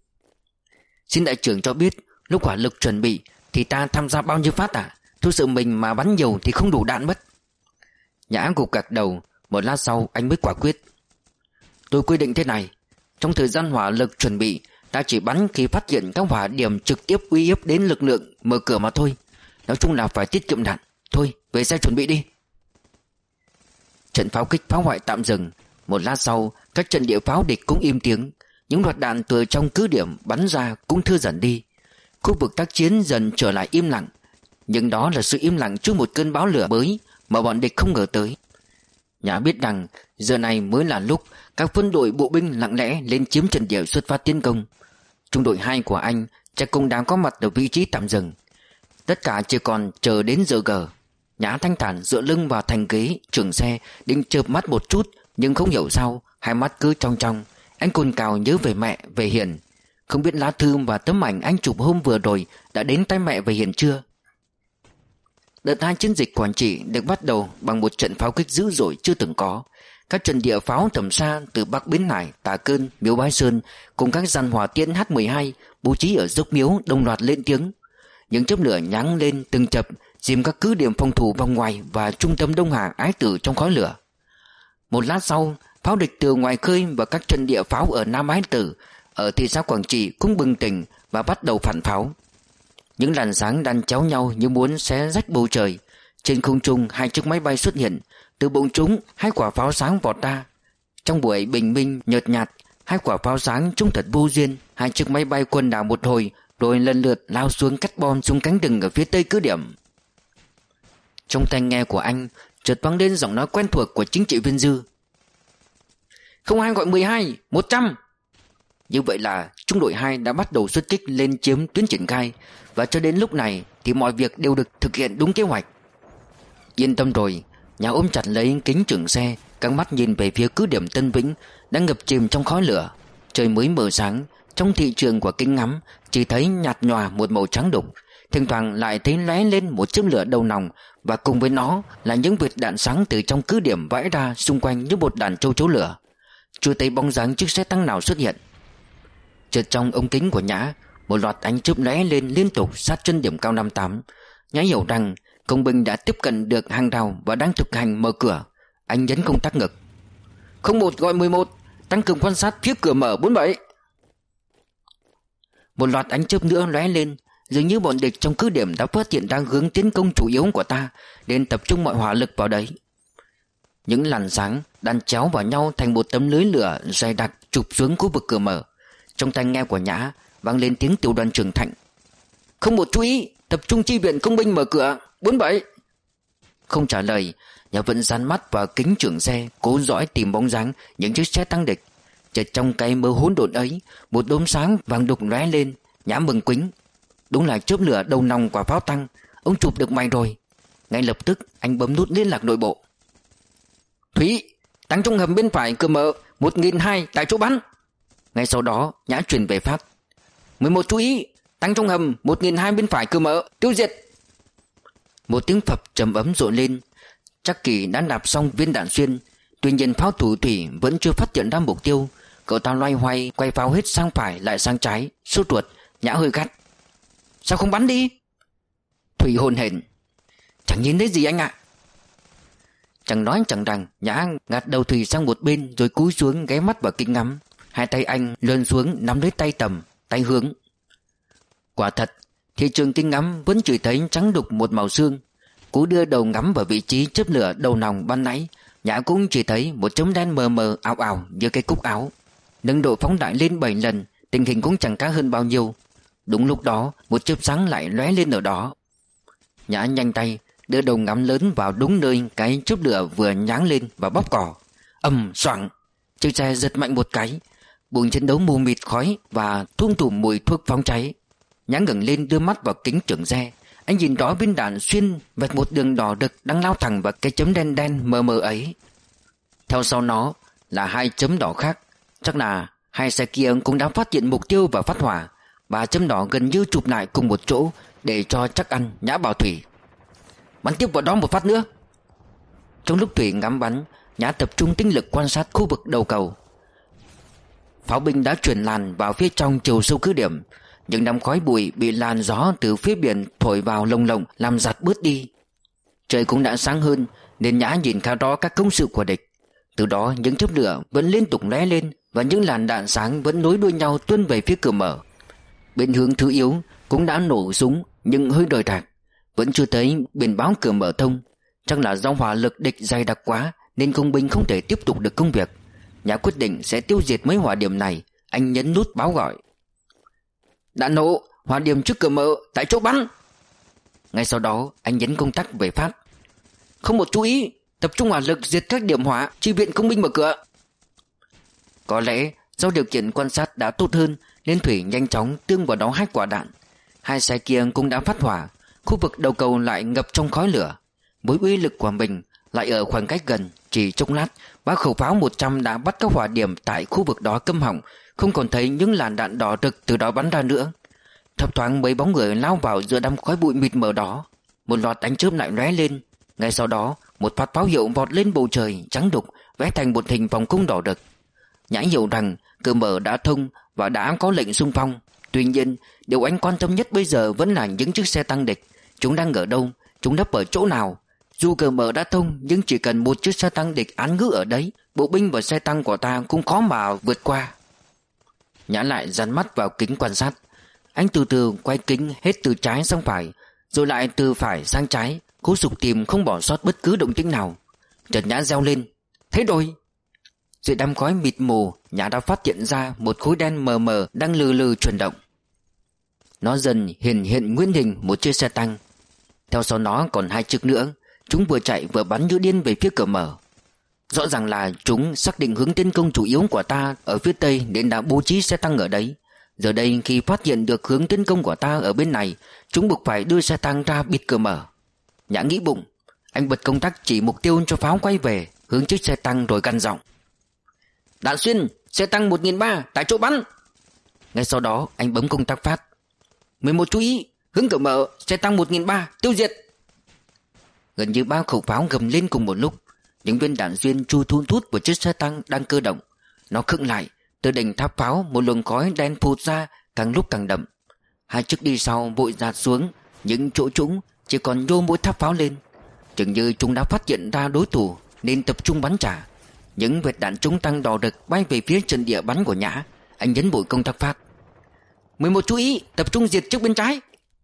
xin đại trưởng cho biết lúc hỏa lực chuẩn bị thì ta tham gia bao nhiêu phát à? Tôi sợ mình mà bắn nhiều thì không đủ đạn mất. Nhã gục gật đầu. Một lát sau anh mới quả quyết: tôi quy định thế này, trong thời gian hỏa lực chuẩn bị, ta chỉ bắn khi phát hiện các hỏa điểm trực tiếp uy hiếp đến lực lượng mở cửa mà thôi. Nói chung là phải tiết kiệm đạn. Thôi về xe chuẩn bị đi. Trận pháo kích phá hoại tạm dừng. Một lát sau các trận địa pháo địch cũng im tiếng. Những loạt đạn từ trong cứ điểm bắn ra cũng thưa dần đi. Khu vực tác chiến dần trở lại im lặng. Nhưng đó là sự im lặng trước một cơn bão lửa mới mà bọn địch không ngờ tới. Nhã biết rằng giờ này mới là lúc các quân đội bộ binh lặng lẽ lên chiếm trận địa xuất phát tiến công. Trung đội hai của anh chắc cũng đang có mặt ở vị trí tạm dừng. Tất cả chỉ còn chờ đến giờ gờ. Nhã thanh thản dựa lưng vào thành ghế trưởng xe, định chợp mắt một chút, nhưng không hiểu sao hai mắt cứ trong trong. Anh cồn cào nhớ về mẹ, về Hiền. Không biết lá thư và tấm ảnh anh chụp hôm vừa rồi đã đến tay mẹ về Hiền chưa? Đợt hai chiến dịch Quảng Trị được bắt đầu bằng một trận pháo kích dữ dội chưa từng có. Các trận địa pháo tầm xa từ Bắc Bến Hải, Tà Cơn, Miếu Bái Sơn cùng các dàn hỏa tiễn H mười hai bố trí ở dốc Miếu đồng loạt lên tiếng. Những chớp lửa nháng lên từng chập, dìm các cứ điểm phòng thủ vòng ngoài và trung tâm Đông Hà ái tử trong khói lửa. Một lát sau, pháo địch từ ngoài khơi và các trận địa pháo ở Nam Ái Tử, ở thị xã Quảng Trị cũng bừng tỉnh và bắt đầu phản pháo. Những làn sáng đan chéo nhau như muốn xé rách bầu trời. Trên không trung hai chiếc máy bay xuất hiện. Từ bụng chúng hai quả pháo sáng vọt ra. Trong buổi bình minh nhợt nhạt, hai quả pháo sáng trúng thật vô duyên. Hai chiếc máy bay quần đảo một hồi, rồi lần lượt lao xuống cắt bom xuống cánh rừng ở phía tây cứ điểm. Trong tai nghe của anh chợt vang lên giọng nói quen thuộc của chính trị viên Dư: không hai gọi mười hai, một trăm. Như vậy là trung đội hai đã bắt đầu xuất kích lên chiếm tuyến triển khai. Và cho đến lúc này thì mọi việc đều được thực hiện đúng kế hoạch. Yên tâm rồi. Nhà ôm chặt lấy kính trưởng xe, các mắt nhìn về phía cứ điểm Tân Vĩnh đang ngập chìm trong khói lửa. Trời mới mờ sáng. Trong thị trường của kính ngắm chỉ thấy nhạt nhòa một màu trắng đục. thỉnh thoảng lại thấy lóe lên một chớp lửa đầu nòng, và cùng với nó là những vệt đạn sáng từ trong cứ điểm vãi ra xung quanh như một đàn châu chấu lửa. Chưa thấy bóng dáng chiếc xe tăng nào xuất hiện. Chợt trong ống kính của Nhã, một loạt ánh chớp lóe lên liên tục sát chân điểm cao năm tám. Nhã hiểu rằng công binh đã tiếp cận được hàng rào và đang thực hành mở cửa. Anh nhấn công tắc ngực. Không một gọi mười một, tăng cường quan sát phía cửa mở bốn bảy. Một loạt ánh chớp nữa lóe lên, dường như bọn địch trong cứ điểm đã phát hiện ra hướng tiến công chủ yếu của ta, nên tập trung mọi hỏa lực vào đấy. Những làn sáng đan chéo vào nhau thành một tấm lưới lửa dày đặc chụp xuống khu vực cửa mở. Trong tai nghe của Nhã vang lên tiếng tiểu đoàn trưởng Thạnh. Không một chú ý, tập trung chi viện công binh mở cửa bốn bảy. Không trả lời, Nhã vẫn dán mắt vào kính trưởng xe, cố dõi tìm bóng dáng những chiếc xe tăng địch. Chợt trong cái mơ hỗn độn ấy, một đốm sáng vàng đục lóe lên. Nhã mừng quính. Đúng là chớp lửa đầu nòng quả pháo tăng. Ông chụp được mày rồi. Ngay lập tức anh bấm nút liên lạc nội bộ. Thúy, tăng trong hầm bên phải cửa mở một nghìn hai tại chỗ bắn. Ngay sau đó Nhã truyền về phát. mười một chú ý, tăng trong hầm một nghìn hai bên phải cửa mở, tiêu diệt. Một tiếng phập trầm ấm rội lên. Chắc Kỳ đã nạp xong viên đạn xuyên. Tuy nhiên pháo thủ thủy vẫn chưa phát hiện ra mục tiêu. Cậu ta loay hoay quay pháo hết sang phải lại sang trái, sốt ruột. Nhã hơi gắt. Sao không bắn đi? Thủy hồn hển. Chẳng nhìn thấy gì anh ạ. Chẳng nói chẳng rằng, Nhã gạt đầu Thủy sang một bên rồi cúi xuống ghé mắt vào kính ngắm. Hai tay anh lươn xuống nắm lấy tay Tầm, tay Hướng. Quả thật, thị trường kính ngắm vẫn chỉ thấy trắng đục một màu xương. Cú đưa đầu ngắm vào vị trí chớp lửa đầu nòng ban nãy, Nhã cũng chỉ thấy một chấm đen mờ mờ ảo ảo giữa cái cúc áo. Nâng độ phóng đại lên bảy lần, tình hình cũng chẳng khá hơn bao nhiêu. Đúng lúc đó, một chớp sáng lại lóe lên ở đó. Nhã nhanh tay đưa đầu ngắm lớn vào đúng nơi cái chớp lửa vừa nháng lên và bóp cò. Ầm xoảng, chiếc xe giật mạnh một cái, buồng chiến đấu mù mịt khói và thum thủm mùi thuốc phóng cháy. Nhã ngẩng lên đưa mắt vào kính trưởng xe. Anh nhìn rõ viên đạn xuyên vạch một đường đỏ đực đang lao thẳng vào cái chấm đen đen mờ mờ ấy. Theo sau nó là hai chấm đỏ khác. Chắc là hai xe kia cũng đã phát hiện mục tiêu và phát hỏa. Ba chấm đỏ gần như chụp lại cùng một chỗ. Để cho chắc ăn, Nhã bảo Thủy bắn tiếp vào đó một phát nữa. Trong lúc Thủy ngắm bắn, Nhã tập trung tinh lực quan sát khu vực đầu cầu. Pháo binh đã chuyển làn vào phía trong chiều sâu cứ điểm. Những đám khói bụi bị làn gió từ phía biển thổi vào lồng lộng làm giặt bớt đi. Trời cũng đã sáng hơn nên Nhã nhìn khá rõ các công sự của địch. Từ đó những chớp lửa vẫn liên tục lóe lên và những làn đạn sáng vẫn nối đuôi nhau tuôn về phía cửa mở. Bên hướng Thứ Yếu cũng đã nổ súng nhưng hơi rời rạc. Vẫn chưa thấy biển báo cửa mở thông. Chắc là do hỏa lực địch dày đặc quá nên công binh không thể tiếp tục được công việc. Nhã quyết định sẽ tiêu diệt mấy hỏa điểm này. Anh nhấn nút báo gọi. Đạn nổ, hỏa điểm trước cửa mở, tại chỗ bắn. Ngay sau đó anh nhấn công tắc về phát. Không một chú ý, tập trung hỏa lực diệt các điểm hỏa, chi viện công binh mở cửa. Có lẽ do điều kiện quan sát đã tốt hơn nên Thủy nhanh chóng tương vào đó hai quả đạn. Hai xe kia cũng đã phát hỏa. Khu vực đầu cầu lại ngập trong khói lửa. Với uy lực của mình lại ở khoảng cách gần, chỉ chốc lát ba khẩu pháo một trăm đã bắt các hỏa điểm tại khu vực đó câm họng. Không còn thấy những làn đạn đỏ rực từ đó bắn ra nữa. Thấp thoáng mấy bóng người lao vào giữa đám khói bụi mịt mờ đó. Một loạt ánh chớp lại lóe lên. Ngay sau đó một phát pháo hiệu vọt lên bầu trời trắng đục, vẽ thành một hình vòng cung đỏ rực. Nhã hiểu rằng cửa mở đã thông và đã có lệnh xung phong. Tuy nhiên điều anh quan tâm nhất bây giờ vẫn là những chiếc xe tăng địch. Chúng đang ở đâu, chúng nấp ở chỗ nào. Dù cửa mở đã thông nhưng chỉ cần một chiếc xe tăng địch án ngữ ở đấy, bộ binh và xe tăng của ta cũng khó mà vượt qua. Nhã lại dán mắt vào kính quan sát. Anh từ từ quay kính hết từ trái sang phải, rồi lại từ phải sang trái, cố sục tìm không bỏ sót bất cứ động tĩnh nào. Chợt Nhã reo lên. Thấy rồi! Dưới đám khói mịt mù, Nhã đã phát hiện ra một khối đen mờ mờ đang lừ lừ chuyển động. Nó dần hiện hiện nguyên hình một chiếc xe tăng. Theo sau nó còn hai chiếc nữa. Chúng vừa chạy vừa bắn như điên về phía cửa mở. Rõ ràng là chúng xác định hướng tiến công chủ yếu của ta ở phía tây nên đã bố trí xe tăng ở đấy. Giờ đây khi phát hiện được hướng tiến công của ta ở bên này, chúng buộc phải đưa xe tăng ra bịt cửa mở. Nhã nghĩ bụng. Anh bật công tắc chỉ mục tiêu cho pháo quay về, hướng chiếc xe tăng rồi gằn giọng. Đạn xuyên, xe tăng một nghìn ba trăm tại chỗ bắn. Ngay sau đó anh bấm công tắc phát. mười một chú ý, Hướng cửa mở, xe tăng một nghìn ba trăm, tiêu diệt. Gần như ba khẩu pháo gầm lên cùng một lúc. Những viên đạn xuyên chui thun thút vào chiếc xe tăng đang cơ động. Nó khựng lại. Từ đỉnh tháp pháo một luồng khói đen phụt ra, càng lúc càng đậm. Hai chiếc đi sau vội dạt xuống. Những chỗ trũng chỉ còn nhô mỗi tháp pháo lên. Chừng như chúng đã phát hiện ra đối thủ nên tập trung bắn trả. Những vệt đạn chống tăng đỏ đực bay về phía trận địa bắn của Nhã. Anh nhấn bụi công tác phát. mười một chú ý, tập trung diệt trước bên trái.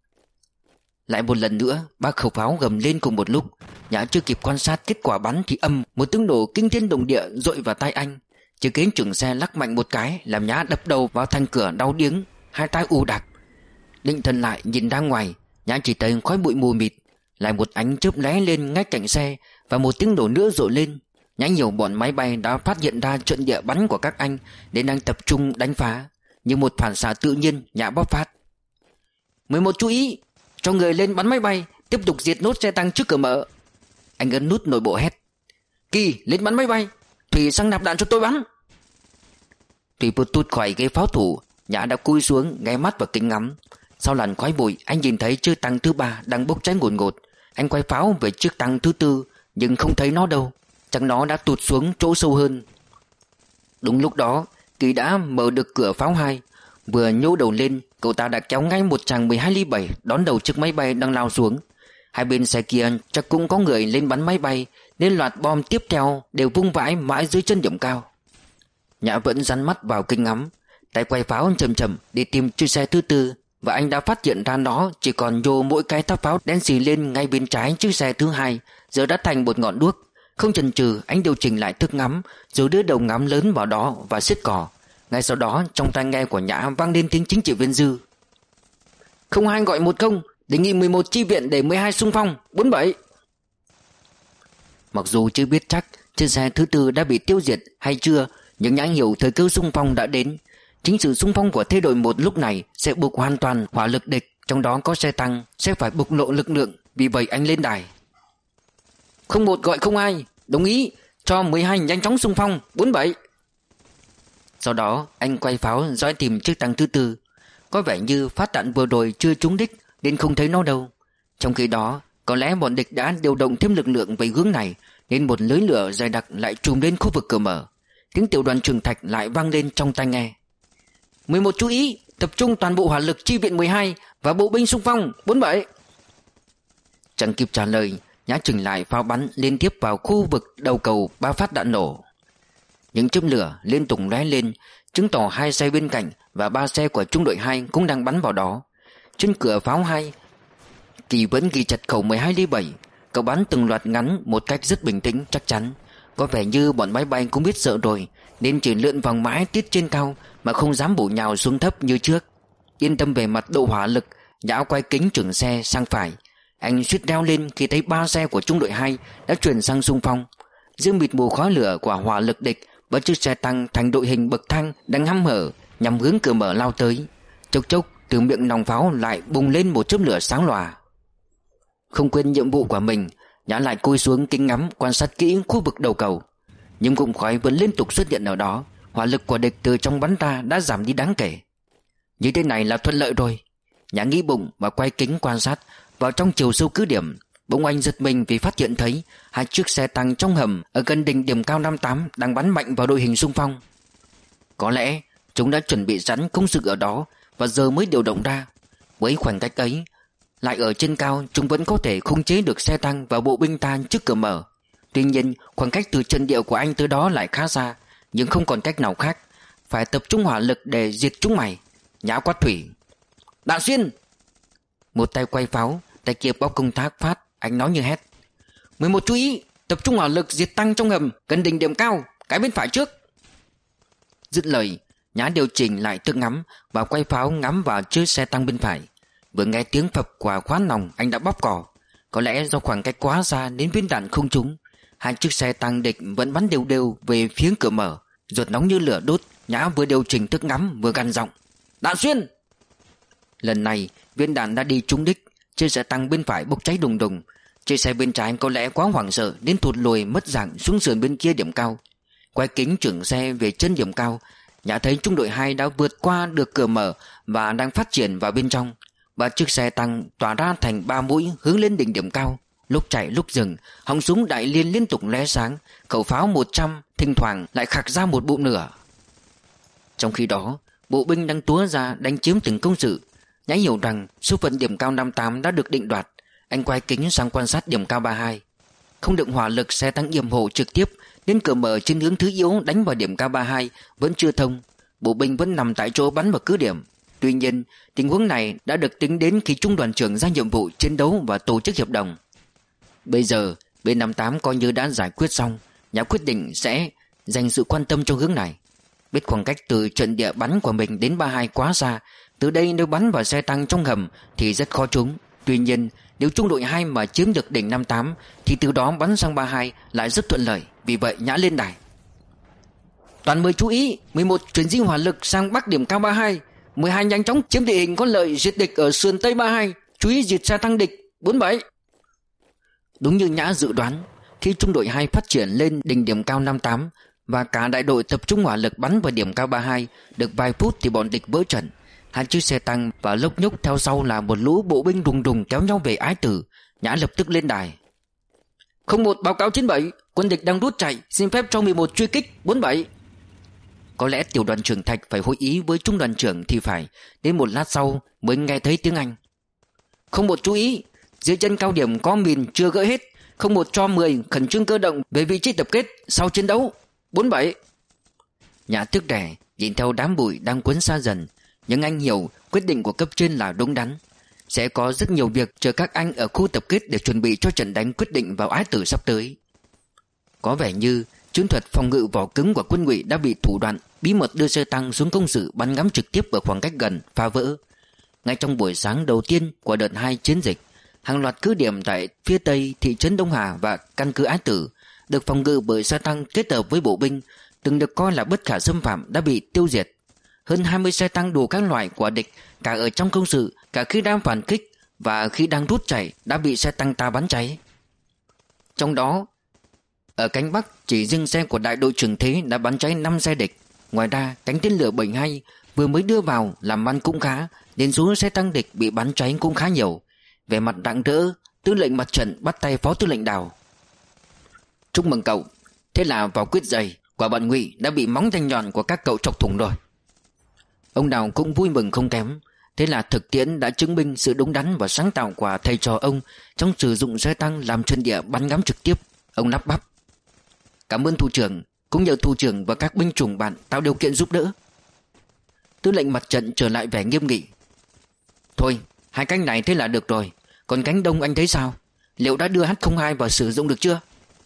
Lại một lần nữa, ba khẩu pháo gầm lên cùng một lúc. Nhã chưa kịp quan sát kết quả bắn thì âm một tiếng nổ kinh thiên động địa dội vào tai anh. Chiếc kính chừng xe lắc mạnh một cái, làm Nhã đập đầu vào thành cửa đau điếng, hai tai ù đặc. Định thần lại nhìn ra ngoài, Nhã chỉ thấy khói bụi mù mịt. Lại một ánh chớp lóe lên ngay cạnh xe, và một tiếng nổ nữa rội lên. Nhã nhiều bọn máy bay đã phát hiện ra trận địa bắn của các anh nên đang tập trung đánh phá. Như một phản xạ tự nhiên, Nhã bóp phát. mười một chú ý, cho người lên bắn máy bay, tiếp tục diệt nốt xe tăng trước cửa mở. Anh ấn nút nội bộ hét. Kỳ, lên bắn máy bay, Thủy sang nạp đạn cho tôi bắn. Thủy vụt tụt khỏi ghế pháo thủ. Nhã đã cúi xuống ghé mắt vào kính ngắm. Sau làn khói bụi, anh nhìn thấy chiếc tăng thứ ba đang bốc cháy ngột ngột. Anh quay pháo về chiếc tăng thứ tư, nhưng không thấy nó đâu. Chắc nó đã tụt xuống chỗ sâu hơn. Đúng lúc đó, Kỳ đã mở được cửa pháo hai. Vừa nhô đầu lên, cậu ta đã kéo ngay một chàng mười hai ly bảy đón đầu chiếc máy bay đang lao xuống. Hai bên xe kia chắc cũng có người lên bắn máy bay, nên loạt bom tiếp theo đều vung vãi mãi dưới chân điểm cao. Nhã vẫn dán mắt vào kính ngắm, tay quay pháo chậm chậm để tìm chiếc xe thứ tư, và anh đã phát hiện ra nó chỉ còn nhô mỗi cái tháp pháo đen xì lên ngay bên trái chiếc xe thứ hai, giờ đã thành một ngọn đuốc. Không chần chừ, anh điều chỉnh lại thức ngắm, rồi đưa đầu ngắm lớn vào đó và siết cò. Ngay sau đó, trong tai nghe của Nhã vang lên tiếng chính trị viên Dư. Không hai gọi một công, đề nghị mười một chi viện để mười hai xung phong, bốn bảy. Mặc dù chưa biết chắc chiếc xe thứ tư đã bị tiêu diệt hay chưa, nhưng Nhã hiểu thời cơ xung phong đã đến. Chính sự xung phong của thế đội một lúc này sẽ buộc hoàn toàn hỏa lực địch, trong đó có xe tăng, sẽ phải bộc lộ lực lượng. Vì vậy anh lên đài. Không một gọi không ai, đồng ý cho mười hai nhanh chóng xung phong, bốn bảy. Sau đó anh quay pháo dõi tìm chiếc tăng thứ tư. Có vẻ như phát đạn vừa rồi chưa trúng đích nên không thấy nó đâu. Trong khi đó, có lẽ bọn địch đã điều động thêm lực lượng về hướng này, nên một lưới lửa dày đặc lại trùm lên khu vực cửa mở. Tiếng tiểu đoàn Trường Thạch lại vang lên trong tai nghe. mười một chú ý, tập trung toàn bộ hỏa lực chi viện mười hai và bộ binh xung phong, bốn bảy. Chẳng kịp trả lời, Nhã chỉnh lại pháo bắn liên tiếp vào khu vực đầu cầu ba phát đạn nổ. Những chớp lửa liên tục lóe lên, chứng tỏ hai xe bên cạnh và ba xe của trung đội hai cũng đang bắn vào đó. Trên cửa pháo hai, Kỳ vẫn ghi chặt khẩu mười hai ly bảy. Cậu bắn từng loạt ngắn một cách rất bình tĩnh, chắc chắn. Có vẻ như bọn máy bay cũng biết sợ rồi, nên chỉ lượn vòng mãi tiết trên cao mà không dám bổ nhào xuống thấp như trước. Yên tâm về mặt độ hỏa lực, Nhã quay kính chừng xe sang phải. Anh suýt reo lên khi thấy ba xe của trung đội hai đã chuyển sang xung phong. Giữa mịt mù khói lửa của hỏa lực địch, và chiếc xe tăng thành đội hình bậc thang đang hăm hở nhằm hướng cửa mở lao tới. Chốc chốc từ miệng nòng pháo lại bùng lên một chớp lửa sáng lòa. Không quên nhiệm vụ của mình, Nhã lại cúi xuống kính ngắm quan sát kỹ khu vực đầu cầu. Nhưng cụm khói vẫn liên tục xuất hiện ở đó. Hỏa lực của địch từ trong bắn ra đã giảm đi đáng kể. Như thế này là thuận lợi rồi, Nhã nghĩ bụng và quay kính quan sát vào trong chiều sâu cứ điểm. Bỗng anh giật mình vì phát hiện thấy hai chiếc xe tăng trong hầm ở gần đỉnh điểm cao năm tám đang bắn mạnh vào đội hình xung phong. Có lẽ chúng đã chuẩn bị sẵn công sự ở đó và giờ mới điều động ra. Với khoảng cách ấy, lại ở trên cao, chúng vẫn có thể khống chế được xe tăng và bộ binh ta trước cửa mở. Tuy nhiên, khoảng cách từ trận địa của anh tới đó lại khá xa, nhưng không còn cách nào khác, phải tập trung hỏa lực để diệt chúng mày. Nhã quát Thủy. Đạn xuyên! Một tay quay pháo, tay kia bóp công tác phát. Anh nói như hét. mười một chú ý, tập trung hỏa lực diệt tăng trong hầm gần đỉnh điểm cao, cái bên phải trước. Dứt lời, Nhã điều chỉnh lại thức ngắm và quay pháo ngắm vào chiếc xe tăng bên phải. Vừa nghe tiếng phập của khóa nòng, anh đã bóp cò. Có lẽ do khoảng cách quá xa đến viên đạn không trúng. Hai chiếc xe tăng địch vẫn bắn đều đều về phía cửa mở, ruột nóng như lửa đốt. Nhã vừa điều chỉnh thức ngắm vừa gằn giọng. Đạn xuyên! Lần này viên đạn đã đi trúng đích. Chiếc xe tăng bên phải bốc cháy đùng đùng. Chiếc xe bên trái có lẽ quá hoảng sợ nên thụt lùi mất dạng xuống sườn bên kia điểm cao. Quay kính trưởng xe về chân điểm cao, Nhã thấy trung đội hai đã vượt qua được cửa mở và đang phát triển vào bên trong. Và chiếc xe tăng tỏa ra thành ba mũi hướng lên đỉnh điểm cao, lúc chạy lúc dừng, họng súng đại liên liên tục lóe sáng, khẩu pháo một trăm thỉnh thoảng lại khạc ra một bụng lửa. Trong khi đó, bộ binh đang túa ra đánh chiếm từng công sự. Nhã hiểu rằng số phận điểm cao năm tám đã được định đoạt. Anh quay kính sang quan sát điểm cao ba hai. Không được hỏa lực xe tăng yểm hộ trực tiếp nên cửa mở trên hướng thứ yếu đánh vào điểm cao ba hai vẫn chưa thông. Bộ binh vẫn nằm tại chỗ bắn vào cứ điểm. Tuy nhiên, tình huống này đã được tính đến khi trung đoàn trưởng ra nhiệm vụ chiến đấu và tổ chức hiệp đồng. Bây giờ, B năm tám coi như đã giải quyết xong. Nhã quyết định sẽ dành sự quan tâm cho hướng này. Biết khoảng cách từ trận địa bắn của mình đến ba hai quá xa, từ đây nếu bắn vào xe tăng trong hầm thì rất khó trúng. Tuy nhiên, nếu trung đội hai mà chiếm được đỉnh năm tám thì từ đó bắn sang ba hai lại rất thuận lợi. Vì vậy Nhã lên đài: toàn mời chú ý, mười một chuyển di hỏa lực sang bắc điểm cao ba hai, mười hai nhanh chóng chiếm địa hình có lợi diệt địch ở sườn tây ba hai, chú ý diệt xe tăng địch bốn bảy. Đúng như Nhã dự đoán, khi trung đội hai phát triển lên đỉnh điểm cao năm tám và cả đại đội tập trung hỏa lực bắn vào điểm cao ba hai, được vài phút thì bọn địch vỡ trận. Hai chiếc xe tăng và lốc nhúc theo sau là một lũ bộ binh đùng đùng kéo nhau về Ái Tử. Nhã lập tức lên đài: không một báo cáo chín bảy, quân địch đang rút chạy, xin phép cho mười một truy kích bốn bảy. Có lẽ tiểu đoàn trưởng Thạch phải hội ý với trung đoàn trưởng thì phải. Đến một lát sau mới nghe thấy tiếng Anh: không một chú ý, dưới chân cao điểm có mìn chưa gỡ hết, không một cho mười khẩn trương cơ động về vị trí tập kết sau chiến đấu bốn bảy. Nhã tức đẻ nhìn theo đám bụi đang cuốn xa dần, nhưng anh hiểu quyết định của cấp trên là đúng đắn. Sẽ có rất nhiều việc chờ các anh ở khu tập kết để chuẩn bị cho trận đánh quyết định vào Ái Tử sắp tới. Có vẻ như chiến thuật phòng ngự vỏ cứng của quân Ngụy đã bị thủ đoạn bí mật đưa xe tăng xuống công sự bắn ngắm trực tiếp ở khoảng cách gần phá vỡ. Ngay trong buổi sáng đầu tiên của đợt hai chiến dịch, hàng loạt cứ điểm tại phía tây thị trấn Đông Hà và căn cứ Ái Tử được phòng ngự bởi xe tăng kết hợp với bộ binh từng được coi là bất khả xâm phạm đã bị tiêu diệt. Hơn hai mươi xe tăng đủ các loại của địch, cả ở trong công sự, cả khi đang phản kích và khi đang rút chạy, đã bị xe tăng ta bắn cháy. Trong đó, ở cánh Bắc, chỉ riêng xe của đại đội trưởng Thế đã bắn cháy năm xe địch. Ngoài ra, cánh tên lửa bảy hai vừa mới đưa vào làm ăn cũng khá, nên số xe tăng địch bị bắn cháy cũng khá nhiều. Về mặt rạng rỡ, tư lệnh mặt trận bắt tay phó tư lệnh Đào: chúc mừng cậu, thế là vào quyết dày, quả bọn Ngụy đã bị móng tay nhọn của các cậu chọc thủng rồi. Ông Đào cũng vui mừng không kém. Thế là thực tiễn đã chứng minh sự đúng đắn và sáng tạo của thầy trò ông trong sử dụng xe tăng làm trận địa bắn ngắm trực tiếp. Ông lắp bắp: cảm ơn thủ trưởng, cũng nhờ thủ trưởng và các binh chủng bạn tạo điều kiện giúp đỡ. Tư lệnh mặt trận trở lại vẻ nghiêm nghị: thôi, hai cánh này thế là được rồi. Còn cánh đông anh thấy sao? Liệu đã đưa H không hai vào sử dụng được chưa?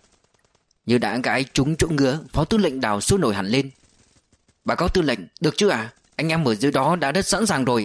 Như đã gãi trúng chỗ ngứa, phó tư lệnh Đào sôi nổi hẳn lên: báo cáo tư lệnh, được chứ à? Anh em ở dưới đó đã rất sẵn sàng rồi.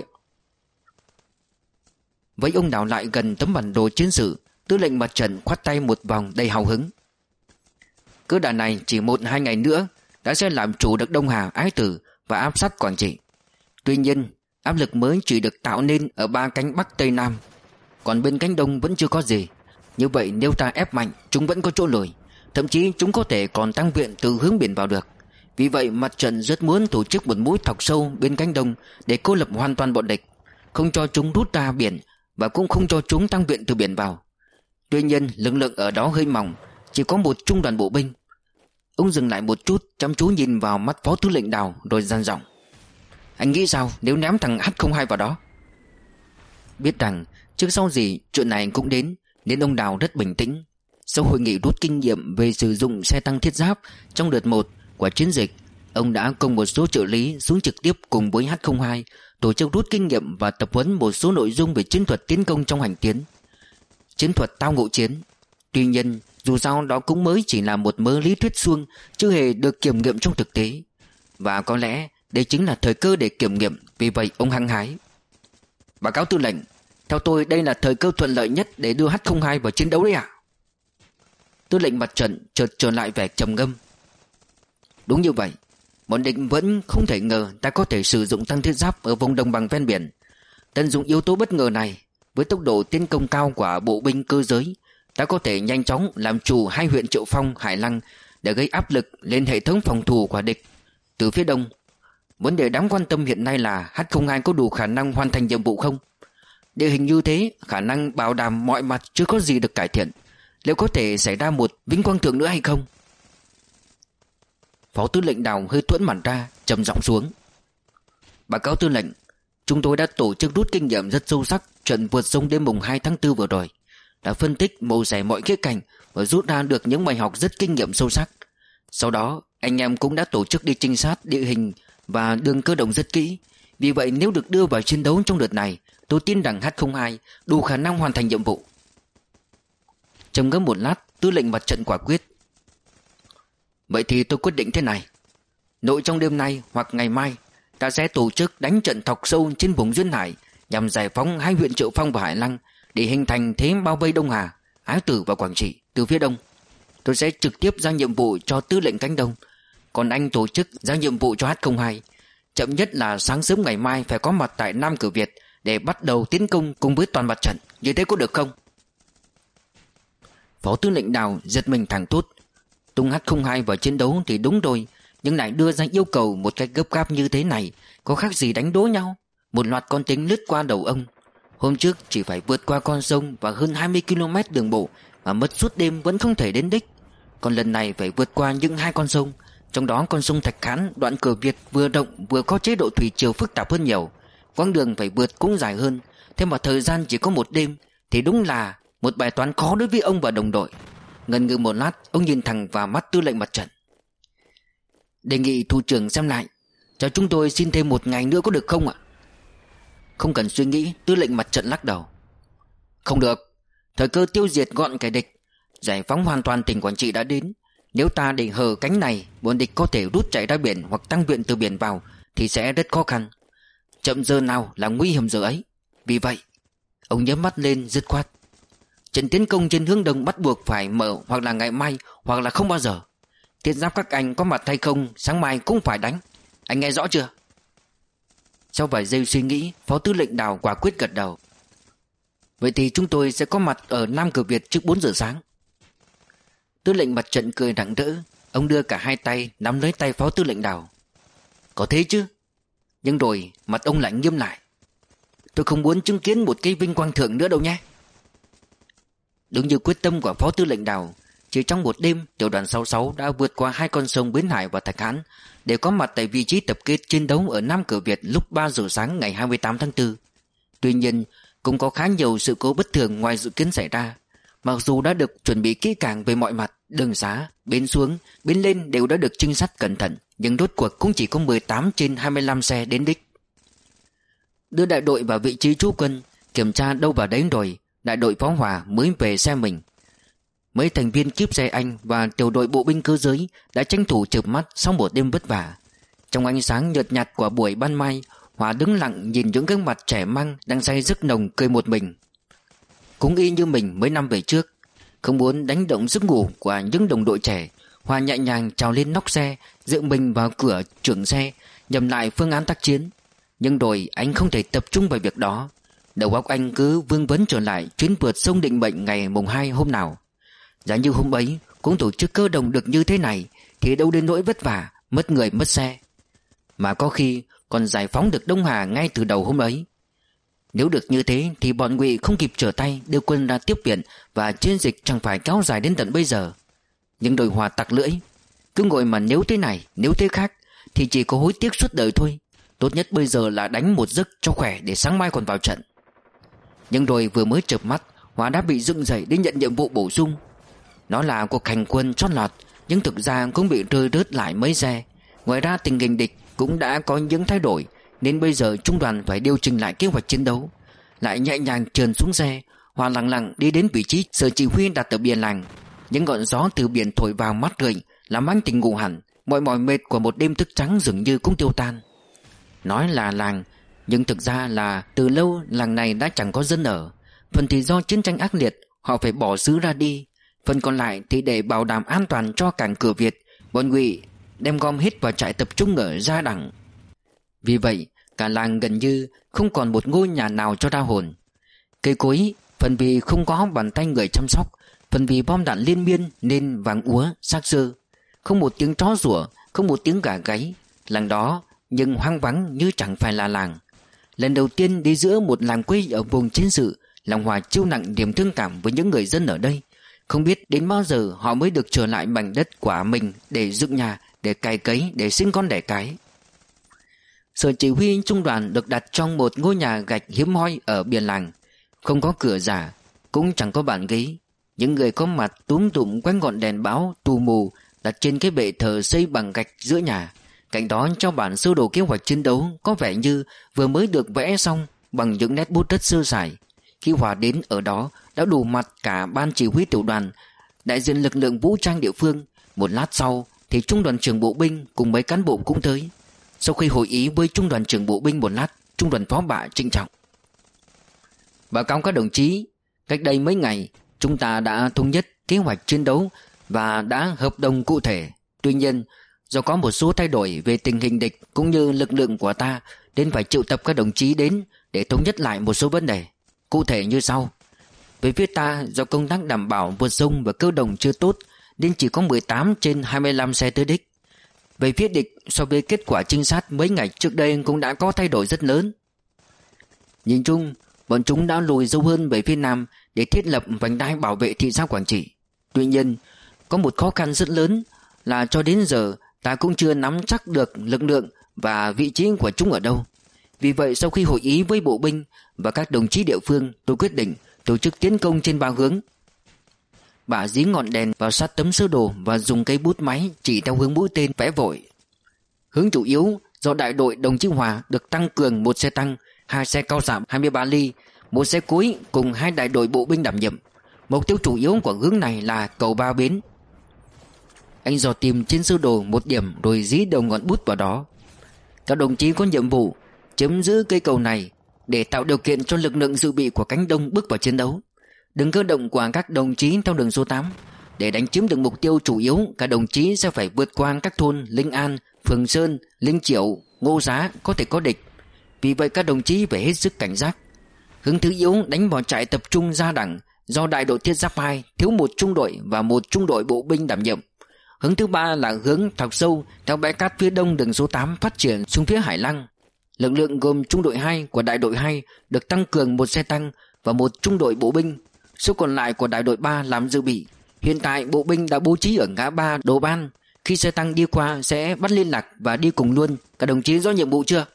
Với ông Đào lại gần tấm bản đồ chiến sự, tư lệnh mặt trận khoát tay một vòng đầy hào hứng: cứ đà này chỉ một hai ngày nữa đã sẽ làm chủ được Đông Hà, Ái Tử và áp sát Quảng Trị. Tuy nhiên, áp lực mới chỉ được tạo nên ở ba cánh Bắc Tây Nam, còn bên cánh Đông vẫn chưa có gì. Như vậy nếu ta ép mạnh, chúng vẫn có chỗ lùi, thậm chí chúng có thể còn tăng viện từ hướng biển vào được. Vì vậy mặt trận rất muốn tổ chức một mũi thọc sâu bên cánh Đông để cô lập hoàn toàn bọn địch, không cho chúng rút ra biển và cũng không cho chúng tăng viện từ biển vào. Tuy nhiên lực lượng ở đó hơi mỏng, chỉ có một trung đoàn bộ binh. Ông dừng lại một chút, chăm chú nhìn vào mắt phó tư lệnh Đào rồi dằn giọng: anh nghĩ sao nếu ném thằng H không hai vào đó? Biết rằng trước sau gì chuyện này cũng đến, nên ông Đào rất bình tĩnh. Sau hội nghị rút kinh nghiệm về sử dụng xe tăng thiết giáp trong đợt một của chiến dịch, ông đã cùng một số trợ lý xuống trực tiếp cùng với H không hai tổ chức rút kinh nghiệm và tập huấn một số nội dung về chiến thuật tiến công trong hành tiến, chiến thuật tao ngộ chiến. Tuy nhiên dù sao đó cũng mới chỉ là một mớ lý thuyết suông, chưa hề được kiểm nghiệm trong thực tế. Và có lẽ đây chính là thời cơ để kiểm nghiệm. Vì vậy ông hăng hái: báo cáo tư lệnh, theo tôi đây là thời cơ thuận lợi nhất để đưa H không hai vào chiến đấu đấy ạ. Tư lệnh mặt trận chợt trở lại vẻ trầm ngâm: đúng như vậy, bọn địch vẫn không thể ngờ ta có thể sử dụng tăng thiết giáp ở vùng đồng bằng ven biển. Tận dụng yếu tố bất ngờ này, với tốc độ tiến công cao của bộ binh cơ giới, ta có thể nhanh chóng làm chủ hai huyện Triệu Phong, Hải Lăng để gây áp lực lên hệ thống phòng thủ của địch. Từ phía đông, vấn đề đáng quan tâm hiện nay là H không hai có đủ khả năng hoàn thành nhiệm vụ không? Địa hình như thế, khả năng bảo đảm mọi mặt chưa có gì được cải thiện. Liệu có thể xảy ra một Vinh Quang Thượng nữa hay không? Phó tư lệnh Đào hơi thuẫn mặt ra, trầm giọng xuống. Báo cáo tư lệnh, chúng tôi đã tổ chức rút kinh nghiệm rất sâu sắc trận vượt sông đêm mùng hai tháng tư vừa rồi, đã phân tích mổ xẻ mọi khía cạnh và rút ra được những bài học rất kinh nghiệm sâu sắc. Sau đó, anh em cũng đã tổ chức đi trinh sát địa hình và đường cơ động rất kỹ. Vì vậy nếu được đưa vào chiến đấu trong đợt này, tôi tin rằng H không hai đủ khả năng hoàn thành nhiệm vụ. Trầm ngâm một lát, tư lệnh mặt trận quả quyết. Vậy thì tôi quyết định thế này. Nội trong đêm nay hoặc ngày mai, ta sẽ tổ chức đánh trận thọc sâu trên vùng duyên hải nhằm giải phóng hai huyện Triệu Phong và Hải Lăng để hình thành thế bao vây Đông Hà, Ái Tử và Quảng Trị từ phía đông. Tôi sẽ trực tiếp giao nhiệm vụ cho tư lệnh cánh đông, còn anh tổ chức giao nhiệm vụ cho H không hai. Chậm nhất là sáng sớm ngày mai phải có mặt tại Nam Cửa Việt để bắt đầu tiến công cùng với toàn mặt trận. Như thế có được không? Phó tư lệnh Đào giật mình thẳng thốt. Tung H không hai vào chiến đấu thì đúng rồi, nhưng lại đưa ra yêu cầu một cách gấp gáp như thế này, có khác gì đánh đố nhau? Một loạt con tính lướt qua đầu ông. Hôm trước chỉ phải vượt qua con sông và hơn hai mươi ki lô mét đường bộ mà mất suốt đêm vẫn không thể đến đích. Còn lần này phải vượt qua những hai con sông, trong đó con sông Thạch Khán đoạn Cửa Việt vừa rộng vừa có chế độ thủy triều phức tạp hơn nhiều. Quãng đường phải vượt cũng dài hơn, thế mà thời gian chỉ có một đêm thì đúng là một bài toán khó đối với ông và đồng đội. Ngần ngừ một lát, ông nhìn thẳng vào mắt tư lệnh mặt trận. Đề nghị thủ trưởng xem lại, cho chúng tôi xin thêm một ngày nữa có được không ạ? Không cần suy nghĩ, tư lệnh mặt trận lắc đầu. Không được, thời cơ tiêu diệt gọn kẻ địch, giải phóng hoàn toàn tỉnh Quảng Trị đã đến. Nếu ta để hở cánh này, bọn địch có thể rút chạy ra biển hoặc tăng viện từ biển vào thì sẽ rất khó khăn. Chậm giờ nào là nguy hiểm giờ ấy. Vì vậy, ông nhớ mắt lên dứt khoát. Trận tiến công trên hướng đông bắt buộc phải mở hoặc là ngày mai hoặc là không bao giờ. Thiết giáp các anh có mặt hay không, sáng mai cũng phải đánh. Anh nghe rõ chưa? Sau vài giây suy nghĩ, Phó tư lệnh Đào quả quyết gật đầu. Vậy thì chúng tôi sẽ có mặt ở Nam Cửa Việt trước bốn giờ sáng. Tư lệnh mặt trận cười rạng rỡ. Ông đưa cả hai tay nắm lấy tay Phó tư lệnh Đào. Có thế chứ? Nhưng rồi mặt ông lại nghiêm lại. Tôi không muốn chứng kiến một cái vinh quang thượng nữa đâu nhé. Đúng như quyết tâm của Phó tư lệnh Đào, chỉ trong một đêm, tiểu đoàn sáu mươi sáu đã vượt qua hai con sông Bến Hải và Thạch Hãn để có mặt tại vị trí tập kết chiến đấu ở Nam Cửa Việt lúc ba giờ sáng ngày hai mươi tám tháng tư. Tuy nhiên, cũng có khá nhiều sự cố bất thường ngoài dự kiến xảy ra. Mặc dù đã được chuẩn bị kỹ càng về mọi mặt, đường xá, bến xuống, bến lên đều đã được trinh sát cẩn thận, nhưng rốt cuộc cũng chỉ có mười tám trên hai mươi lăm xe đến đích. Đưa đại đội vào vị trí trú quân, kiểm tra đâu vào đấy rồi, đại đội Pháo Hòa mới về xe mình. Mấy thành viên kíp xe Anh và tiểu đội bộ binh cơ giới đã tranh thủ chợp mắt sau một đêm vất vả. Trong ánh sáng nhợt nhạt của buổi ban mai, Hòa đứng lặng nhìn những gương mặt trẻ măng đang say giấc nồng cười một mình. Cũng y như mình mấy năm về trước, không muốn đánh động giấc ngủ của những đồng đội trẻ, Hòa nhẹ nhàng trèo lên nóc xe, dựa mình vào cửa trưởng xe, nhầm lại phương án tác chiến. Nhưng rồi anh không thể tập trung vào việc đó. Đầu óc anh cứ vương vấn trở lại chuyến vượt sông Định Mệnh ngày mùng hai hôm nào. Giả như hôm ấy cũng tổ chức cơ động được như thế này thì đâu đến nỗi vất vả, mất người mất xe. Mà có khi còn giải phóng được Đông Hà ngay từ đầu hôm ấy. Nếu được như thế thì bọn Ngụy không kịp trở tay đưa quân ra tiếp viện và chiến dịch chẳng phải kéo dài đến tận bây giờ. Nhưng đội Hòa tặc lưỡi, cứ ngồi mà nếu thế này, nếu thế khác thì chỉ có hối tiếc suốt đời thôi. Tốt nhất bây giờ là đánh một giấc cho khỏe để sáng mai còn vào trận. Nhưng rồi vừa mới chợp mắt, Hòa đã bị dựng dậy để nhận nhiệm vụ bổ sung. Nó là cuộc hành quân chót lọt, nhưng thực ra cũng bị rơi rớt lại mấy xe. Ngoài ra tình hình địch cũng đã có những thay đổi, nên bây giờ trung đoàn phải điều chỉnh lại kế hoạch chiến đấu. Lại nhẹ nhàng trườn xuống xe, Hòa lặng lặng đi đến vị trí sở chỉ huy đặt ở biển làng. Những ngọn gió từ biển thổi vào mắt rượi làm anh tỉnh ngủ hẳn. Mọi mỏi mệt của một đêm thức trắng dường như cũng tiêu tan. Nói là làng, nhưng thực ra là từ lâu làng này đã chẳng có dân ở. Phần thì do chiến tranh ác liệt, họ phải bỏ xứ ra đi. Phần còn lại thì để bảo đảm an toàn cho cảng Cửa Việt, bọn Ngụy đem gom hết vào trại tập trung ở Gia Đẳng. Vì vậy cả làng gần như không còn một ngôi nhà nào cho ra hồn. Cây cối phần vì không có bàn tay người chăm sóc, phần vì bom đạn liên miên nên vàng úa xác xơ. Không một tiếng chó sủa, không một tiếng gà gáy. Làng đó nhưng hoang vắng như chẳng phải là làng. Lần đầu tiên đi giữa một làng quê ở vùng chiến sự, lòng Hòa chiêu nặng niềm thương cảm với những người dân ở đây. Không biết đến bao giờ họ mới được trở lại mảnh đất của mình để dựng nhà, để cày cấy, để sinh con đẻ cái. Sở chỉ huy trung đoàn được đặt trong một ngôi nhà gạch hiếm hoi ở biển làng. Không có cửa giả, cũng chẳng có bàn ghế. Những người có mặt túm tụm quanh ngọn đèn báo tù mù đặt trên cái bệ thờ xây bằng gạch giữa nhà. Cạnh đó cho bản sơ đồ kế hoạch chiến đấu có vẻ như vừa mới được vẽ xong bằng những nét bút rất sơ sài. Khi Hòa đến ở đó đã đủ mặt cả ban chỉ huy tiểu đoàn, đại diện lực lượng vũ trang địa phương. Một lát sau thì trung đoàn trưởng bộ binh cùng mấy cán bộ cũng tới. Sau khi hội ý với trung đoàn trưởng bộ binh một lát, trung đoàn phó Bạ trịnh trọng: báo cáo các đồng chí, cách đây mấy ngày chúng ta đã thống nhất kế hoạch chiến đấu và đã hợp đồng cụ thể. Tuy nhiên, do có một số thay đổi về tình hình địch cũng như lực lượng của ta, nên phải triệu tập các đồng chí đến để thống nhất lại một số vấn đề. Cụ thể như sau: về phía ta, do công tác đảm bảo vượt sông và cơ động chưa tốt nên chỉ có mười tám trên hai mươi lăm xe tới đích. Về phía địch, so với kết quả trinh sát mấy ngày trước đây cũng đã có thay đổi rất lớn. Nhìn chung, bọn chúng đã lùi sâu hơn về phía nam để thiết lập vành đai bảo vệ thị xã Quảng Trị. Tuy nhiên, có một khó khăn rất lớn là cho đến giờ ta cũng chưa nắm chắc được lực lượng và vị trí của chúng ở đâu. Vì vậy, sau khi hội ý với bộ binh và các đồng chí địa phương, tôi quyết định tổ chức tiến công trên ba hướng. Bà dí ngọn đèn vào sát tấm sơ đồ và dùng cây bút máy chỉ theo hướng mũi tên vẽ vội. Hướng chủ yếu do đại đội đồng chí Hòa được tăng cường một xe tăng, hai xe cao xạ hai mươi ba ly, một xe cối cùng hai đại đội bộ binh đảm nhiệm. Mục tiêu chủ yếu của hướng này là cầu Ba Bến. Anh dò tìm trên sơ đồ một điểm rồi dí đầu ngọn bút vào đó. Các đồng chí có nhiệm vụ chiếm giữ cây cầu này để tạo điều kiện cho lực lượng dự bị của cánh đông bước vào chiến đấu. Đường cơ động của các đồng chí theo đường số tám. Để đánh chiếm được mục tiêu chủ yếu, các đồng chí sẽ phải vượt qua các thôn Linh An, Phường Sơn, Linh Triệu, Ngô Giá có thể có địch. Vì vậy các đồng chí phải hết sức cảnh giác. Hướng thứ yếu đánh vào trại tập trung Gia Đẳng, do đại đội thiết giáp hai thiếu một trung đội và một trung đội bộ binh đảm nhiệm. Hướng thứ ba là hướng thọc sâu theo bãi cát phía đông đường số tám phát triển xuống phía Hải Lăng. Lực lượng gồm trung đội hai của đại đội hai được tăng cường một xe tăng và một trung đội bộ binh. Số còn lại của đại đội ba làm dự bị. Hiện tại bộ binh đã bố trí ở ngã ba Đồ Ban. Khi xe tăng đi qua sẽ bắt liên lạc và đi cùng luôn. Các đồng chí rõ nhiệm vụ chưa?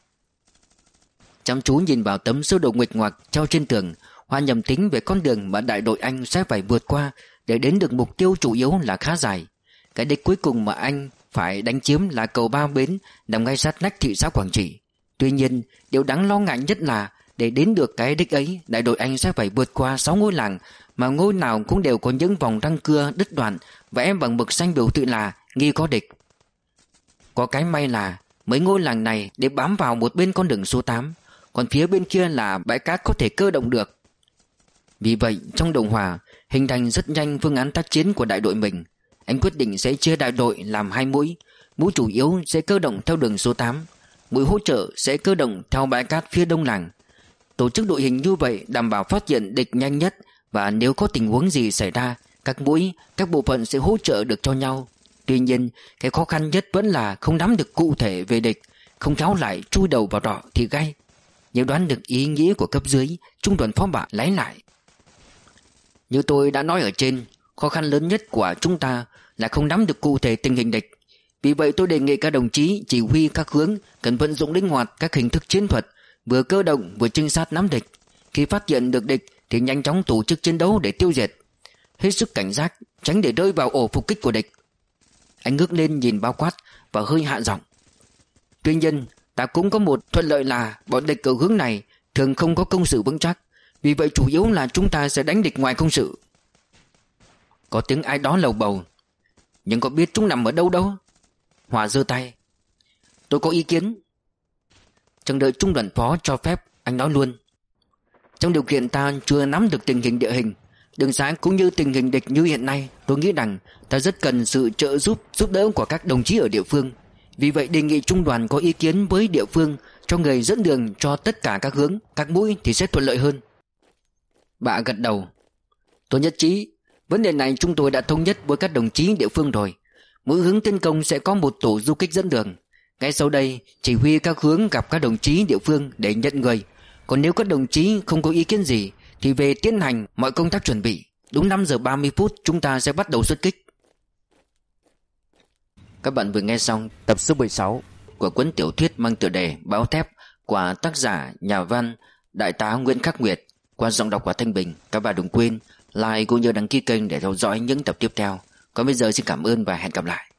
Chăm chú nhìn vào tấm sơ đồ nguệch ngoạc treo trên tường, Hoa nhầm tính về con đường mà đại đội anh sẽ phải vượt qua để đến được mục tiêu chủ yếu là khá dài. Cái đích cuối cùng mà anh phải đánh chiếm là cầu Ba Bến nằm ngay sát nách thị xã Quảng Trị. Tuy nhiên, điều đáng lo ngại nhất là để đến được cái đích ấy, đại đội anh sẽ phải vượt qua sáu ngôi làng, mà ngôi nào cũng đều có những vòng răng cưa đứt đoạn vẽ bằng mực xanh biểu thị là nghi có địch. Có cái may là mấy ngôi làng này để bám vào một bên con đường số tám, còn phía bên kia là bãi cát có thể cơ động được. Vì vậy, trong đầu Hòa hình thành rất nhanh phương án tác chiến của đại đội mình. Anh quyết định sẽ chia đại đội làm hai mũi. Mũi chủ yếu sẽ cơ động theo đường số tám, mũi hỗ trợ sẽ cơ động theo bãi cát phía đông làng. Tổ chức đội hình như vậy đảm bảo phát hiện địch nhanh nhất, và nếu có tình huống gì xảy ra, các mũi, các bộ phận sẽ hỗ trợ được cho nhau. Tuy nhiên, cái khó khăn nhất vẫn là không nắm được cụ thể về địch, không khéo lại chui đầu vào rọ thì gay. Nếu đoán được ý nghĩa của cấp dưới, trung đoàn phó Bạ lấy lại: như tôi đã nói ở trên, khó khăn lớn nhất của chúng ta là không nắm được cụ thể tình hình địch. Vì vậy tôi đề nghị các đồng chí chỉ huy các hướng cần vận dụng linh hoạt các hình thức chiến thuật, vừa cơ động vừa trinh sát nắm địch. Khi phát hiện được địch thì nhanh chóng tổ chức chiến đấu để tiêu diệt. Hết sức cảnh giác, tránh để rơi vào ổ phục kích của địch. Anh ngước lên nhìn bao quát và hơi hạ giọng: tuy nhiên, ta cũng có một thuận lợi là bọn địch ở hướng này thường không có công sự vững chắc. Vì vậy chủ yếu là chúng ta sẽ đánh địch ngoài công sự. Có tiếng ai đó lầu bầu: nhưng có biết chúng nằm ở đâu đâu? Hòa giơ tay: tôi có ý kiến. Chẳng đợi trung đoàn phó cho phép, anh nói luôn: trong điều kiện ta chưa nắm được tình hình địa hình, đường xá cũng như tình hình địch như hiện nay, tôi nghĩ rằng ta rất cần sự trợ giúp giúp đỡ của các đồng chí ở địa phương. Vì vậy đề nghị trung đoàn có ý kiến với địa phương cho người dẫn đường cho tất cả các hướng, các mũi thì sẽ thuận lợi hơn. Bạ gật đầu: tôi nhất trí. Vấn đề này chúng tôi đã thống nhất với các đồng chí địa phương rồi. Mỗi hướng tấn công sẽ có một tổ du kích dẫn đường. Ngay sau đây, chỉ huy các hướng gặp các đồng chí địa phương để nhận người. Còn nếu các đồng chí không có ý kiến gì thì về tiến hành mọi công tác chuẩn bị. Đúng năm giờ ba mươi phút chúng ta sẽ bắt đầu xuất kích. Các bạn vừa nghe xong tập số mười sáu của cuốn tiểu thuyết mang tựa đề Báo Thép của tác giả nhà văn Đại tá Nguyễn Khắc Nguyệt qua giọng đọc của Thanh Bình. Các bạn đừng quên like cũng như đăng ký kênh để theo dõi những tập tiếp theo. Còn bây giờ xin cảm ơn và hẹn gặp lại.